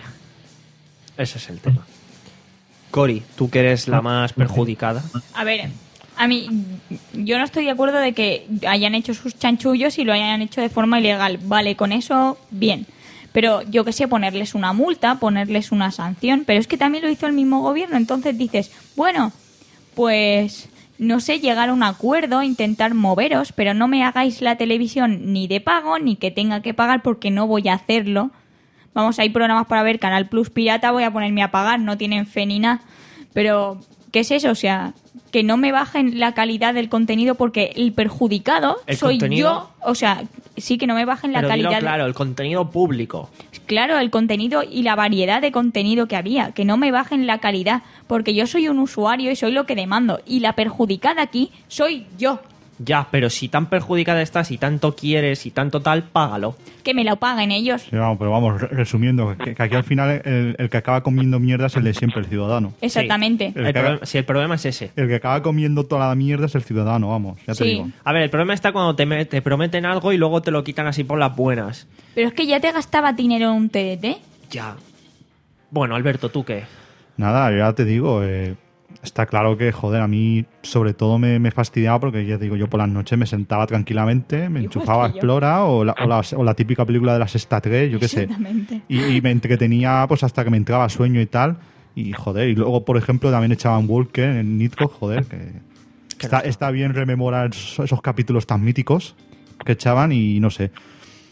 Ese es el tema. Cori, tú que eres la más perjudicada. A ver, a mí, yo no estoy de acuerdo de que hayan hecho sus chanchullos y lo hayan hecho de forma ilegal. Vale, con eso, bien. Pero yo que sé, ponerles una multa, ponerles una sanción. Pero es que también lo hizo el mismo gobierno. Entonces dices, bueno, pues no sé, llegar a un acuerdo, intentar moveros, pero no me hagáis la televisión ni de pago, ni que tenga que pagar porque no voy a hacerlo. Vamos, hay programas para ver, Canal Plus pirata, voy a ponerme a pagar, no tienen fe ni nada. Pero, ¿qué es eso? O sea, que no me bajen la calidad del contenido porque el perjudicado El soy contenido- yo. O sea, sí que no me bajen la Pero dilo calidad. claro, el contenido público. Claro, el contenido y la variedad de contenido que había, que no me bajen la calidad, porque yo soy un usuario y soy lo que demando. Y la perjudicada aquí soy yo. Ya, pero si tan perjudicada estás y tanto quieres y tanto tal, págalo. Que me lo paguen ellos. Sí, vamos, pero vamos, re- resumiendo, que, que aquí al final el, el que acaba comiendo mierda es el de siempre, el ciudadano. Exactamente. El El que- problema- si el problema es ese. El que acaba comiendo toda la mierda es el ciudadano, vamos, ya te Sí. digo. A ver, el problema está cuando te, me- te prometen algo y luego te lo quitan así por las buenas. Pero es que ya te gastaba dinero en un T D T. Ya. Bueno, Alberto, ¿tú qué? Nada, ya te digo, eh, está claro que, joder, a mí sobre todo me, me fastidiaba porque, ya te digo, yo por las noches me sentaba tranquilamente, me Igual enchufaba que yo. Explora o la, o, la, o la típica película de la Sexta tres, yo qué sé. Exactamente. Y, y me entretenía pues hasta que me entraba sueño y tal. Y, joder, y luego, por ejemplo, también echaban Walker en Nitro, joder, que está, está bien rememorar esos, esos capítulos tan míticos que echaban y no sé.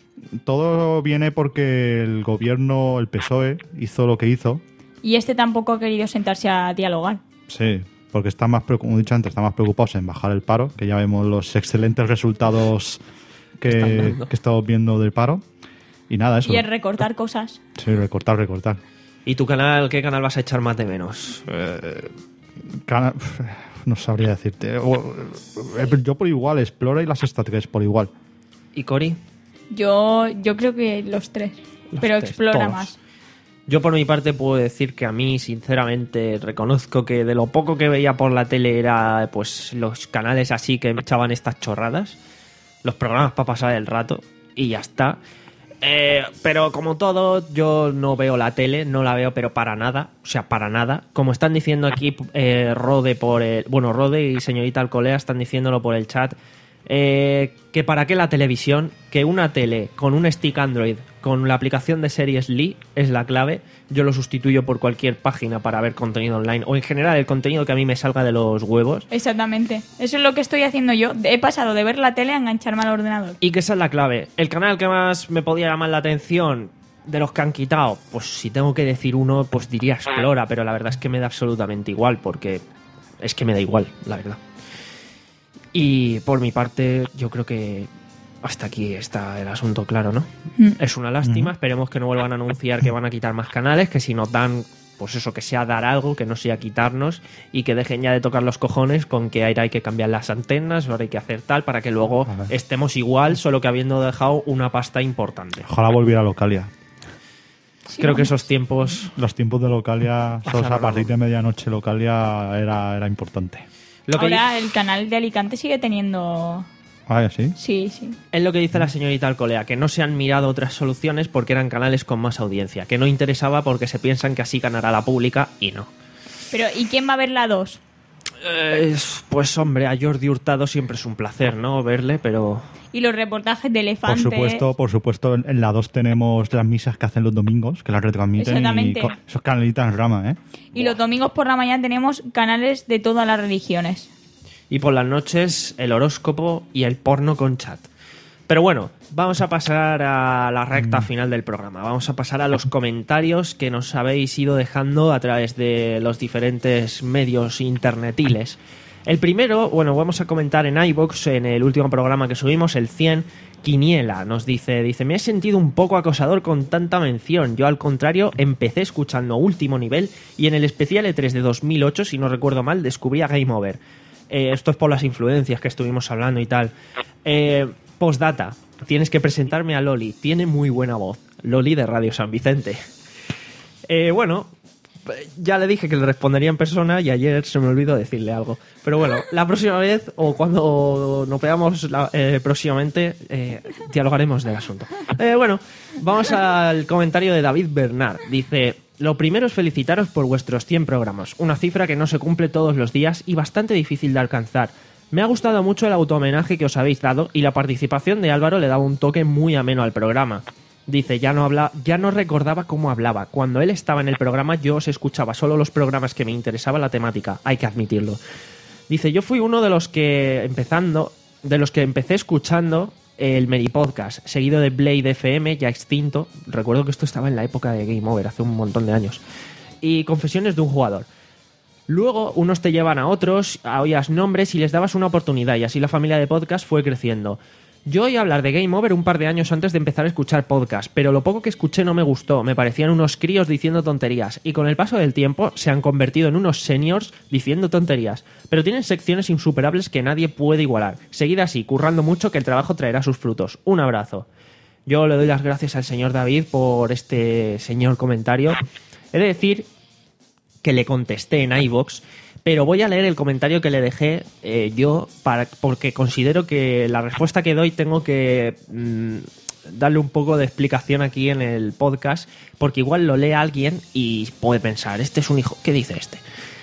Todo viene porque el gobierno, el P S O E, hizo lo que hizo. Y este tampoco ha querido sentarse a dialogar. Sí, porque está más, preocup- como he dicho antes, está más preocupados en bajar el paro, que ya vemos los excelentes resultados que, que estamos viendo del paro. Y nada, eso. Y en recortar cosas. Sí, recortar, recortar. ¿Y tu canal, qué canal vas a echar más de menos? Eh, cana- no sabría decirte. O- eh, Yo por igual, Explora y las Sexta tres, por igual. ¿Y Cori? Yo, yo creo que los tres. Los pero tres, explora todos. más. Yo por mi parte puedo decir que a mí, sinceramente, reconozco que de lo poco que veía por la tele era pues los canales así que me echaban estas chorradas, los programas para pasar el rato y ya está. Eh, pero como todo, yo no veo la tele, no la veo, pero para nada, o sea, para nada. Como están diciendo aquí eh, Rode por el, bueno, Rode y señorita Alcolea están diciéndolo por el chat, eh, que para qué la televisión, que una tele con un stick Android, con la aplicación de series Lee es la clave. Yo lo sustituyo por cualquier página para ver contenido online o en general el contenido que a mí me salga de los huevos. Exactamente. Eso es lo que estoy haciendo yo. He pasado de ver la tele a engancharme al ordenador. Y que esa es la clave. El canal que más me podía llamar la atención de los que han quitado, pues si tengo que decir uno, pues diría Explora, pero la verdad es que me da absolutamente igual, porque es que me da igual, la verdad. Y por mi parte, yo creo que hasta aquí está el asunto claro, ¿no? Mm. Es una lástima, esperemos que no vuelvan a anunciar que van a quitar más canales, que si nos dan, pues eso, que sea dar algo, que no sea quitarnos, y que dejen ya de tocar los cojones con que ahora hay que cambiar las antenas, ahora hay que hacer tal, para que luego estemos igual, solo que habiendo dejado una pasta importante. Ojalá volviera a Localia. Sí, Creo que vamos. esos tiempos... Los tiempos de Localia, Pasaron solo a partir algo. de medianoche Localia era, era importante. Lo que Ahora el canal de Alicante sigue teniendo... Ah, ¿sí? Sí, sí. Es lo que dice la señorita Alcolea, que no se han mirado otras soluciones porque eran canales con más audiencia, que no interesaba porque se piensan que así ganará la pública y no. Pero, ¿y quién va a ver la dos? Eh, pues hombre, a Jordi Hurtado siempre es un placer, ¿no? Verle, pero... Y los reportajes de Por elefantes. supuesto, por supuesto, en en la dos tenemos las misas que hacen los domingos, que las retransmiten. Y Exactamente. co- esos canalitas en rama, ¿eh? Y los domingos por la mañana tenemos canales de todas las religiones. Y por las noches el horóscopo y el porno con chat. Pero bueno, vamos a pasar a la recta final del programa. Vamos a pasar a los comentarios que nos habéis ido dejando a través de los diferentes medios internetiles. El primero, bueno, vamos a comentar en iVoox, en el último programa que subimos, el cien, Quiniela nos dice, dice, me he sentido un poco acosador con tanta mención. Yo al contrario empecé escuchando Último Nivel y en el especial E tres de dos mil ocho, si no recuerdo mal, descubrí a Game Over. Eh, esto es por las influencias que estuvimos hablando y tal. Eh, postdata, tienes que presentarme a Loli, tiene muy buena voz. Loli de Radio San Vicente. Eh, bueno, ya le dije que le respondería en persona y ayer se me olvidó decirle algo. Pero bueno, la próxima vez o cuando nos veamos la, eh, próximamente eh, dialogaremos del asunto. Eh, bueno, vamos al comentario de David Bernard. Dice... Lo primero es felicitaros por vuestros cien programas, una cifra que no se cumple todos los días y bastante difícil de alcanzar. Me ha gustado mucho el autohomenaje que os habéis dado y la participación de Álvaro le daba un toque muy ameno al programa. Dice, ya no, habla, ya no recordaba cómo hablaba. Cuando él estaba en el programa yo os escuchaba solo los programas que me interesaba la temática, hay que admitirlo. Dice, yo fui uno de los que empezando, de los que empecé escuchando el Meripodcast, seguido de Blade F M, ya extinto. Recuerdo que esto estaba en la época de Game Over, hace un montón de años. Y Confesiones de un jugador. Luego, unos te llevan a otros, oías nombres y les dabas una oportunidad, y así la familia de podcast fue creciendo. Yo oí hablar de Game Over un par de años antes de empezar a escuchar podcast, pero lo poco que escuché no me gustó, me parecían unos críos diciendo tonterías, y con el paso del tiempo se han convertido en unos seniors diciendo tonterías, pero tienen secciones insuperables que nadie puede igualar. Seguid así, currando mucho, que el trabajo traerá sus frutos. Un abrazo. Yo le doy las gracias al señor David por este señor comentario. He de decir que le contesté en iVoox, pero voy a leer el comentario que le dejé eh, yo para, porque considero que la respuesta que doy tengo que mmm, darle un poco de explicación aquí en el podcast, porque igual lo lee alguien y puede pensar, este es un hijo, ¿qué dice este?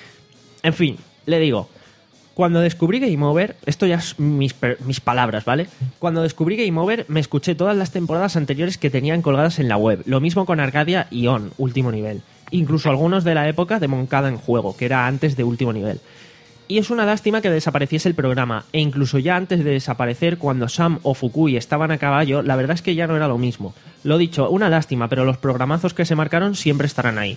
En fin, le digo, cuando descubrí Game Over, esto ya es mis, mis palabras, ¿vale? Cuando descubrí Game Over me escuché todas las temporadas anteriores que tenían colgadas en la web, lo mismo con Arcadia y On, Último Nivel. Incluso algunos de la época de Moncada en Juego, que era antes de Último Nivel. Y es una lástima que desapareciese el programa, e incluso ya antes de desaparecer, cuando Sam o Fukui estaban a caballo, la verdad es que ya no era lo mismo. Lo dicho, una lástima, pero los programazos que se marcaron siempre estarán ahí.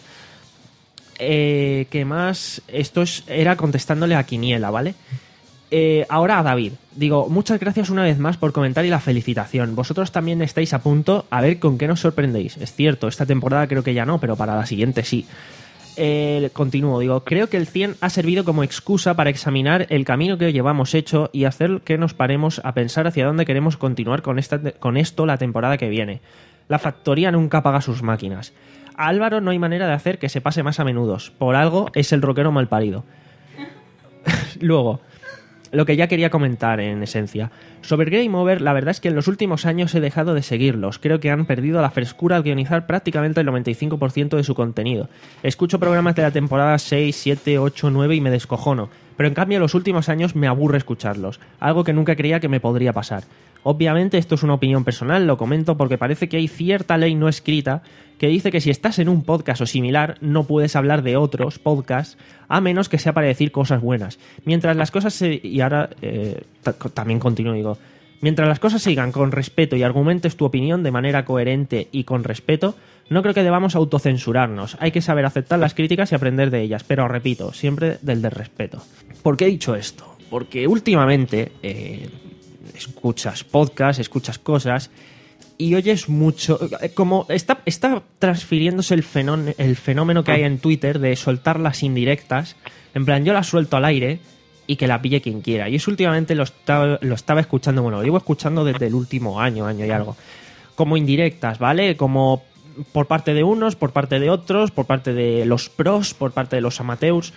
Eh, ¿Qué más? Esto es, era contestándole a Quiniela, ¿vale? Eh, ahora a David. Digo, muchas gracias una vez más por comentar y la felicitación. Vosotros también estáis a punto, a ver con qué nos sorprendéis. Es cierto, esta temporada creo que ya no, pero para la siguiente sí. Eh, continúo, digo, creo que el cien ha servido como excusa para examinar el camino que llevamos hecho y hacer que nos paremos a pensar hacia dónde queremos continuar con, esta, con esto la temporada que viene. La factoría nunca apaga sus máquinas. A Álvaro no hay manera de hacer que se pase más a menudos. Por algo es el rockero malparido. Luego... lo que ya quería comentar en esencia. Sobre Game Over, la verdad es que en los últimos años he dejado de seguirlos. Creo que han perdido la frescura al guionizar prácticamente el noventa y cinco por ciento de su contenido. Escucho programas de la temporada seis, siete, ocho, nueve y me descojono. Pero en cambio en los últimos años me aburre escucharlos. Algo que nunca creía que me podría pasar. Obviamente esto es una opinión personal, lo comento porque parece que hay cierta ley no escrita que dice que si estás en un podcast o similar no puedes hablar de otros podcasts a menos que sea para decir cosas buenas. Mientras las cosas se... y ahora eh, t- también continúo, digo... Mientras las cosas sigan con respeto y argumentes tu opinión de manera coherente y con respeto, no creo que debamos autocensurarnos. Hay que saber aceptar las críticas y aprender de ellas, pero repito, siempre del de respeto. ¿Por qué he dicho esto? Porque últimamente... Eh, escuchas podcasts, escuchas cosas y oyes mucho, como está, está transfiriéndose el fenómeno, el fenómeno que hay en Twitter de soltar las indirectas, en plan yo las suelto al aire y que la pille quien quiera, y eso últimamente lo estaba, lo estaba escuchando, bueno, lo llevo escuchando desde el último año, año y algo, como indirectas, ¿vale? Como por parte de unos, por parte de otros, por parte de los pros, por parte de los amateurs.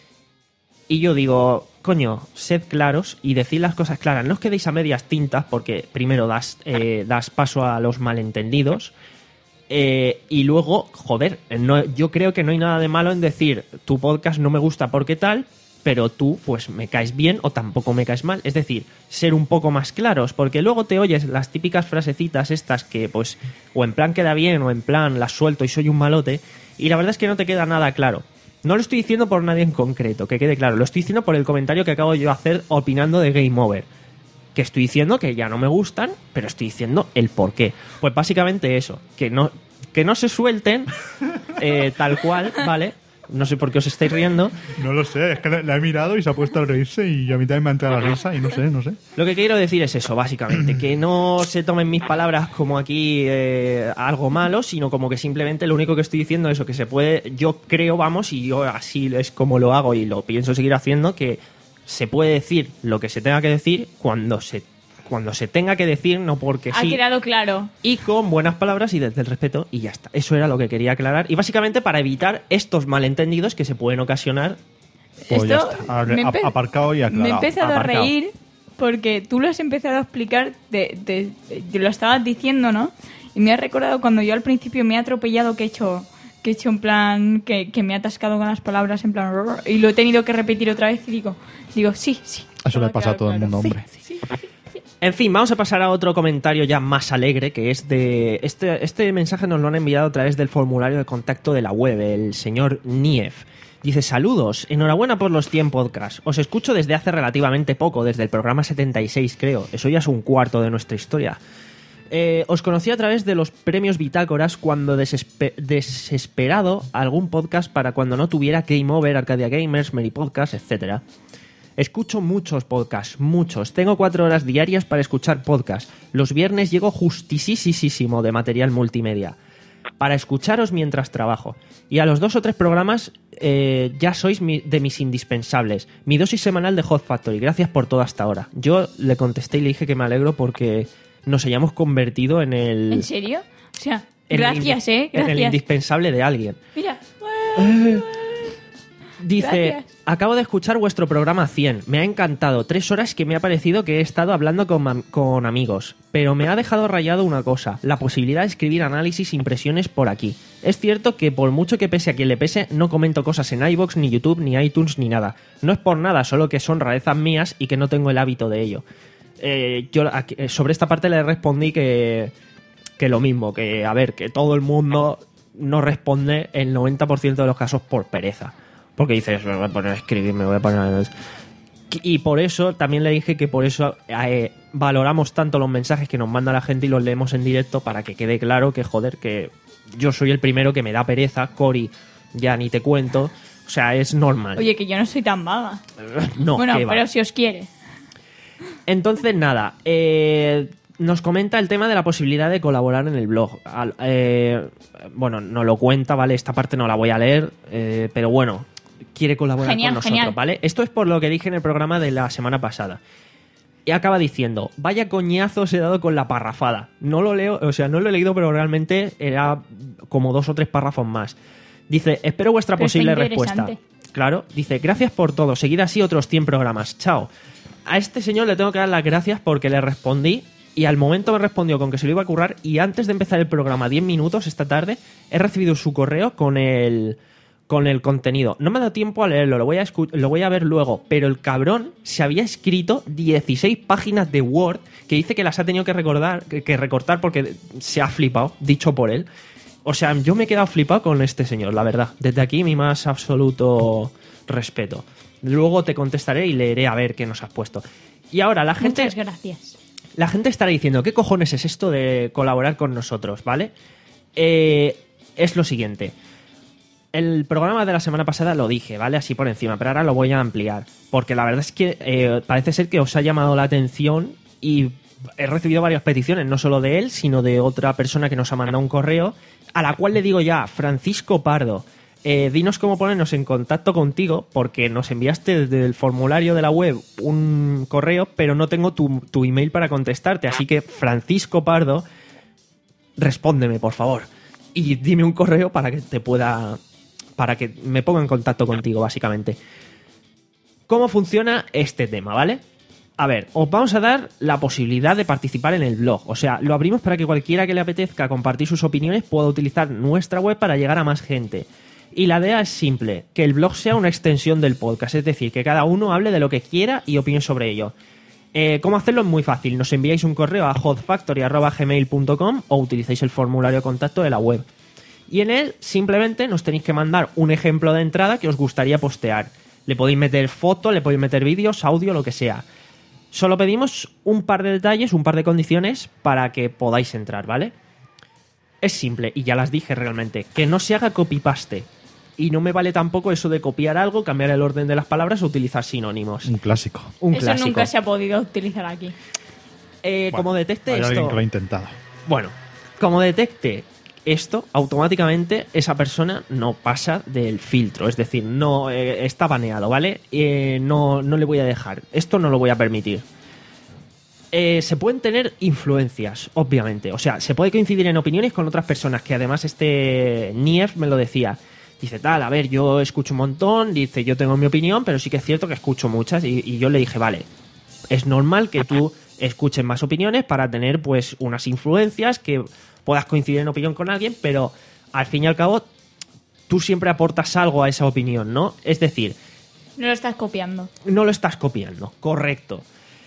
Y yo digo, coño, sed claros y decid las cosas claras. No os quedéis a medias tintas porque primero das, eh, das paso a los malentendidos eh, y luego, joder, no, yo creo que no hay nada de malo en decir tu podcast no me gusta porque tal, pero tú pues me caes bien o tampoco me caes mal. Es decir, ser un poco más claros porque luego te oyes las típicas frasecitas estas que pues o en plan queda bien o en plan las suelto y soy un malote y la verdad es que no te queda nada claro. No lo estoy diciendo por nadie en concreto, que quede claro. Lo estoy diciendo por el comentario que acabo yo de hacer opinando de Game Over. Que estoy diciendo que ya no me gustan, pero estoy diciendo el por qué. Pues básicamente eso, que no, que no se suelten eh, tal cual, ¿vale? No sé por qué os estáis riendo. No lo sé, es que la he mirado y se ha puesto a reírse y a mí también me ha entrado la risa y no sé, no sé. Lo que quiero decir es eso, básicamente, que no se tomen mis palabras como aquí eh, algo malo, sino como que simplemente lo único que estoy diciendo es eso, que se puede, yo creo, vamos, y yo así es como lo hago y lo pienso seguir haciendo, que se puede decir lo que se tenga que decir cuando se cuando se tenga que decir, no porque ha sí. Ha quedado claro. Y con buenas palabras y desde el respeto, y ya está. Eso era lo que quería aclarar. Y básicamente para evitar estos malentendidos que se pueden ocasionar. Pues Esto ya está. me empe- Aparcado y aclarado. Me he empezado Aparcado. a reír porque tú lo has empezado a explicar, de, de, de- lo estabas diciendo, ¿no? Y me ha recordado cuando yo al principio me he atropellado, que he hecho, que he hecho en plan, que, que me he atascado con las palabras en plan, y lo he tenido que repetir otra vez y digo, digo, sí, sí. Eso le todo pasa a quedado todo el claro. mundo, Sí, hombre. sí, sí, sí. En fin, vamos a pasar a otro comentario ya más alegre, que es de... Este, este mensaje nos lo han enviado a través del formulario de contacto de la web, el señor Nief. Dice, saludos, enhorabuena por los cien podcasts. Os escucho desde hace relativamente poco, desde el programa setenta y seis, creo. Eso ya es un cuarto de nuestra historia. Eh, os conocí a través de los premios Bitácoras cuando desespe- desesperado algún podcast para cuando no tuviera Game Over, Arcadia Gamers, Mary Podcast, etcétera. Escucho muchos podcasts, muchos. Tengo cuatro horas diarias para escuchar podcasts. Los viernes llego justisísimo de material multimedia para escucharos mientras trabajo. Y a los dos o tres programas eh, ya sois mi, de mis indispensables. Mi dosis semanal de Hot Factory. Gracias por todo hasta ahora. Yo le contesté y le dije que me alegro porque nos hayamos convertido en el... ¿En serio? O sea, en el gracias, indi- ¿eh? En el Gracias. indispensable de alguien. Mira. Dice, Gracias. acabo de escuchar vuestro programa cien. Me ha encantado. Tres horas que me ha parecido que he estado hablando con, mam- con amigos. Pero me ha dejado rayado una cosa. La posibilidad de escribir análisis e impresiones por aquí. Es cierto que por mucho que pese a quien le pese, no comento cosas en iVoox, ni YouTube, ni iTunes, ni nada. No es por nada, solo que son rarezas mías y que no tengo el hábito de ello. Eh, yo aquí- sobre esta parte le respondí que, que lo mismo. Que, a ver, que todo el mundo no responde el noventa por ciento de los casos por pereza. Porque dices, me voy a poner a escribir, me voy a poner a... Y por eso también le dije que por eso eh, valoramos tanto los mensajes que nos manda la gente y los leemos en directo para que quede claro que, joder, que yo soy el primero que me da pereza. Cory, ya ni te cuento. O sea, es normal. Oye, que yo no soy tan vaga. no, bueno, que va. pero si os quiere. Entonces, nada, eh, nos comenta el tema de la posibilidad de colaborar en el blog. Al- eh, bueno, no lo cuenta, ¿vale? Esta parte no la voy a leer, eh, pero bueno, quiere colaborar Genial, con nosotros, genial. ¿vale? Esto es por lo que dije en el programa de la semana pasada. Y acaba diciendo, vaya coñazos he dado con la parrafada. No lo leo, o sea, no lo he leído, pero realmente era como dos o tres párrafos más. Dice, espero vuestra Pero está posible respuesta. interesante. Claro, dice, gracias por todo, seguid así otros cien programas, chao. a este señor le tengo que dar las gracias porque le respondí y al momento me respondió con que se lo iba a currar y antes de empezar el programa, diez minutos esta tarde, he recibido su correo con el, con el contenido. No me ha dado tiempo a leerlo, lo voy a, escu- lo voy a ver luego, pero el cabrón se había escrito dieciséis páginas de Word que dice que las ha tenido que, recordar, que, que recortar porque se ha flipado, dicho por él. O sea, yo me he quedado flipado con este señor, la verdad. Desde aquí mi más absoluto respeto. Luego te contestaré y leeré a ver qué nos has puesto. Y ahora la gente... Muchas gracias. La gente estará diciendo, ¿qué cojones es esto de colaborar con nosotros? ¿Vale? Eh, es lo siguiente. El programa de la semana pasada lo dije, ¿vale? Así por encima, pero ahora lo voy a ampliar. Porque la verdad es que eh, parece ser que os ha llamado la atención y he recibido varias peticiones, no solo de él, sino de otra persona que nos ha mandado un correo, a la cual le digo ya, Francisco Pardo, eh, dinos cómo ponernos en contacto contigo, porque nos enviaste desde el formulario de la web un correo, pero no tengo tu, tu email para contestarte. Así que, Francisco Pardo, respóndeme, por favor. Y dime un correo para que te pueda... para que me ponga en contacto contigo, básicamente. ¿Cómo funciona este tema, vale? A ver, os vamos a dar la posibilidad de participar en el blog. O sea, lo abrimos para que cualquiera que le apetezca compartir sus opiniones pueda utilizar nuestra web para llegar a más gente. Y la idea es simple, que el blog sea una extensión del podcast, es decir, que cada uno hable de lo que quiera y opine sobre ello. Eh, ¿Cómo hacerlo? Es muy fácil. Nos enviáis un correo a hotfactory arroba gmail punto com o utilizáis el formulario de contacto de la web. Y en él simplemente nos tenéis que mandar un ejemplo de entrada que os gustaría postear. Le podéis meter fotos, le podéis meter vídeos, audio, lo que sea. Solo pedimos un par de detalles, un par de condiciones para que podáis entrar, ¿vale? Es simple, y ya las dije realmente, que no se haga copy-paste. Y no me vale tampoco eso de copiar algo, cambiar el orden de las palabras o utilizar sinónimos. Un clásico. Un Eso clásico. nunca se ha podido utilizar aquí. Eh, Bueno, como detecte hay alguien esto... que lo ha intentado. Bueno, como detecte esto, automáticamente esa persona no pasa del filtro. Es decir, no eh, está baneado, ¿vale? Eh, no, no le voy a dejar. Esto no lo voy a permitir. Eh, se pueden tener influencias, obviamente. O sea, se puede coincidir en opiniones con otras personas, que además este Nief me lo decía. Dice, tal, a ver, yo escucho un montón, dice, yo tengo mi opinión, pero sí que es cierto que escucho muchas. Y, y yo le dije, vale, es normal que tú escuches más opiniones para tener, pues, unas influencias, que puedas coincidir en opinión con alguien, pero al fin y al cabo tú siempre aportas algo a esa opinión, ¿no? Es decir, No lo estás copiando. no lo estás copiando, correcto.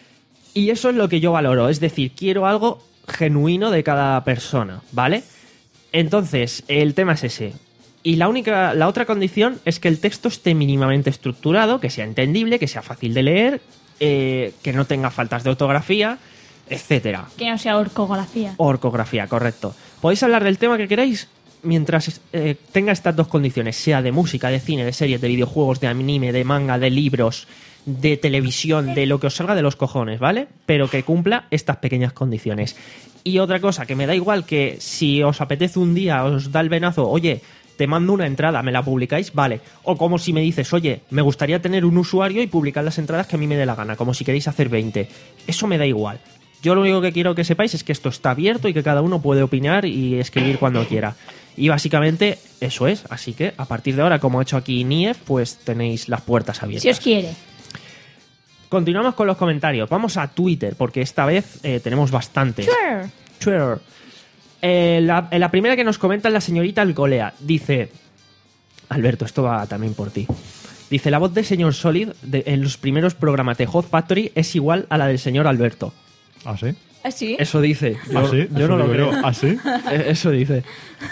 Y eso es lo que yo valoro, es decir, quiero algo genuino de cada persona, ¿vale? Entonces, el tema es ese. Y la única, la otra condición es que el texto esté mínimamente estructurado, que sea entendible, que sea fácil de leer, eh, que no tenga faltas de ortografía, etcétera. Que no sea orcografía. Orcografía, correcto. Podéis hablar del tema que queráis mientras eh, tenga estas dos condiciones, sea de música, de cine, de series, de videojuegos, de anime, de manga, de libros, de televisión, de lo que os salga de los cojones, ¿vale? Pero que cumpla estas pequeñas condiciones. Y otra cosa, que me da igual que si os apetece un día, os da el venazo, oye, te mando una entrada, ¿me la publicáis? Vale. O como si me dices, oye, me gustaría tener un usuario y publicar las entradas que a mí me dé la gana, como si queréis hacer veinte. Eso me da igual. Yo lo único que quiero que sepáis es que esto está abierto y que cada uno puede opinar y escribir cuando quiera. Y básicamente eso es. Así que a partir de ahora, como ha hecho aquí Nief, pues tenéis las puertas abiertas. Si os quiere. Continuamos con los comentarios. Vamos a Twitter, porque esta vez eh, tenemos bastante. Sure. Twitter. Eh, la, la primera que nos comenta es la señorita Alcolea. Dice... Alberto, esto va también por ti. Dice, la voz del señor Solid de, en los primeros programas de Hot Factory es igual a la del señor Alberto. ¿Ah, sí? ¿Ah, sí? Eso dice. Yo, ¿Ah, sí? yo Eso no lo digo creo. yo. ¿Ah, sí? Eh, Eso dice.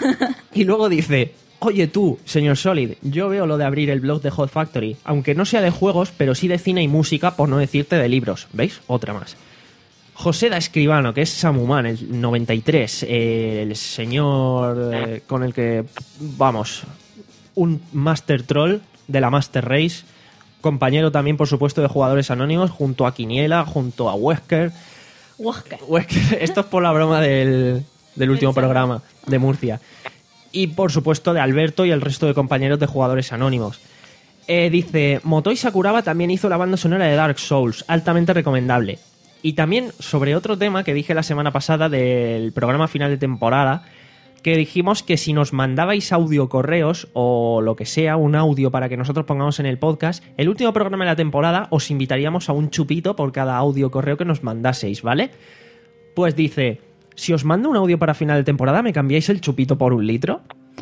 Y luego dice, oye tú, señor Solid, yo veo lo de abrir el blog de Hot Factory, aunque no sea de juegos, pero sí de cine y música, por no decirte de libros. ¿Veis? Otra más. José da Escribano, que es Samuman, el noventa y tres, eh, el señor eh, con el que, vamos, un Master Troll de la Master Race, compañero también, por supuesto, de Jugadores Anónimos, junto a Quiniela, junto a Wesker. Wesker. Wesker. Esto es por la broma del, del último Del programa de Murcia. Y, por supuesto, de Alberto y el resto de compañeros de Jugadores Anónimos. Eh, dice, Motoi Sakuraba también hizo la banda sonora de Dark Souls, altamente recomendable. Y también sobre otro tema que dije la semana pasada del programa final de temporada, que dijimos que si nos mandabais audio correos o lo que sea, un audio para que nosotros pongamos en el podcast, el último programa de la temporada os invitaríamos a un chupito por cada audio correo que nos mandaseis, ¿vale? Pues dice, si os mando un audio para final de temporada, ¿me cambiáis el chupito por un litro?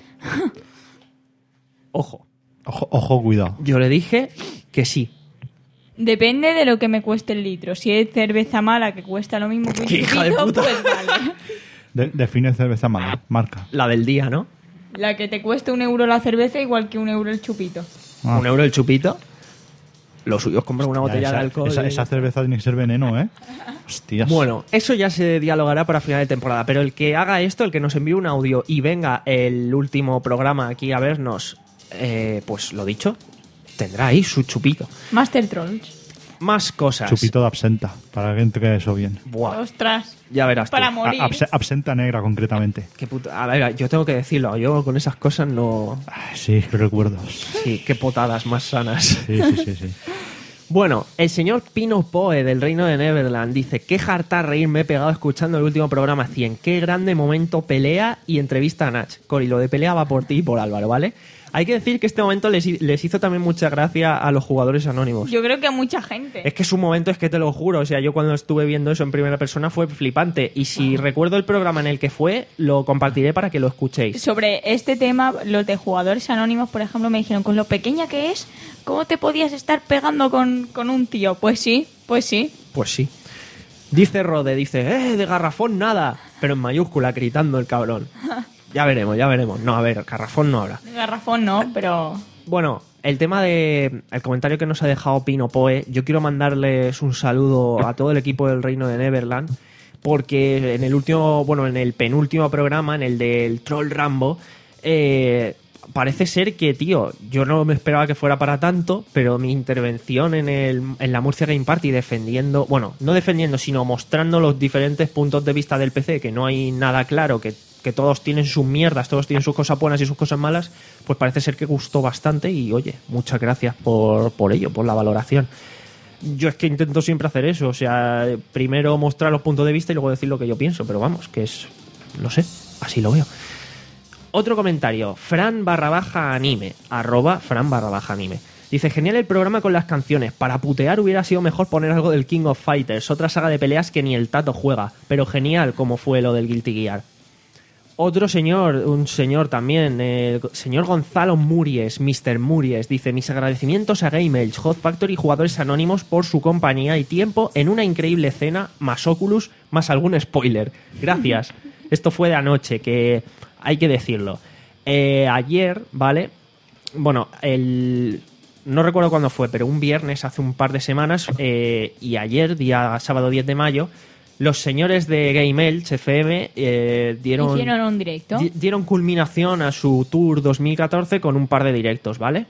Ojo. Ojo, ojo, cuidado. Yo le dije que sí. Depende de lo que me cueste el litro. Si es cerveza mala que cuesta lo mismo que un ¡Qué hija de chupito, puta! pues vale. De- define cerveza mala, marca. La del día, ¿no? La que te cuesta un euro la cerveza igual que un euro el chupito. Ah. Un euro el chupito. Lo suyo es comprar una botella esa, de alcohol. Esa, y- esa cerveza tiene que ser veneno, ¿eh? Hostias. Bueno, eso ya se dialogará para final de temporada, pero el que haga esto, el que nos envíe un audio y venga el último programa aquí a vernos, eh, pues lo dicho, tendrá ahí su chupito. Master Trolls. Más cosas. Chupito de absenta, para que entre eso bien. Buah, Ostras. ya verás tú. Para A- morir. abse- absenta negra, concretamente. Qué puta- A ver, yo tengo que decirlo, yo con esas cosas no... Ay, sí, qué recuerdos. Sí, qué potadas más sanas. Sí, sí, sí, sí. Bueno, el señor Pino Poe del Reino de Neverland dice: qué jarta reír me he pegado escuchando el último programa cien. Qué grande momento pelea y entrevista a Nach. Cori, lo de pelea va por ti y por Álvaro, ¿vale? Hay que decir que este momento les, les hizo también mucha gracia a los jugadores anónimos. Yo creo que a mucha gente. Es que es un momento, es que te lo juro, o sea, yo cuando estuve viendo eso en primera persona fue flipante. Y si recuerdo el programa en el que fue, lo compartiré para que lo escuchéis. Sobre este tema, los de jugadores anónimos, por ejemplo, me dijeron, con lo pequeña que es, ¿cómo te podías estar pegando con, con un tío? Pues sí, pues sí. Pues sí. Dice Rode, dice, eh, de garrafón nada, pero en mayúscula, gritando el cabrón. Ya veremos, ya veremos. No, a ver, garrafón no habrá. Garrafón no, pero... Bueno, el tema de... El comentario que nos ha dejado Pino Poe, yo quiero mandarles un saludo a todo el equipo del Reino de Neverland, porque en el último, bueno, en el penúltimo programa, en el del Troll Rambo, eh, parece ser que, tío, yo no me esperaba que fuera para tanto, pero mi intervención en, el, en la Murcia Game Party defendiendo, bueno, no defendiendo, sino mostrando los diferentes puntos de vista del P C, que no hay nada claro, que, que todos tienen sus mierdas, todos tienen sus cosas buenas y sus cosas malas, pues parece ser que gustó bastante y, oye, muchas gracias por, por ello, por la valoración. Yo es que intento siempre hacer eso, o sea, primero mostrar los puntos de vista y luego decir lo que yo pienso, pero vamos, que es, no sé, así lo veo. Otro comentario, Fran barra baja anime, arroba Fran barra baja anime. Dice, genial el programa con las canciones. Para putear hubiera sido mejor poner algo del King of Fighters, otra saga de peleas que ni el Tato juega, pero genial como fue lo del Guilty Gear. Otro señor, un señor también, el señor Gonzalo Muries, mister Muries, dice, mis agradecimientos a Game Elch, Hot Factory y jugadores anónimos por su compañía y tiempo en una increíble cena, más Oculus, más algún spoiler. Gracias. Esto fue de anoche, que hay que decirlo. Eh, ayer, ¿vale? Bueno, el... no recuerdo cuándo fue, pero un viernes, hace un par de semanas, eh, y ayer, día sábado diez de mayo, los señores de Game Elch F M eh, dieron, Hicieron un directo. di- dieron culminación a su Tour dos mil catorce con un par de directos, ¿vale?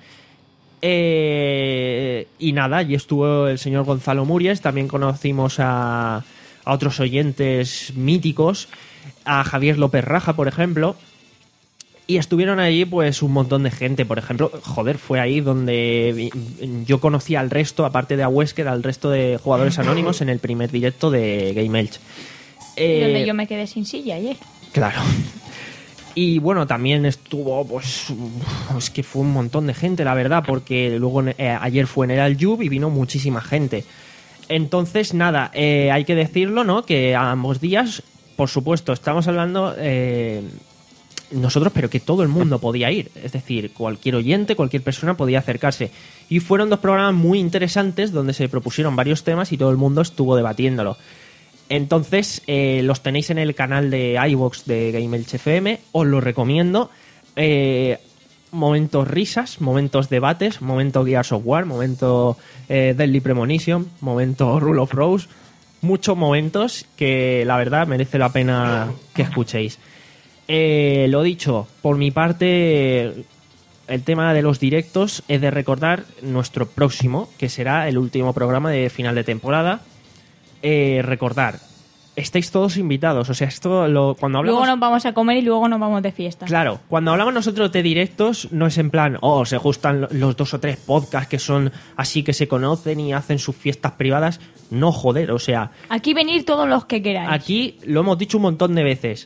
Eh, y nada, allí estuvo el señor Gonzalo Muries, también conocimos a, a otros oyentes míticos, a Javier López Raja, por ejemplo, y estuvieron allí pues un montón de gente, por ejemplo, joder, fue ahí donde vi- yo conocí al resto, aparte de a Wesker, al resto de jugadores anónimos en el primer directo de Game Elch. Eh, Donde yo me quedé sin silla ayer. Claro. Y bueno, también estuvo, pues, es que fue un montón de gente, la verdad, porque luego eh, ayer fue en el Aljub y vino muchísima gente. Entonces, nada, eh, hay que decirlo, ¿no? Que a ambos días, por supuesto, estamos hablando eh, nosotros, pero que todo el mundo podía ir. Es decir, cualquier oyente, cualquier persona podía acercarse. Y fueron dos programas muy interesantes donde se propusieron varios temas y todo el mundo estuvo debatiéndolo. Entonces, eh, los tenéis en el canal de iVoox de Game Elch F M, os lo recomiendo. Eh, momentos risas, momentos debates, momento Gears of War, momento eh, Deadly Premonition, momento Rule of Rose, muchos momentos que la verdad merece la pena que escuchéis. Eh, lo dicho, por mi parte, el tema de los directos es de recordar nuestro próximo, que será el último programa de final de temporada. Eh, recordar, estáis todos invitados, o sea, esto lo, cuando hablamos... Luego nos vamos a comer y luego nos vamos de fiesta. Claro, cuando hablamos nosotros de directos, no es en plan, oh, se gustan los dos o tres podcasts que son así que se conocen y hacen sus fiestas privadas. No, joder, o sea, Aquí venir todos los que queráis. aquí lo hemos dicho un montón de veces.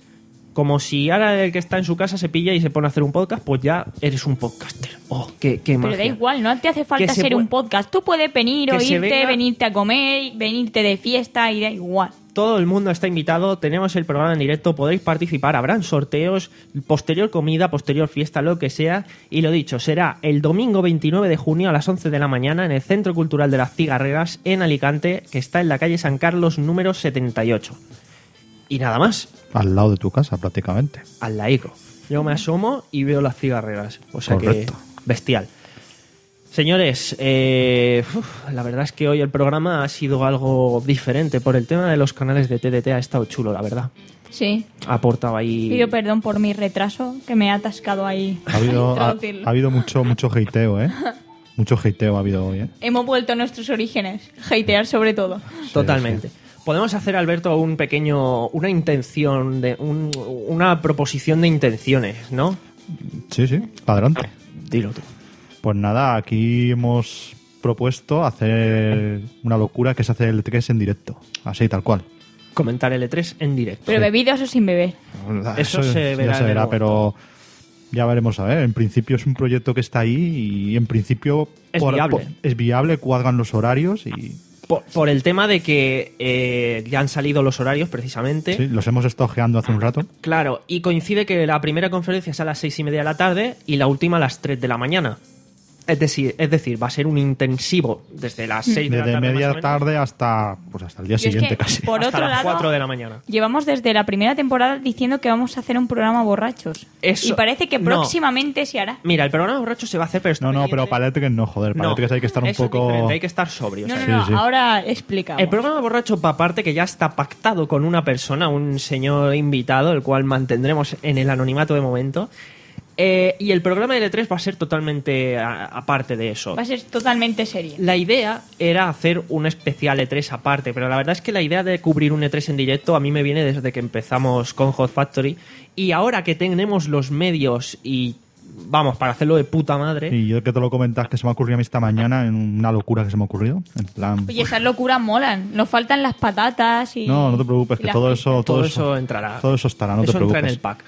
Como si ahora el que está en su casa se pilla y se pone a hacer un podcast, pues ya eres un podcaster. ¡Oh, qué, qué magia! Pero da igual, no te hace falta Que se ser pu- un podcast. Tú puedes venir, que se oírte, venga- venirte a comer, venirte de fiesta y da igual. Todo el mundo está invitado, tenemos el programa en directo, podréis participar, habrán sorteos, posterior comida, posterior fiesta, lo que sea. Y lo dicho, será el domingo veintinueve de junio a las once de la mañana en el Centro Cultural de las Cigarreras en Alicante, que está en la calle San Carlos número setenta y ocho. Y nada más, Al lado de tu casa, prácticamente. al laico. Yo me asomo y veo las cigarreras. O sea Correcto. que, bestial. Señores, eh, uf, la verdad es que hoy el programa ha sido algo diferente. Por el tema de los canales de T D T ha estado chulo, la verdad. Sí. Ha aportado ahí... Pido perdón por mi retraso, que me he atascado ahí. Ha habido, ha, Traducirlo. ha habido mucho, mucho hateo, ¿eh? Mucho hateo ha habido hoy, ¿eh? Hemos vuelto a nuestros orígenes. Hatear sobre todo. Totalmente. Podemos hacer, Alberto, un pequeño... Una intención, de un- una proposición de intenciones, ¿no? Sí, sí, para adelante. Dilo tú. Pues nada, aquí hemos propuesto hacer una locura que es hacer el E tres en directo. Así, tal cual. Comentar el E tres en directo. Pero bebidos o sin beber. Eso se ya verá se en el verá, momento. pero ya veremos a ver. En principio es un proyecto que está ahí y en principio Es viable. es viable, cuadran los horarios y Por, por el tema de que eh, ya han salido los horarios, precisamente. sí, los hemos estado ojeando hace un rato. Claro, y coincide que la primera conferencia es a las seis y media de la tarde y la última a las tres de la mañana. Es decir, es decir, va a ser un intensivo desde las seis de la Desde tarde. media más o menos, tarde hasta, pues hasta el día Yo es siguiente que, casi. por hasta otro las lado, cuatro de la mañana. llevamos desde la primera temporada diciendo que vamos a hacer un programa borrachos. Eso- Y parece que no. próximamente se hará. Mira, el programa borracho se va a hacer, pero... No, no, pero para el E tres no, joder. Para el E tres hay que estar un eso es poco... diferente, hay que estar sobrio. No, no, Sí, no, sí. ahora explicamos. El programa borracho, pa' aparte, que ya está pactado con una persona, un señor invitado, el cual mantendremos en el anonimato de momento. Eh, y el programa de E tres va a ser totalmente a- aparte de eso. Va a ser totalmente serio. La idea era hacer un especial E tres aparte, pero la verdad es que la idea de cubrir un E tres en directo a mí me viene desde que empezamos con Hot Factory. Y ahora que tenemos los medios y, vamos, para hacerlo de puta madre... Y yo que te lo comentas que se me ha ocurrido a mí esta mañana en una locura que se me ha ocurrido. En plan... Oye, esas locuras molan. Nos faltan las patatas y... No, no te preocupes, y que las todo pizzas. eso, todo todo eso entrará. Todo eso estará, no eso te entra preocupes. en el pack.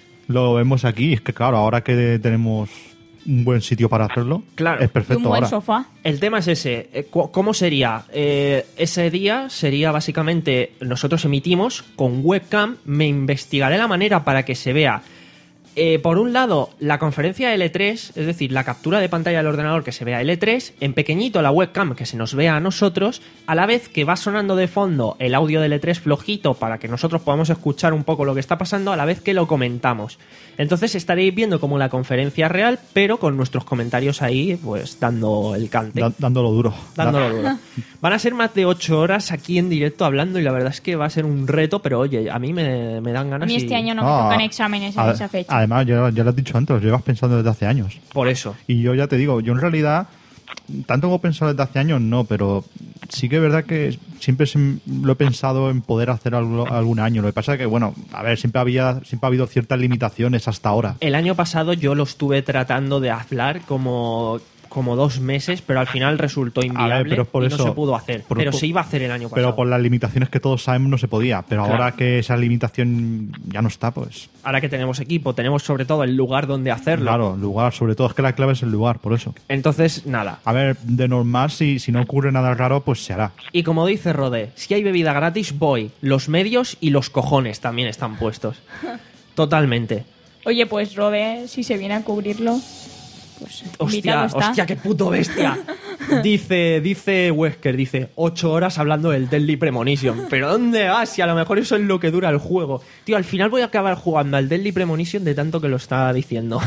Lo vemos aquí, es que claro, ahora que tenemos un buen sitio para hacerlo, Claro. es Y un perfecto buen ahora. sofá. El tema es ese. Eh, cu- ¿Cómo sería? Eh, ese día sería básicamente, nosotros emitimos con webcam, me investigaré la manera para que se vea, eh, por un lado, la conferencia L tres, es decir, la captura de pantalla del ordenador que se vea L tres, en pequeñito la webcam que se nos vea a nosotros, a la vez que va sonando de fondo el audio de L tres flojito para que nosotros podamos escuchar un poco lo que está pasando, a la vez que lo comentamos. Entonces estaréis viendo como la conferencia real, pero con nuestros comentarios ahí, pues dando el cante. Da- dándolo duro. Dándolo Da- duro. Van a ser más de ocho horas aquí en directo hablando y la verdad es que va a ser un reto, pero oye, a mí me, me dan A ganas mí este y- año no me Ah, tocan exámenes en ade- esa fecha. Además, ya, ya lo has dicho antes, lo llevas pensando desde hace años. Por eso. Y yo ya te digo, yo en realidad, tanto como he pensado desde hace años, no, pero sí que es verdad que siempre se- lo he pensado en poder hacer algo- algún año. Lo que pasa es que, bueno, a ver, siempre había siempre ha habido ciertas limitaciones hasta ahora. El año pasado yo lo estuve tratando de hablar como, como dos meses, pero al final resultó inviable pero es por y eso- no se pudo hacer. por- pero por- se iba a hacer el año pasado. Pero por las limitaciones que todos sabemos no se podía. Pero Claro. ahora que esa limitación ya no está, pues... Ahora que tenemos equipo, tenemos sobre todo el lugar donde hacerlo. Claro, lugar, sobre todo es que la clave es el lugar, por eso. Entonces, nada. A ver, de normal, si, si no ocurre nada raro, pues se hará. Y como dice Rode, si hay bebida gratis, voy. Los medios y los cojones también están puestos. Totalmente. Oye, pues Rode, si se viene a cubrirlo, pues invitado Hostia, está. hostia, qué puto bestia. Dice, dice Wesker, dice, ocho horas hablando del Deadly Premonition. ¿Pero dónde vas? Si a lo mejor eso es lo que dura el juego. Tío, al final voy a acabar jugando al Deadly Premonition de tanto que lo está diciendo.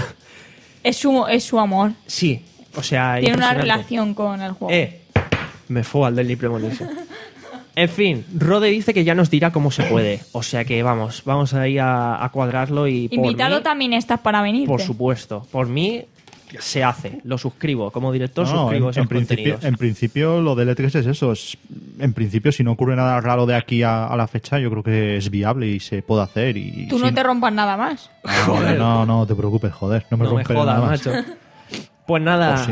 Es su, es su amor. Sí, o sea, Tiene una impresionante. relación con el juego. Eh, me fue al Deadly Premonition. En fin, Rode dice que ya nos dirá cómo se puede. O sea que vamos, vamos ahí a, a cuadrarlo y por Invitado mí, también estás para venir. por supuesto, por mí se hace, lo suscribo. Como director No, suscribo en, esos en principio, contenidos. en principio lo del E tres es eso. Es, en principio, si no ocurre nada raro de aquí a, a la fecha, yo creo que es viable y se puede hacer. Y, Tú si no te rompas nada más. No, no, no te preocupes, joder. No me No me romperé jodas, nada más. macho. Pues nada, Pues sí.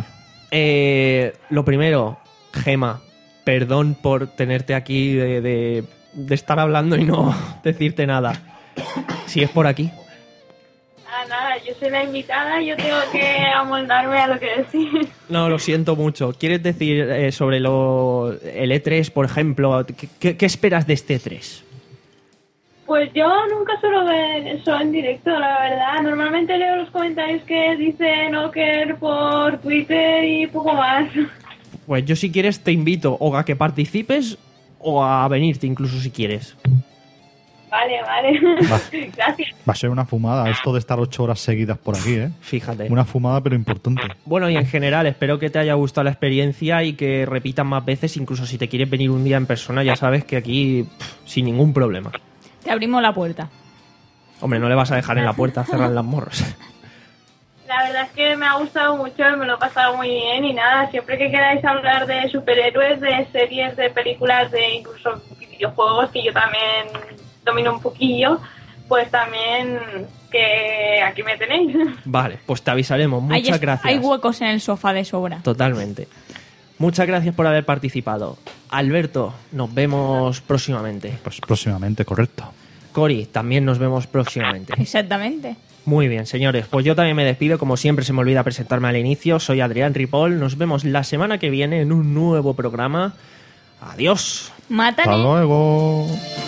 eh, lo primero, Gema, perdón por tenerte aquí de, de- de estar hablando y no decirte nada. Si es por aquí. Ah, nada, yo soy la invitada, yo tengo que amoldarme a lo que decís. No, lo siento mucho. ¿Quieres decir eh, sobre lo, el E tres, por ejemplo? ¿Qué, qué, qué esperas de este E tres? Pues yo nunca suelo ver eso en directo, la verdad. Normalmente leo los comentarios que dicen Oker por Twitter y poco más. Pues yo, si quieres, te invito o a que participes o a venirte, incluso si quieres. Vale, vale. Va. Gracias. Va a ser una fumada esto de estar ocho horas seguidas por aquí, ¿eh? Fíjate. Una fumada, pero importante. Bueno, y en general, espero que te haya gustado la experiencia y que repitas más veces. Incluso si te quieres venir un día en persona, ya sabes que aquí, pff, sin ningún problema. Te abrimos la puerta. Hombre, no le vas a dejar en la puerta cerrar las morros. La verdad es que me ha gustado mucho, me lo he pasado muy bien y nada, siempre que queráis hablar de superhéroes, de series, de películas, de incluso videojuegos, que yo también domino un poquillo, pues también que aquí me tenéis. Vale, pues te avisaremos. Muchas hay, es- gracias. Hay huecos en el sofá de sobra. Totalmente. Muchas gracias por haber participado. Alberto, nos vemos próximamente. Pues próximamente, correcto. Cori, también nos vemos próximamente. Exactamente. Muy bien, señores. Pues yo también me despido. Como siempre, se me olvida presentarme al inicio. Soy Adrián Ripoll. Nos vemos la semana que viene en un nuevo programa. Adiós. Mátale. Hasta luego.